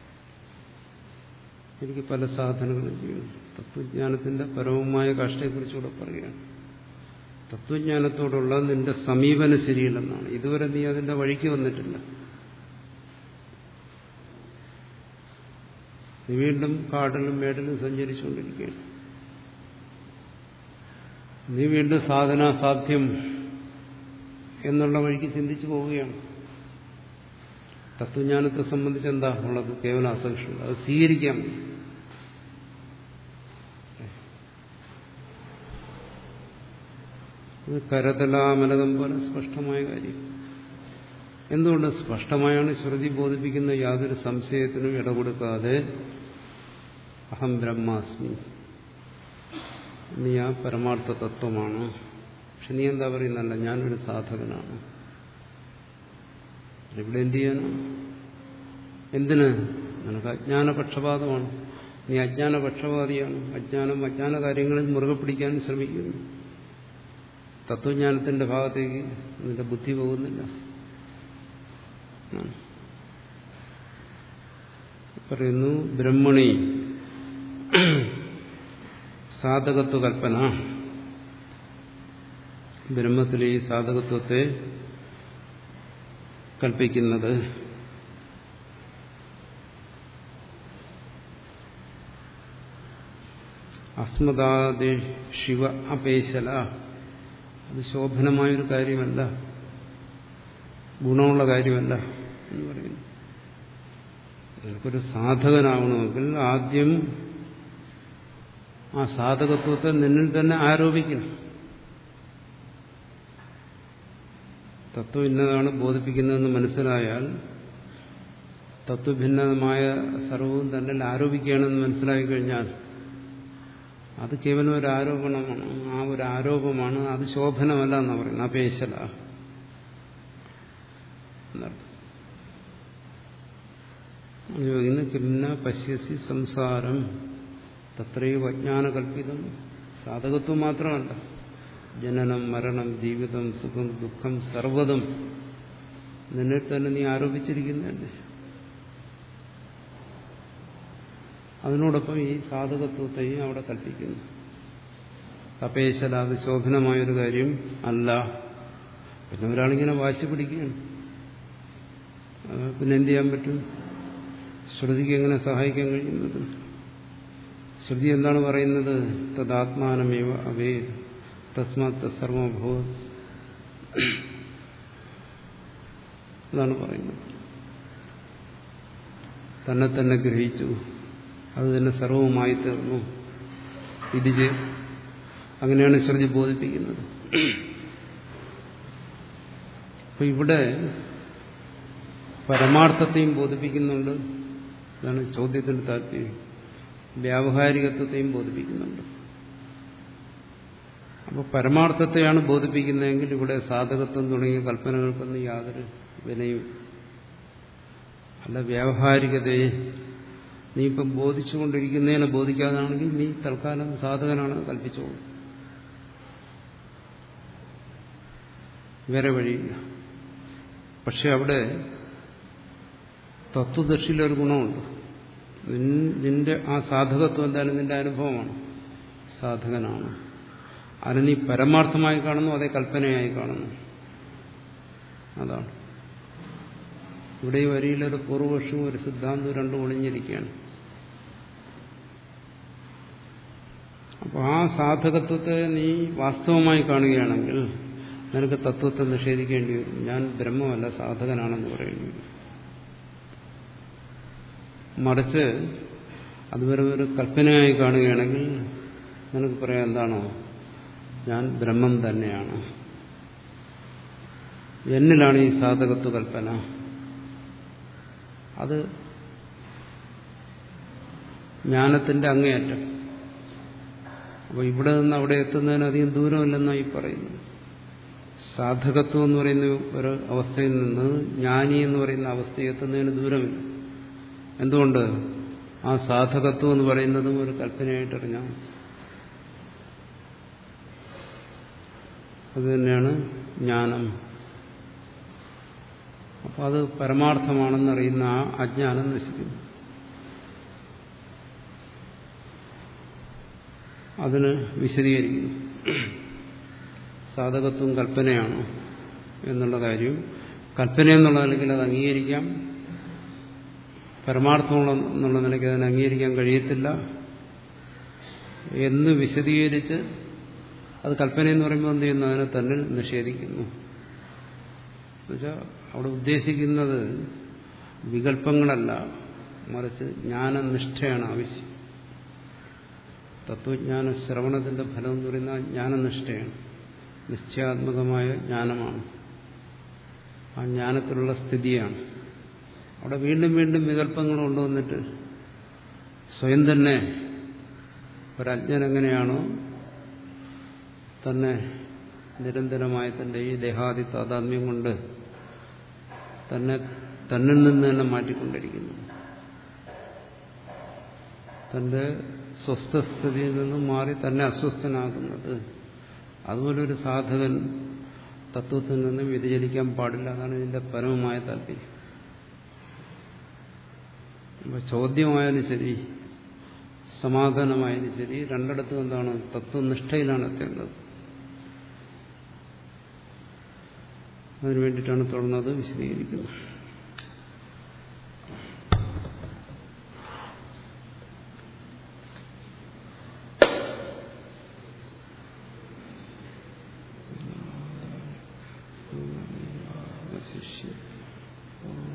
എനിക്ക് പല സാധനങ്ങളും ചെയ്യും. തത്വജ്ഞാനത്തിന്റെ പരമമായ കാഷ്ടയെക്കുറിച്ചുകൂടെ പറയുകയാണ്. തത്വജ്ഞാനത്തോടുള്ള നിന്റെ സമീപനം ശരിയില്ലെന്നാണ്. ഇതുവരെ നീ അതിന്റെ വഴിക്ക് വന്നിട്ടില്ല. നീ വീണ്ടും കാട്ടിലും മേടിലും സഞ്ചരിച്ചുകൊണ്ടിരിക്കുകയാണ്. നീ വീണ്ടും സാധനാസാധ്യം എന്നുള്ള വഴിക്ക് ചിന്തിച്ചു പോവുകയാണ്. തത്വജ്ഞാനത്തെ സംബന്ധിച്ച് എന്താ ഉള്ളത്? കേവലം അസഹിഷ്ണുത. അത് സ്വീകരിക്കാം. ഇത് കരതലാമലകം പോലെ സ്പഷ്ടമായ കാര്യം. എന്തുകൊണ്ട് സ്പഷ്ടമായാണ് ശ്രുതി ബോധിപ്പിക്കുന്ന? യാതൊരു സംശയത്തിനും ഇടകൊടുക്കാതെ അഹം ബ്രഹ്മാസ്മി, നീ ആ പരമാർത്ഥ തത്വമാണ്. പക്ഷെ നീ എന്താ പറയുന്നല്ല, ഞാനൊരു സാധകനാണ്. ഇവിടെ എന്ത് ചെയ്യാനാണ്? എന്തിന്? നിനക്ക് അജ്ഞാനപക്ഷപാതമാണ്. നീ അജ്ഞാനപക്ഷപാതിയാണ്. അജ്ഞാനം അജ്ഞാന കാര്യങ്ങളിൽ മുറുകെ പിടിക്കാൻ ശ്രമിക്കുന്നു. തത്വജ്ഞാനത്തിന്റെ ഭാഗത്തേക്ക് നിന്റെ ബുദ്ധി പോകുന്നില്ല. പറയുന്നു ബ്രഹ്മണി സാധകത്വ കൽപ്പന. ബ്രഹ്മത്തിലെ ഈ സാധകത്വത്തെ കൽപ്പിക്കുന്നത് അസ്മദാദി ശിവ അപേശല, അത് ശോഭനമായൊരു കാര്യമല്ല, ഗുണമുള്ള കാര്യമല്ല എന്ന് പറയുന്നു. നിനക്കൊരു സാധകനാവണമെങ്കിൽ ആദ്യം ആ സാധകത്വത്തെ നിന്നിൽ തന്നെ ആരോപിക്കണം. തത്വം ഇന്നതാണ് ബോധിപ്പിക്കുന്നതെന്ന് മനസ്സിലായാൽ തത്വഭിന്നമായ സർവവും തന്നെ ആരോപിക്കുകയാണെന്ന് മനസ്സിലാക്കി കഴിഞ്ഞാൽ അത് കേവലം ഒരു ആരോപണമാണ്. ആ ഒരു ആരോപമാണ്, അത് ശോഭനമല്ല എന്നാണ് പറയുന്നത്. അപേശല എന്നർത്ഥം. ഇന്ന് കിംന പശ്യസി സംസാരം തത്രയും അജ്ഞാനകൽപ്പിതം. സാധകത്വം മാത്രമല്ല, ജനനം, മരണം, ജീവിതം, സുഖം, ദുഃഖം സർവ്വതും നിന്നെ തന്നെ നീ ആരോപിച്ചിരിക്കുന്നതല്ലേ. അതിനോടൊപ്പം ഈ സാധകത്വത്തെയും അവിടെ കൽപ്പിക്കുന്നു. തപേശല അത് ശോഭനമായൊരു കാര്യം അല്ല. പിന്നെ ഒരാളിങ്ങനെ വാശി പിടിക്കുകയാണ്. പിന്നെ എന്ത് ചെയ്യാൻ പറ്റും? ശ്രുതിക്ക് എങ്ങനെ സഹായിക്കാൻ കഴിയുന്നത്? ശ്രുതി എന്താണ് പറയുന്നത്? തദാത്മാനമേവ അവേ തസ്മാത് സർവഭൂത് എന്നാണ് പറയുന്നത്. തന്നെ തന്നെ ഗ്രഹിച്ചു, അത് തന്നെ സർവവുമായി തീർന്നു. ഇത് അങ്ങനെയാണ് ശ്രുതി ബോധിപ്പിക്കുന്നത്. അപ്പൊ ഇവിടെ പരമാർത്ഥത്തെയും ബോധിപ്പിക്കുന്നുണ്ട്. ഇതാണ് ചോദ്യത്തിന്റെ താല്പര്യം. വ്യാവഹാരികത്വത്തെയും ബോധിപ്പിക്കുന്നുണ്ട്. അപ്പോൾ പരമാർത്ഥത്തെയാണ് ബോധിപ്പിക്കുന്നതെങ്കിൽ ഇവിടെ സാധകത്വം തുടങ്ങിയ കൽപ്പനകൾക്കൊന്നും യാതൊരു വിലയും അല്ല. വ്യാവഹാരികതയെ നീ ഇപ്പം ബോധിച്ചുകൊണ്ടിരിക്കുന്നതിനെ ബോധിക്കാതാണെങ്കിൽ നീ തൽക്കാലം സാധകനാണെന്ന് കൽപ്പിച്ചോളൂ. വേറെ വഴിയില്ല. പക്ഷെ അവിടെ തത്വദർശിയിലൊരു ഗുണമുണ്ട്. നിന്റെ ആ സാധകത്വം എന്തായാലും നിന്റെ അനുഭവമാണ്, സാധകനാണ്. അത് നീ പരമാർത്ഥമായി കാണുന്നു, അതേ കൽപ്പനയായി കാണുന്നു. അതാണ് ഇവിടെ ഈ വരിയിലൊരു പൂർവപക്ഷവും ഒരു സിദ്ധാന്തവും രണ്ടും ഒളിഞ്ഞിരിക്കുകയാണ്. അപ്പോൾ ആ സാധകത്വത്തെ നീ വാസ്തവമായി കാണുകയാണെങ്കിൽ നിനക്ക് തത്വത്തെ നിഷേധിക്കേണ്ടി വരും. ഞാൻ ബ്രഹ്മമല്ല സാധകനാണെന്ന് പറയേണ്ടി വരും. മറിച്ച് അതുവരെ ഒരു കൽപ്പനയായി കാണുകയാണെങ്കിൽ നിനക്ക് പറയാം എന്താണോ, ഞാൻ ബ്രഹ്മം തന്നെയാണ്, എന്നിലാണ് ഈ സാധകത്വ കൽപ്പന. അത് ജ്ഞാനത്തിന്റെ അങ്ങേയറ്റം. അപ്പോൾ ഇവിടെ നിന്ന് അവിടെ എത്തുന്നതിന് അധികം ദൂരമില്ലെന്നാണ് ഈ പറയുന്നത്. സാധകത്വം എന്ന് പറയുന്ന ഒരു അവസ്ഥയിൽ നിന്ന് ജ്ഞാനി എന്ന് പറയുന്ന അവസ്ഥയിൽ എത്തുന്നതിന് ദൂരമില്ല. എന്തുകൊണ്ട്? ആ സാധകത്വം എന്ന് പറയുന്നതും ഒരു കൽപ്പനയായിട്ടറിഞ്ഞാൽ അത് തന്നെയാണ് ജ്ഞാനം. അപ്പം അത് പരമാർത്ഥമാണെന്നറിയുന്ന ആ അജ്ഞാനം നശിക്കുന്നു. അതിന് വിശദീകരിക്കുന്നു. സാധകത്വം കൽപ്പനയാണോ എന്നുള്ള കാര്യം കൽപ്പന എന്നുള്ള നിലയ്ക്ക് അത് അംഗീകരിക്കാം, പരമാർത്ഥമുള്ള എന്നുള്ള നിലയ്ക്ക് അതിനെ അംഗീകരിക്കാൻ കഴിയത്തില്ല എന്ന് വിശദീകരിച്ച് അത് കൽപ്പന എന്ന് പറയുമ്പോൾ എന്ത് ചെയ്യുന്നു? അതിനെ തന്നെ നിഷേധിക്കുന്നു. എന്നുവെച്ചാൽ അവിടെ ഉദ്ദേശിക്കുന്നത് വികല്പങ്ങളല്ല, മറിച്ച് ജ്ഞാനനിഷ്ഠയാണ് ആവശ്യം. തത്വജ്ഞാന ശ്രവണത്തിന്റെ ഫലം എന്ന് പറയുന്ന ജ്ഞാനനിഷ്ഠയാണ്, നിശ്ചയാത്മകമായ ജ്ഞാനമാണ്, ആ ജ്ഞാനത്തിലുള്ള സ്ഥിതിയാണ്. അവിടെ വീണ്ടും വീണ്ടും വികല്പങ്ങൾ കൊണ്ടുവന്നിട്ട് സ്വയം തന്നെ ഒരജ്ഞനെങ്ങനെയാണോ തന്നെ നിരന്തരമായി തന്റെ ഈ ദേഹാദി താതാത്മ്യം കൊണ്ട് തന്നെ തന്നിൽ നിന്ന് തന്നെ മാറ്റിക്കൊണ്ടിരിക്കുന്നു, തന്റെ സ്വസ്ഥസ്ഥിതിയിൽ നിന്നും മാറി തന്നെ അസ്വസ്ഥനാകുന്നത്, അതുപോലൊരു സാധകൻ തത്വത്തിൽ നിന്ന് വ്യതിചലിക്കാൻ പാടില്ല. അതാണ് ഇതിന്റെ പരമമായ താല്പര്യം. അപ്പൊ ചോദ്യമായാലും ശരി, സമാധാനമായാലും ശരി, രണ്ടിടത്തും എന്താണ്? തത്വനിഷ്ഠയിലാണ് എത്തേണ്ടത്. അതിനു വേണ്ടിയിട്ടാണ് തുടർന്നത് വിശദീകരിക്കുന്നത്. ശിഷ്യ